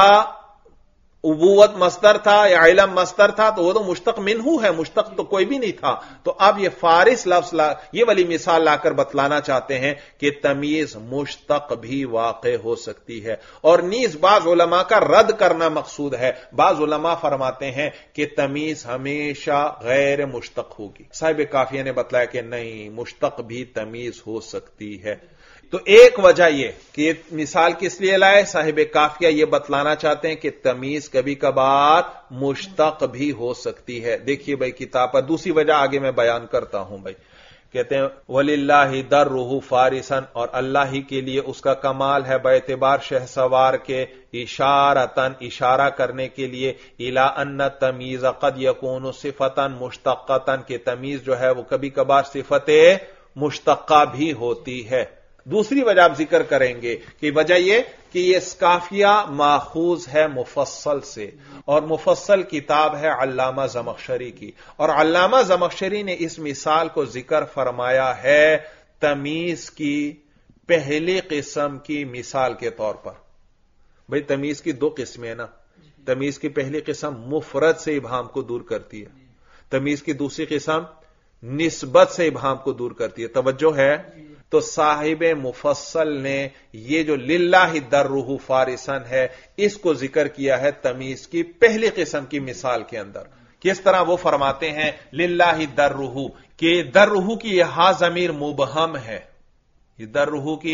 ابوت مصدر تھا یا علم مصدر تھا، تو وہ تو مشتق منہو ہے، مشتق تو کوئی بھی نہیں تھا. تو اب یہ فارس لفظ یہ والی مثال لا کر بتلانا چاہتے ہیں کہ تمیز مشتق بھی واقع ہو سکتی ہے. اور نیز بعض علماء کا رد کرنا مقصود ہے. بعض علماء فرماتے ہیں کہ تمیز ہمیشہ غیر مشتق ہوگی. صاحب کافیہ نے بتلایا کہ نہیں، مشتق بھی تمیز ہو سکتی ہے. تو ایک وجہ یہ کہ مثال کس لیے لائے، صاحب کافیہ یہ بتلانا چاہتے ہیں کہ تمیز کبھی کبھار مشتق بھی ہو سکتی ہے. دیکھیے بھائی کتاب پر دوسری وجہ آگے میں بیان کرتا ہوں بھائی. کہتے ہیں وَلِلَّهِ دَرُّهُ فَارِسًا، اور اللہ ہی کے لیے اس کا کمال ہے باعتبار شہسوار کے، اشارتاً اشارہ کرنے کے لیے، اِلَىٰ أَنَّ التَّمْيِيزَ قَدْ يَكُونُ صِفَةً مُشْتَقَّةً، کہ تمیز جو ہے وہ کبھی کبھار صفت مشتقہ بھی ہوتی ہے۔ دوسری وجہ آپ ذکر کریں گے کہ وجہ یہ کہ یہ قافیہ ماخوذ ہے مفصل سے، اور مفصل کتاب ہے علامہ زمخشری کی، اور علامہ زمخشری نے اس مثال کو ذکر فرمایا ہے تمیز کی پہلی قسم کی مثال کے طور پر۔ بھئی تمیز کی دو قسمیں ہیں نا، تمیز کی پہلی قسم مفرد سے ابہام کو دور کرتی ہے، تمیز کی دوسری قسم نسبت سے ابہام کو دور کرتی ہے۔ توجہ ہے؟ تو صاحب مفصل نے یہ جو للہ درہ فارسن ہے اس کو ذکر کیا ہے تمیز کی پہلی قسم کی مثال کے اندر۔ کس طرح وہ فرماتے ہیں للہ درہ، کہ درہ کی یہ ہا ضمیر مبہم ہے، یہ درہ کی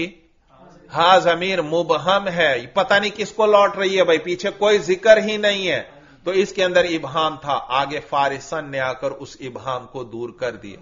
ہا ضمیر مبہم ہے، پتہ نہیں کس کو لوٹ رہی ہے بھائی، پیچھے کوئی ذکر ہی نہیں ہے، تو اس کے اندر ابہام تھا، آگے فارسن نے آ کر اس ابہام کو دور کر دیا۔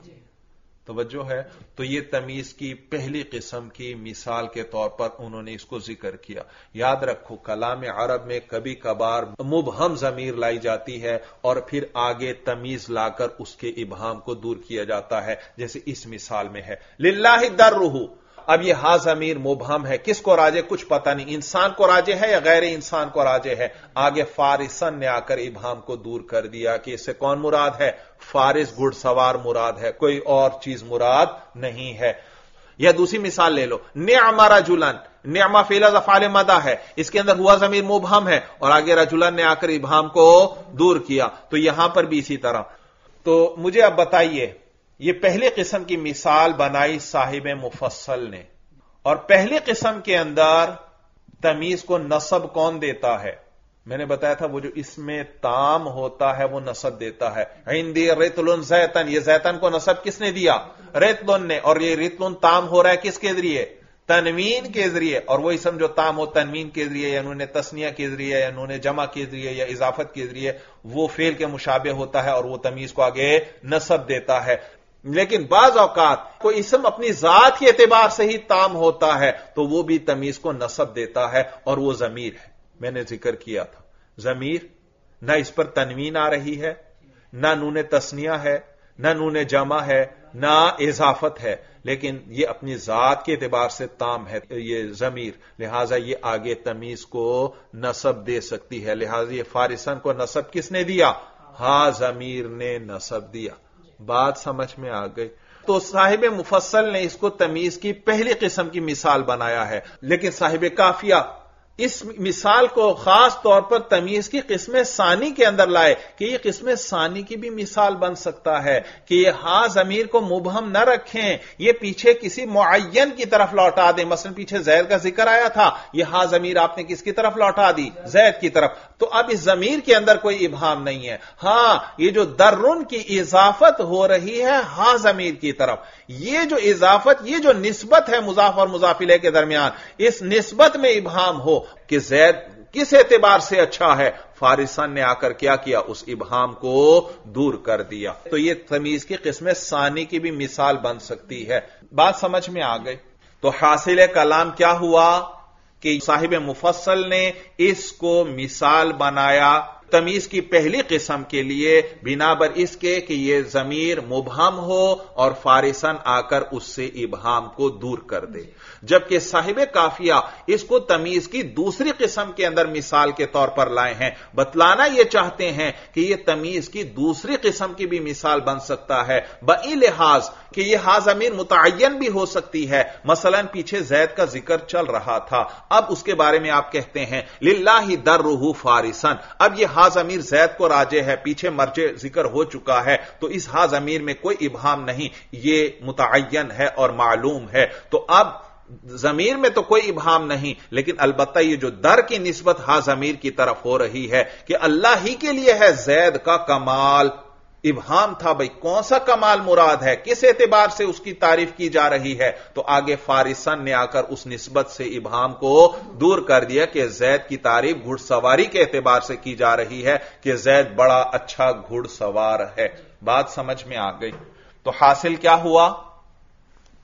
توجہ ہے؟ تو یہ تمیز کی پہلی قسم کی مثال کے طور پر انہوں نے اس کو ذکر کیا۔ یاد رکھو کلام عرب میں کبھی کبھار مبہم ضمیر لائی جاتی ہے اور پھر آگے تمیز لا کر اس کے ابہام کو دور کیا جاتا ہے، جیسے اس مثال میں ہے للہ درہ۔ اب یہ ہا ضمیر مبہم ہے، کس کو راجع کچھ پتہ نہیں، انسان کو راجع ہے یا غیر انسان کو راجع ہے، آگے فارسن نے آ کر ابہام کو دور کر دیا کہ اس سے کون مراد ہے، فارس گھڑ سوار مراد ہے، کوئی اور چیز مراد نہیں ہے۔ یا دوسری مثال لے لو، نعم رجلن، نعمہ فعل افعال مدح ہے، اس کے اندر ہوا ضمیر مبہم ہے اور آگے رجلن نے آ کر ابہام کو دور کیا، تو یہاں پر بھی اسی طرح۔ تو مجھے اب بتائیے، یہ پہلی قسم کی مثال بنائی صاحب مفصل نے، اور پہلی قسم کے اندر تمیز کو نصب کون دیتا ہے؟ میں نے بتایا تھا وہ جو اس میں تام ہوتا ہے وہ نصب دیتا ہے۔ عندی رتل زیتن، یہ زیتن کو نصب کس نے دیا؟ رتل نے، اور یہ رتل تام ہو رہا ہے کس کے ذریعے؟ تنوین کے ذریعے، اور وہی سمجھو تام ہو تنوین کے ذریعے یا نون تثنیہ کے ذریعے یا نون جمع کے ذریعے یا اضافت کے ذریعے، وہ فعل کے مشابہ ہوتا ہے اور وہ تمیز کو آگے نصب دیتا ہے۔ لیکن بعض اوقات کوئی اسم اپنی ذات کے اعتبار سے ہی تام ہوتا ہے تو وہ بھی تمیز کو نصب دیتا ہے، اور وہ ضمیر ہے۔ میں نے ذکر کیا تھا ضمیر نہ اس پر تنوین آ رہی ہے، نہ نون تثنیہ ہے، نہ نون جمع ہے، نہ اضافت ہے، لیکن یہ اپنی ذات کے اعتبار سے تام ہے یہ ضمیر، لہذا یہ آگے تمیز کو نصب دے سکتی ہے۔ لہذا یہ فارسن کو نصب کس نے دیا؟ ہاں ضمیر نے نصب دیا۔ بات سمجھ میں آ گئی؟ تو صاحب مفصل نے اس کو تمیز کی پہلی قسم کی مثال بنایا ہے، لیکن صاحب قافیہ اس مثال کو خاص طور پر تمیز کی قسم ثانی کے اندر لائے کہ یہ قسم ثانی کی بھی مثال بن سکتا ہے، کہ یہ ہاں ضمیر کو مبہم نہ رکھیں، یہ پیچھے کسی معین کی طرف لوٹا دیں۔ مثلا پیچھے زید کا ذکر آیا تھا، یہ ہاں ضمیر آپ نے کس کی طرف لوٹا دی؟ زید کی طرف۔ تو اب اس ضمیر کے اندر کوئی ابہام نہیں ہے، ہاں یہ جو درن کی اضافت ہو رہی ہے ہاں ضمیر کی طرف، یہ جو اضافت، یہ جو نسبت ہے مضاف اور مضاف الیہ کے درمیان، اس نسبت میں ابہام ہو کہ زید کس اعتبار سے اچھا ہے، فارسن نے آ کر کیا کیا؟ اس ابہام کو دور کر دیا۔ تو یہ تمیز کی قسم ثانی کی بھی مثال بن سکتی ہے۔ بات سمجھ میں آ گئی؟ تو حاصل کلام کیا ہوا کہ صاحب مفصل نے اس کو مثال بنایا تمیز کی پہلی قسم کے لیے بنا بر اس کے کہ یہ ضمیر مبہم ہو اور فارسن آ کر اس سے ابہام کو دور کر دے، جبکہ صاحب قافیہ اس کو تمیز کی دوسری قسم کے اندر مثال کے طور پر لائے ہیں، بتلانا یہ چاہتے ہیں کہ یہ تمیز کی دوسری قسم کی بھی مثال بن سکتا ہے، بئی لحاظ کہ یہ ہا ضمیر متعین بھی ہو سکتی ہے۔ مثلا پیچھے زید کا ذکر چل رہا تھا، اب اس کے بارے میں آپ کہتے ہیں للہ درہ فارسن، اب یہ ہا ضمیر زید کو راجع ہے، پیچھے مرجع ذکر ہو چکا ہے، تو اس ہا ضمیر میں کوئی ابہام نہیں، یہ متعین ہے اور معلوم ہے۔ تو اب ضمیر میں تو کوئی ابہام نہیں، لیکن البتہ یہ جو در کی نسبت ہا ضمیر کی طرف ہو رہی ہے کہ اللہ ہی کے لیے ہے زید کا کمال، ابہام تھا بھئی کون سا کمال مراد ہے، کس اعتبار سے اس کی تعریف کی جا رہی ہے، تو آگے فارسن نے آ کر اس نسبت سے ابہام کو دور کر دیا کہ زید کی تعریف گھڑ سواری کے اعتبار سے کی جا رہی ہے کہ زید بڑا اچھا گھڑ سوار ہے۔ بات سمجھ میں آ گئی؟ تو حاصل کیا ہوا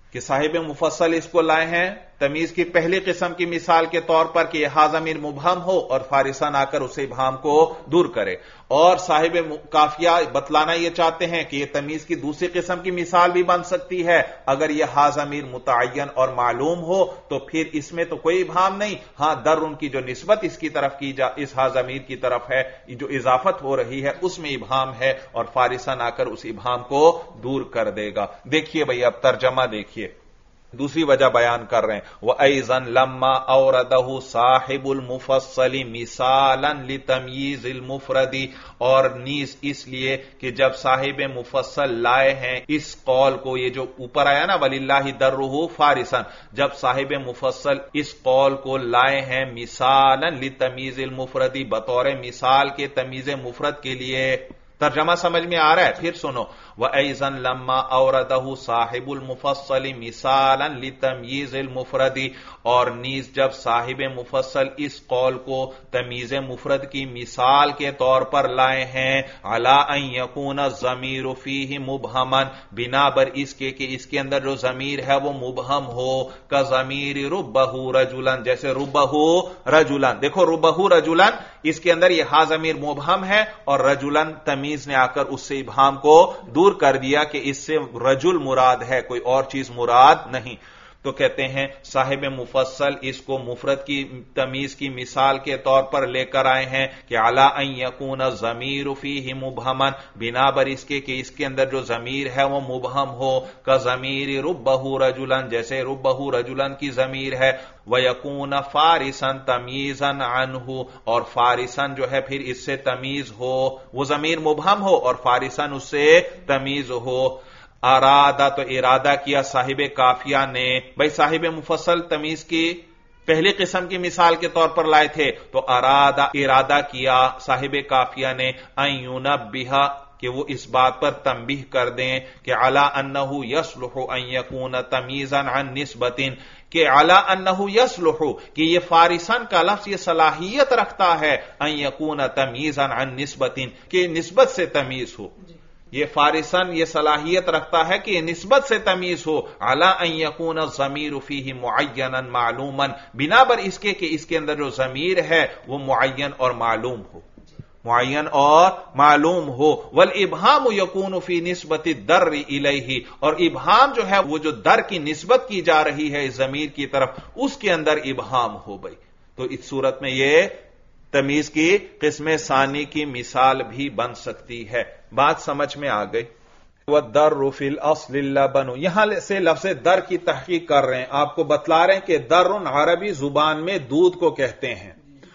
کہ صاحب مفصل اس کو لائے ہیں تمیز کی پہلی قسم کی مثال کے طور پر کہ یہ ضمیر مبہم ہو اور فارسن آ کر اسے ابہام کو دور کرے، اور صاحب کافیہ بتلانا یہ چاہتے ہیں کہ یہ تمیز کی دوسری قسم کی مثال بھی بن سکتی ہے اگر یہ ضمیر متعین اور معلوم ہو تو پھر اس میں تو کوئی ابہام نہیں، ہاں در ان کی جو نسبت اس کی طرف کی اس ضمیر کی طرف ہے، جو اضافت ہو رہی ہے اس میں ابہام ہے اور فارسن آ کر اس ابہام کو دور کر دے گا۔ دیکھیے بھئی اب ترجمہ دیکھیے، دوسری وجہ بیان کر رہے ہیں، وَأَيْضًا لَمَّا أَوْرَدَهُ صَاحِبُ الْمُفَصَّلِ مِثَالًا لِتَمْيِيزِ الْمُفْرَدِ، اور نیز اس لیے کہ جب صاحب مفصل لائے ہیں اس قول کو، یہ جو اوپر آیا نا وَلِلَّهِ دَرُّهُ فَارِسًا، جب صاحب مفصل اس قول کو لائے ہیں مِثَالًا لِتَمْيِيزِ الْمُفْرَدِ، بطور مثال کے تمیز مفرد کے لیے۔ ترجمہ سمجھ میں آ رہا ہے؟ پھر سنو، وَأَيْضًا لَمَّا أَوْرَدَهُ صَاحِبُ الْمُفَصَّلِ مِثَالًا لِتَمْيِيزِ الْمُفْرَدِ، اور نیز جب صاحب مفصل اس قول کو تمیز مفرد کی مثال کے طور پر لائے ہیں، عَلَىٰ أَن يَكُونَ الضَّمِيرُ فِيهِ مُبْهَمًا، بنا بر اس کے کہ اس کے اندر جو ضمیر ہے وہ مبہم ہو، كَضَمِيرِ رُبَّهُ رَجُلًا، جیسے رُبَّهُ رَجُلًا، دیکھو رُبَّهُ رَجُلًا اس کے اندر یہ ضمیر مبہم ہے اور رجلن تمیز نے آ کر اس سے ابہام کو دور کر دیا کہ اس سے رجل مراد ہے، کوئی اور چیز مراد نہیں۔ تو کہتے ہیں صاحب مفصل اس کو مفرد کی تمیز کی مثال کے طور پر لے کر آئے ہیں کہ عَلَىٰ أَن يَكُونَ الضَّمِيرُ فِيهِ مُبْهَمًا، بنا بر اس کے کہ اس کے اندر جو ضمیر ہے وہ مبہم ہو، كَضَمِيرِ رُبَّهُ رَجُلًا، جیسے رُبَّهُ رَجُلًا کی ضمیر ہے، وَيَكُونَ فَارِسًا تَمْيِيزًا عَنْهُ، اور فارسن جو ہے پھر اس سے تمیز ہو، وہ ضمیر مبہم ہو اور فارسن اس سے تمیز ہو۔ ارادہ تو ارادہ کیا صاحب کافیہ نے، بھائی صاحب مفصل تمیز کی پہلی قسم کی مثال کے طور پر لائے تھے تو ارادہ کیا صاحب کافیہ نے ان ينبہ، کہ وہ اس بات پر تنبیہ کر دیں کہ علی انہ یصلح ان یکون تمیزا عن نسبت، کہ علی انہ یصلح، کہ یہ فارسن کا لفظ یہ صلاحیت رکھتا ہے ان یکون تمیزا عن نسبت، کہ نسبت سے تمیز ہو، یہ فارسن یہ صلاحیت رکھتا ہے کہ یہ نسبت سے تمیز ہو، علی ان یکون الضمیر فیہ معینا معلوما، بنا بر اس کے کہ اس کے اندر جو ضمیر ہے وہ معین اور معلوم ہو، معین اور معلوم ہو۔ والابہام یکون فی نسبت الدر الیہ، اور ابہام جو ہے وہ جو در کی نسبت کی جا رہی ہے اس ضمیر کی طرف اس کے اندر ابہام ہو بھئی، تو اس صورت میں یہ تمیز کی قسم ثانی کی مثال بھی بن سکتی ہے۔ بات سمجھ میں آ گئی؟ وَالدَّرُّ فِي الْأَصْلِ اللَّبَنُ، یہاں سے لفظ در کی تحقیق کر رہے ہیں، آپ کو بتلا رہے ہیں کہ در عربی زبان میں دودھ کو کہتے ہیں،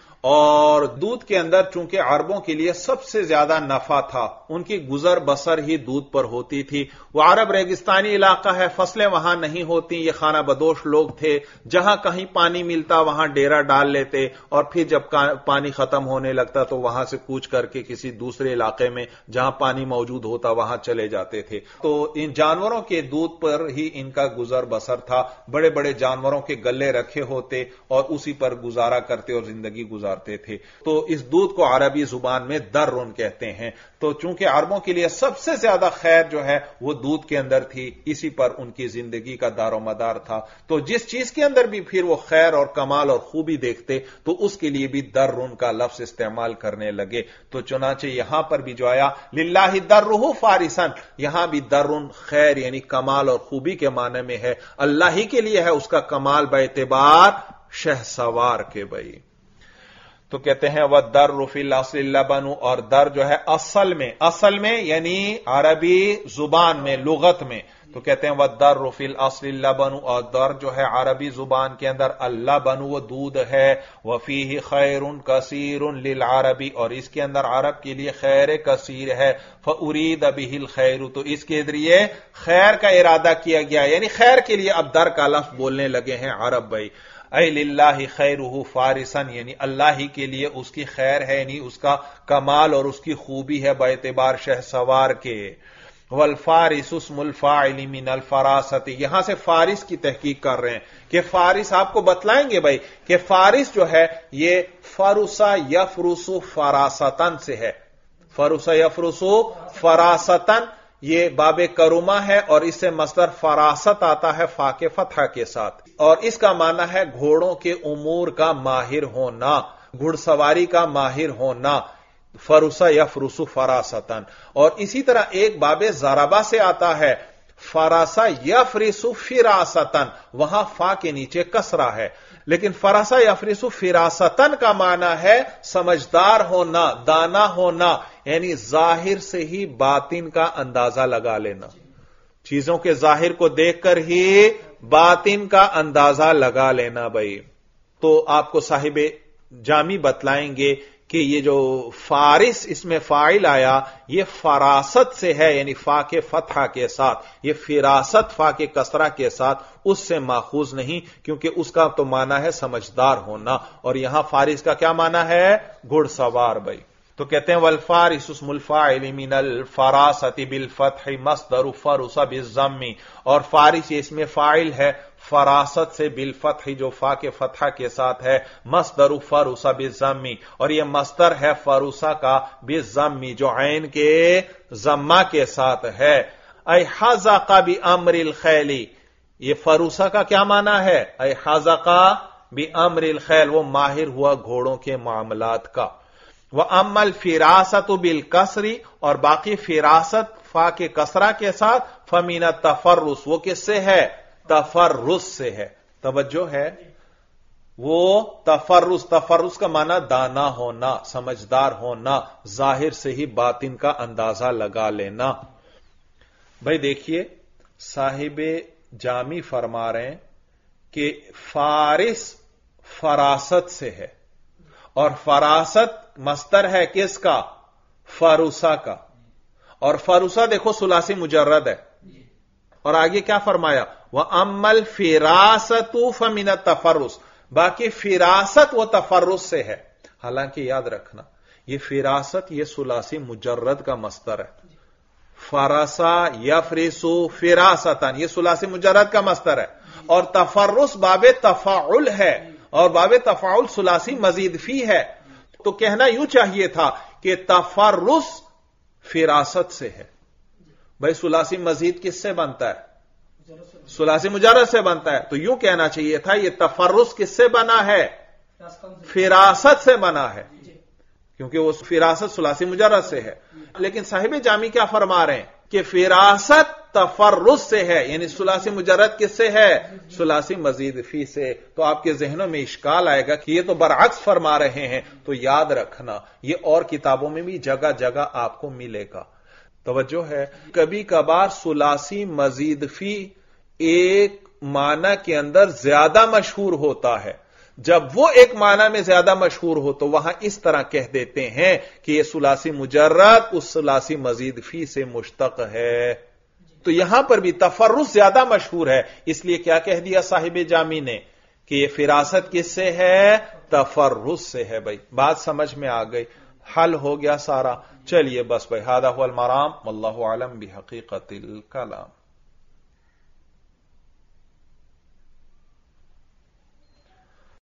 اور دودھ کے اندر چونکہ عربوں کے لیے سب سے زیادہ نفع تھا، ان کی گزر بسر ہی دودھ پر ہوتی تھی، وہ عرب ریگستانی علاقہ ہے، فصلیں وہاں نہیں ہوتی، یہ خانہ بدوش لوگ تھے، جہاں کہیں پانی ملتا وہاں ڈیرا ڈال لیتے، اور پھر جب پانی ختم ہونے لگتا تو وہاں سے کوچ کر کے کسی دوسرے علاقے میں جہاں پانی موجود ہوتا وہاں چلے جاتے تھے، تو ان جانوروں کے دودھ پر ہی ان کا گزر بسر تھا، بڑے بڑے جانوروں کے گلے رکھے ہوتے اور اسی پر گزارا کرتے اور زندگی گزارتے تھے، تو اس دودھ کو عربی زبان میں درن کہتے ہیں۔ تو چونکہ عربوں کے لیے سب سے زیادہ خیر جو ہے وہ دودھ کے اندر تھی، اسی پر ان کی زندگی کا دار و مدار تھا، تو جس چیز کے اندر بھی پھر وہ خیر اور کمال اور خوبی دیکھتے تو اس کے لیے بھی درن کا لفظ استعمال کرنے لگے۔ تو چنانچہ یہاں پر بھی جو آیا للہ درہ فارسن، یہاں بھی درن خیر یعنی کمال اور خوبی کے معنی میں ہے، اللہ ہی کے لیے ہے اس کا کمال باعتبار شہسوار کے بھائی۔ تو کہتے ہیں وَالدَّرُّ فِي الْأَصْلِ اللَّبَنُ، اور در جو ہے اصل میں یعنی عربی زبان میں لغت میں، تو کہتے ہیں وَالدَّرُّ فِي الْأَصْلِ اللَّبَنُ، اور در جو ہے عربی زبان کے اندر اللبن وہ دودھ ہے، وَفِيهِ خَيْرٌ كَثِيرٌ لِلْعَرَبِ، اور اس کے اندر عرب کے لیے خیر کثیر ہے، فَأُرِيدَ بِهِ الْخَيْرُ، تو اس کے ذریعے خیر کا ارادہ کیا گیا، یعنی خیر کے لیے اب در کا لفظ بولنے لگے ہیں عرب بھائی۔ اے للہ خیرہ فارسن، یعنی اللہ ہی کے لیے اس کی خیر ہے، یعنی اس کا کمال اور اس کی خوبی ہے باعتبار شہسوار کے۔ والفارس اسم الفاعل من الفراست، یہاں سے فارس کی تحقیق کر رہے ہیں کہ فارس آپ کو بتلائیں گے بھائی کہ فارس جو ہے یہ فرسا یفرس فراستن سے ہے، فرسا یفرس فراستن، یہ باب کروما ہے اور اس سے مصدر فراست آتا ہے فا کے فتح کے ساتھ، اور اس کا معنی ہے گھوڑوں کے امور کا ماہر ہونا، گھڑ سواری کا ماہر ہونا، فرسا یفرسو فراستن۔ اور اسی طرح ایک باب ضربہ سے آتا ہے فراسا یفرسو فراستن، وہاں فا کے نیچے کسرہ ہے، لیکن فراسا یفرسو فراستن کا معنی ہے سمجھدار ہونا، دانا ہونا، یعنی ظاہر سے ہی باطن کا اندازہ لگا لینا، چیزوں کے ظاہر کو دیکھ کر ہی باطن کا اندازہ لگا لینا بھائی۔ تو آپ کو صاحب جامی بتلائیں گے کہ یہ جو فارس اس میں فاعل آیا یہ فراست سے ہے، یعنی فا کے فتحہ کے ساتھ، یہ فراست فا کے کسرہ کے ساتھ اس سے ماخوذ نہیں، کیونکہ اس کا تو معنی ہے سمجھدار ہونا، اور یہاں فارس کا کیا معنی ہے؟ گھڑ سوار بھائی۔ تو کہتے ہیں والفارس اسم الفاعل من الفراست بالفتح مصدر فرس بالضم، اور فارس یہ اسم فاعل ہے فراست سے بالفتح جو فا کے فتحہ کے ساتھ ہے، مصدر فرس بالضم، اور یہ مصدر ہے فروسا کا بالضم جو عین کے ضمہ کے ساتھ ہے۔ اے حذق بامر الخیل، یہ فروسا کا کیا معنی ہے؟ اے حذق بامر الخیل، وہ ماہر ہوا گھوڑوں کے معاملات کا۔ وَأَمَّا الْفِرَاسَةُ بِالْكَسْرِ، اور باقی فراست فا کے کسرہ کے ساتھ، فَمِنَ التَّفَرُّسِ، وہ کس سے ہے؟ تفرس سے ہے۔ توجہ ہے، وہ تفرس کا معنی دانا ہونا، سمجھدار ہونا، ظاہر سے ہی باطن کا اندازہ لگا لینا۔ بھائی دیکھیے صاحب جامی فرما رہے ہیں کہ فارس فراست سے ہے، اور فراست مصدر ہے کس کا؟ فروسا کا، اور فروسا دیکھو ثلاثی مجرد ہے، اور آگے کیا فرمایا؟ وَأَمَّا الْفِرَاسَةُ فَمِنَ التَّفَرُّسِ، باقی فراست وہ تفرس سے ہے۔ حالانکہ یاد رکھنا یہ فراست یہ ثلاثی مجرد کا مصدر ہے، فرسا یفرسو فراستن یہ ثلاثی مجرد کا مصدر ہے، اور تفرس باب تفاعل ہے، اور باب تفاعل ثلاثی مزید فی ہے، تو کہنا یوں چاہیے تھا کہ تفرس فراست سے ہے۔ بھائی ثلاثی مزید کس سے بنتا ہے؟ ثلاثی مجرد سے بنتا ہے، تو یوں کہنا چاہیے تھا یہ تفرس کس سے بنا ہے؟ فراست سے بنا ہے، کیونکہ وہ فراست ثلاثی مجرد سے ہے۔ لیکن صاحب جامی کیا فرما رہے ہیں کہ فراست تفرس سے ہے، یعنی ثلاثی مجرد کس سے ہے؟ ثلاثی مزید فی سے۔ تو آپ کے ذہنوں میں اشکال آئے گا کہ یہ تو برعکس فرما رہے ہیں، تو یاد رکھنا یہ اور کتابوں میں بھی جگہ جگہ آپ کو ملے گا۔ توجہ ہے، کبھی کبھار ثلاثی مزید فی ایک معنی کے اندر زیادہ مشہور ہوتا ہے، جب وہ ایک معنی میں زیادہ مشہور ہو تو وہاں اس طرح کہہ دیتے ہیں کہ یہ ثلاثی مجرد اس ثلاثی مزید فی سے مشتق ہے۔ تو یہاں پر بھی تفرس زیادہ مشہور ہے، اس لیے کیا کہہ دیا صاحب جامی نے کہ یہ فراست کس سے ہے؟ تفرس سے ہے۔ بھائی بات سمجھ میں آ گئی، حل ہو گیا سارا۔ چلیے بس بھائی، ھذا ھو المرام واللہ اعلم بحقیقت الکلام۔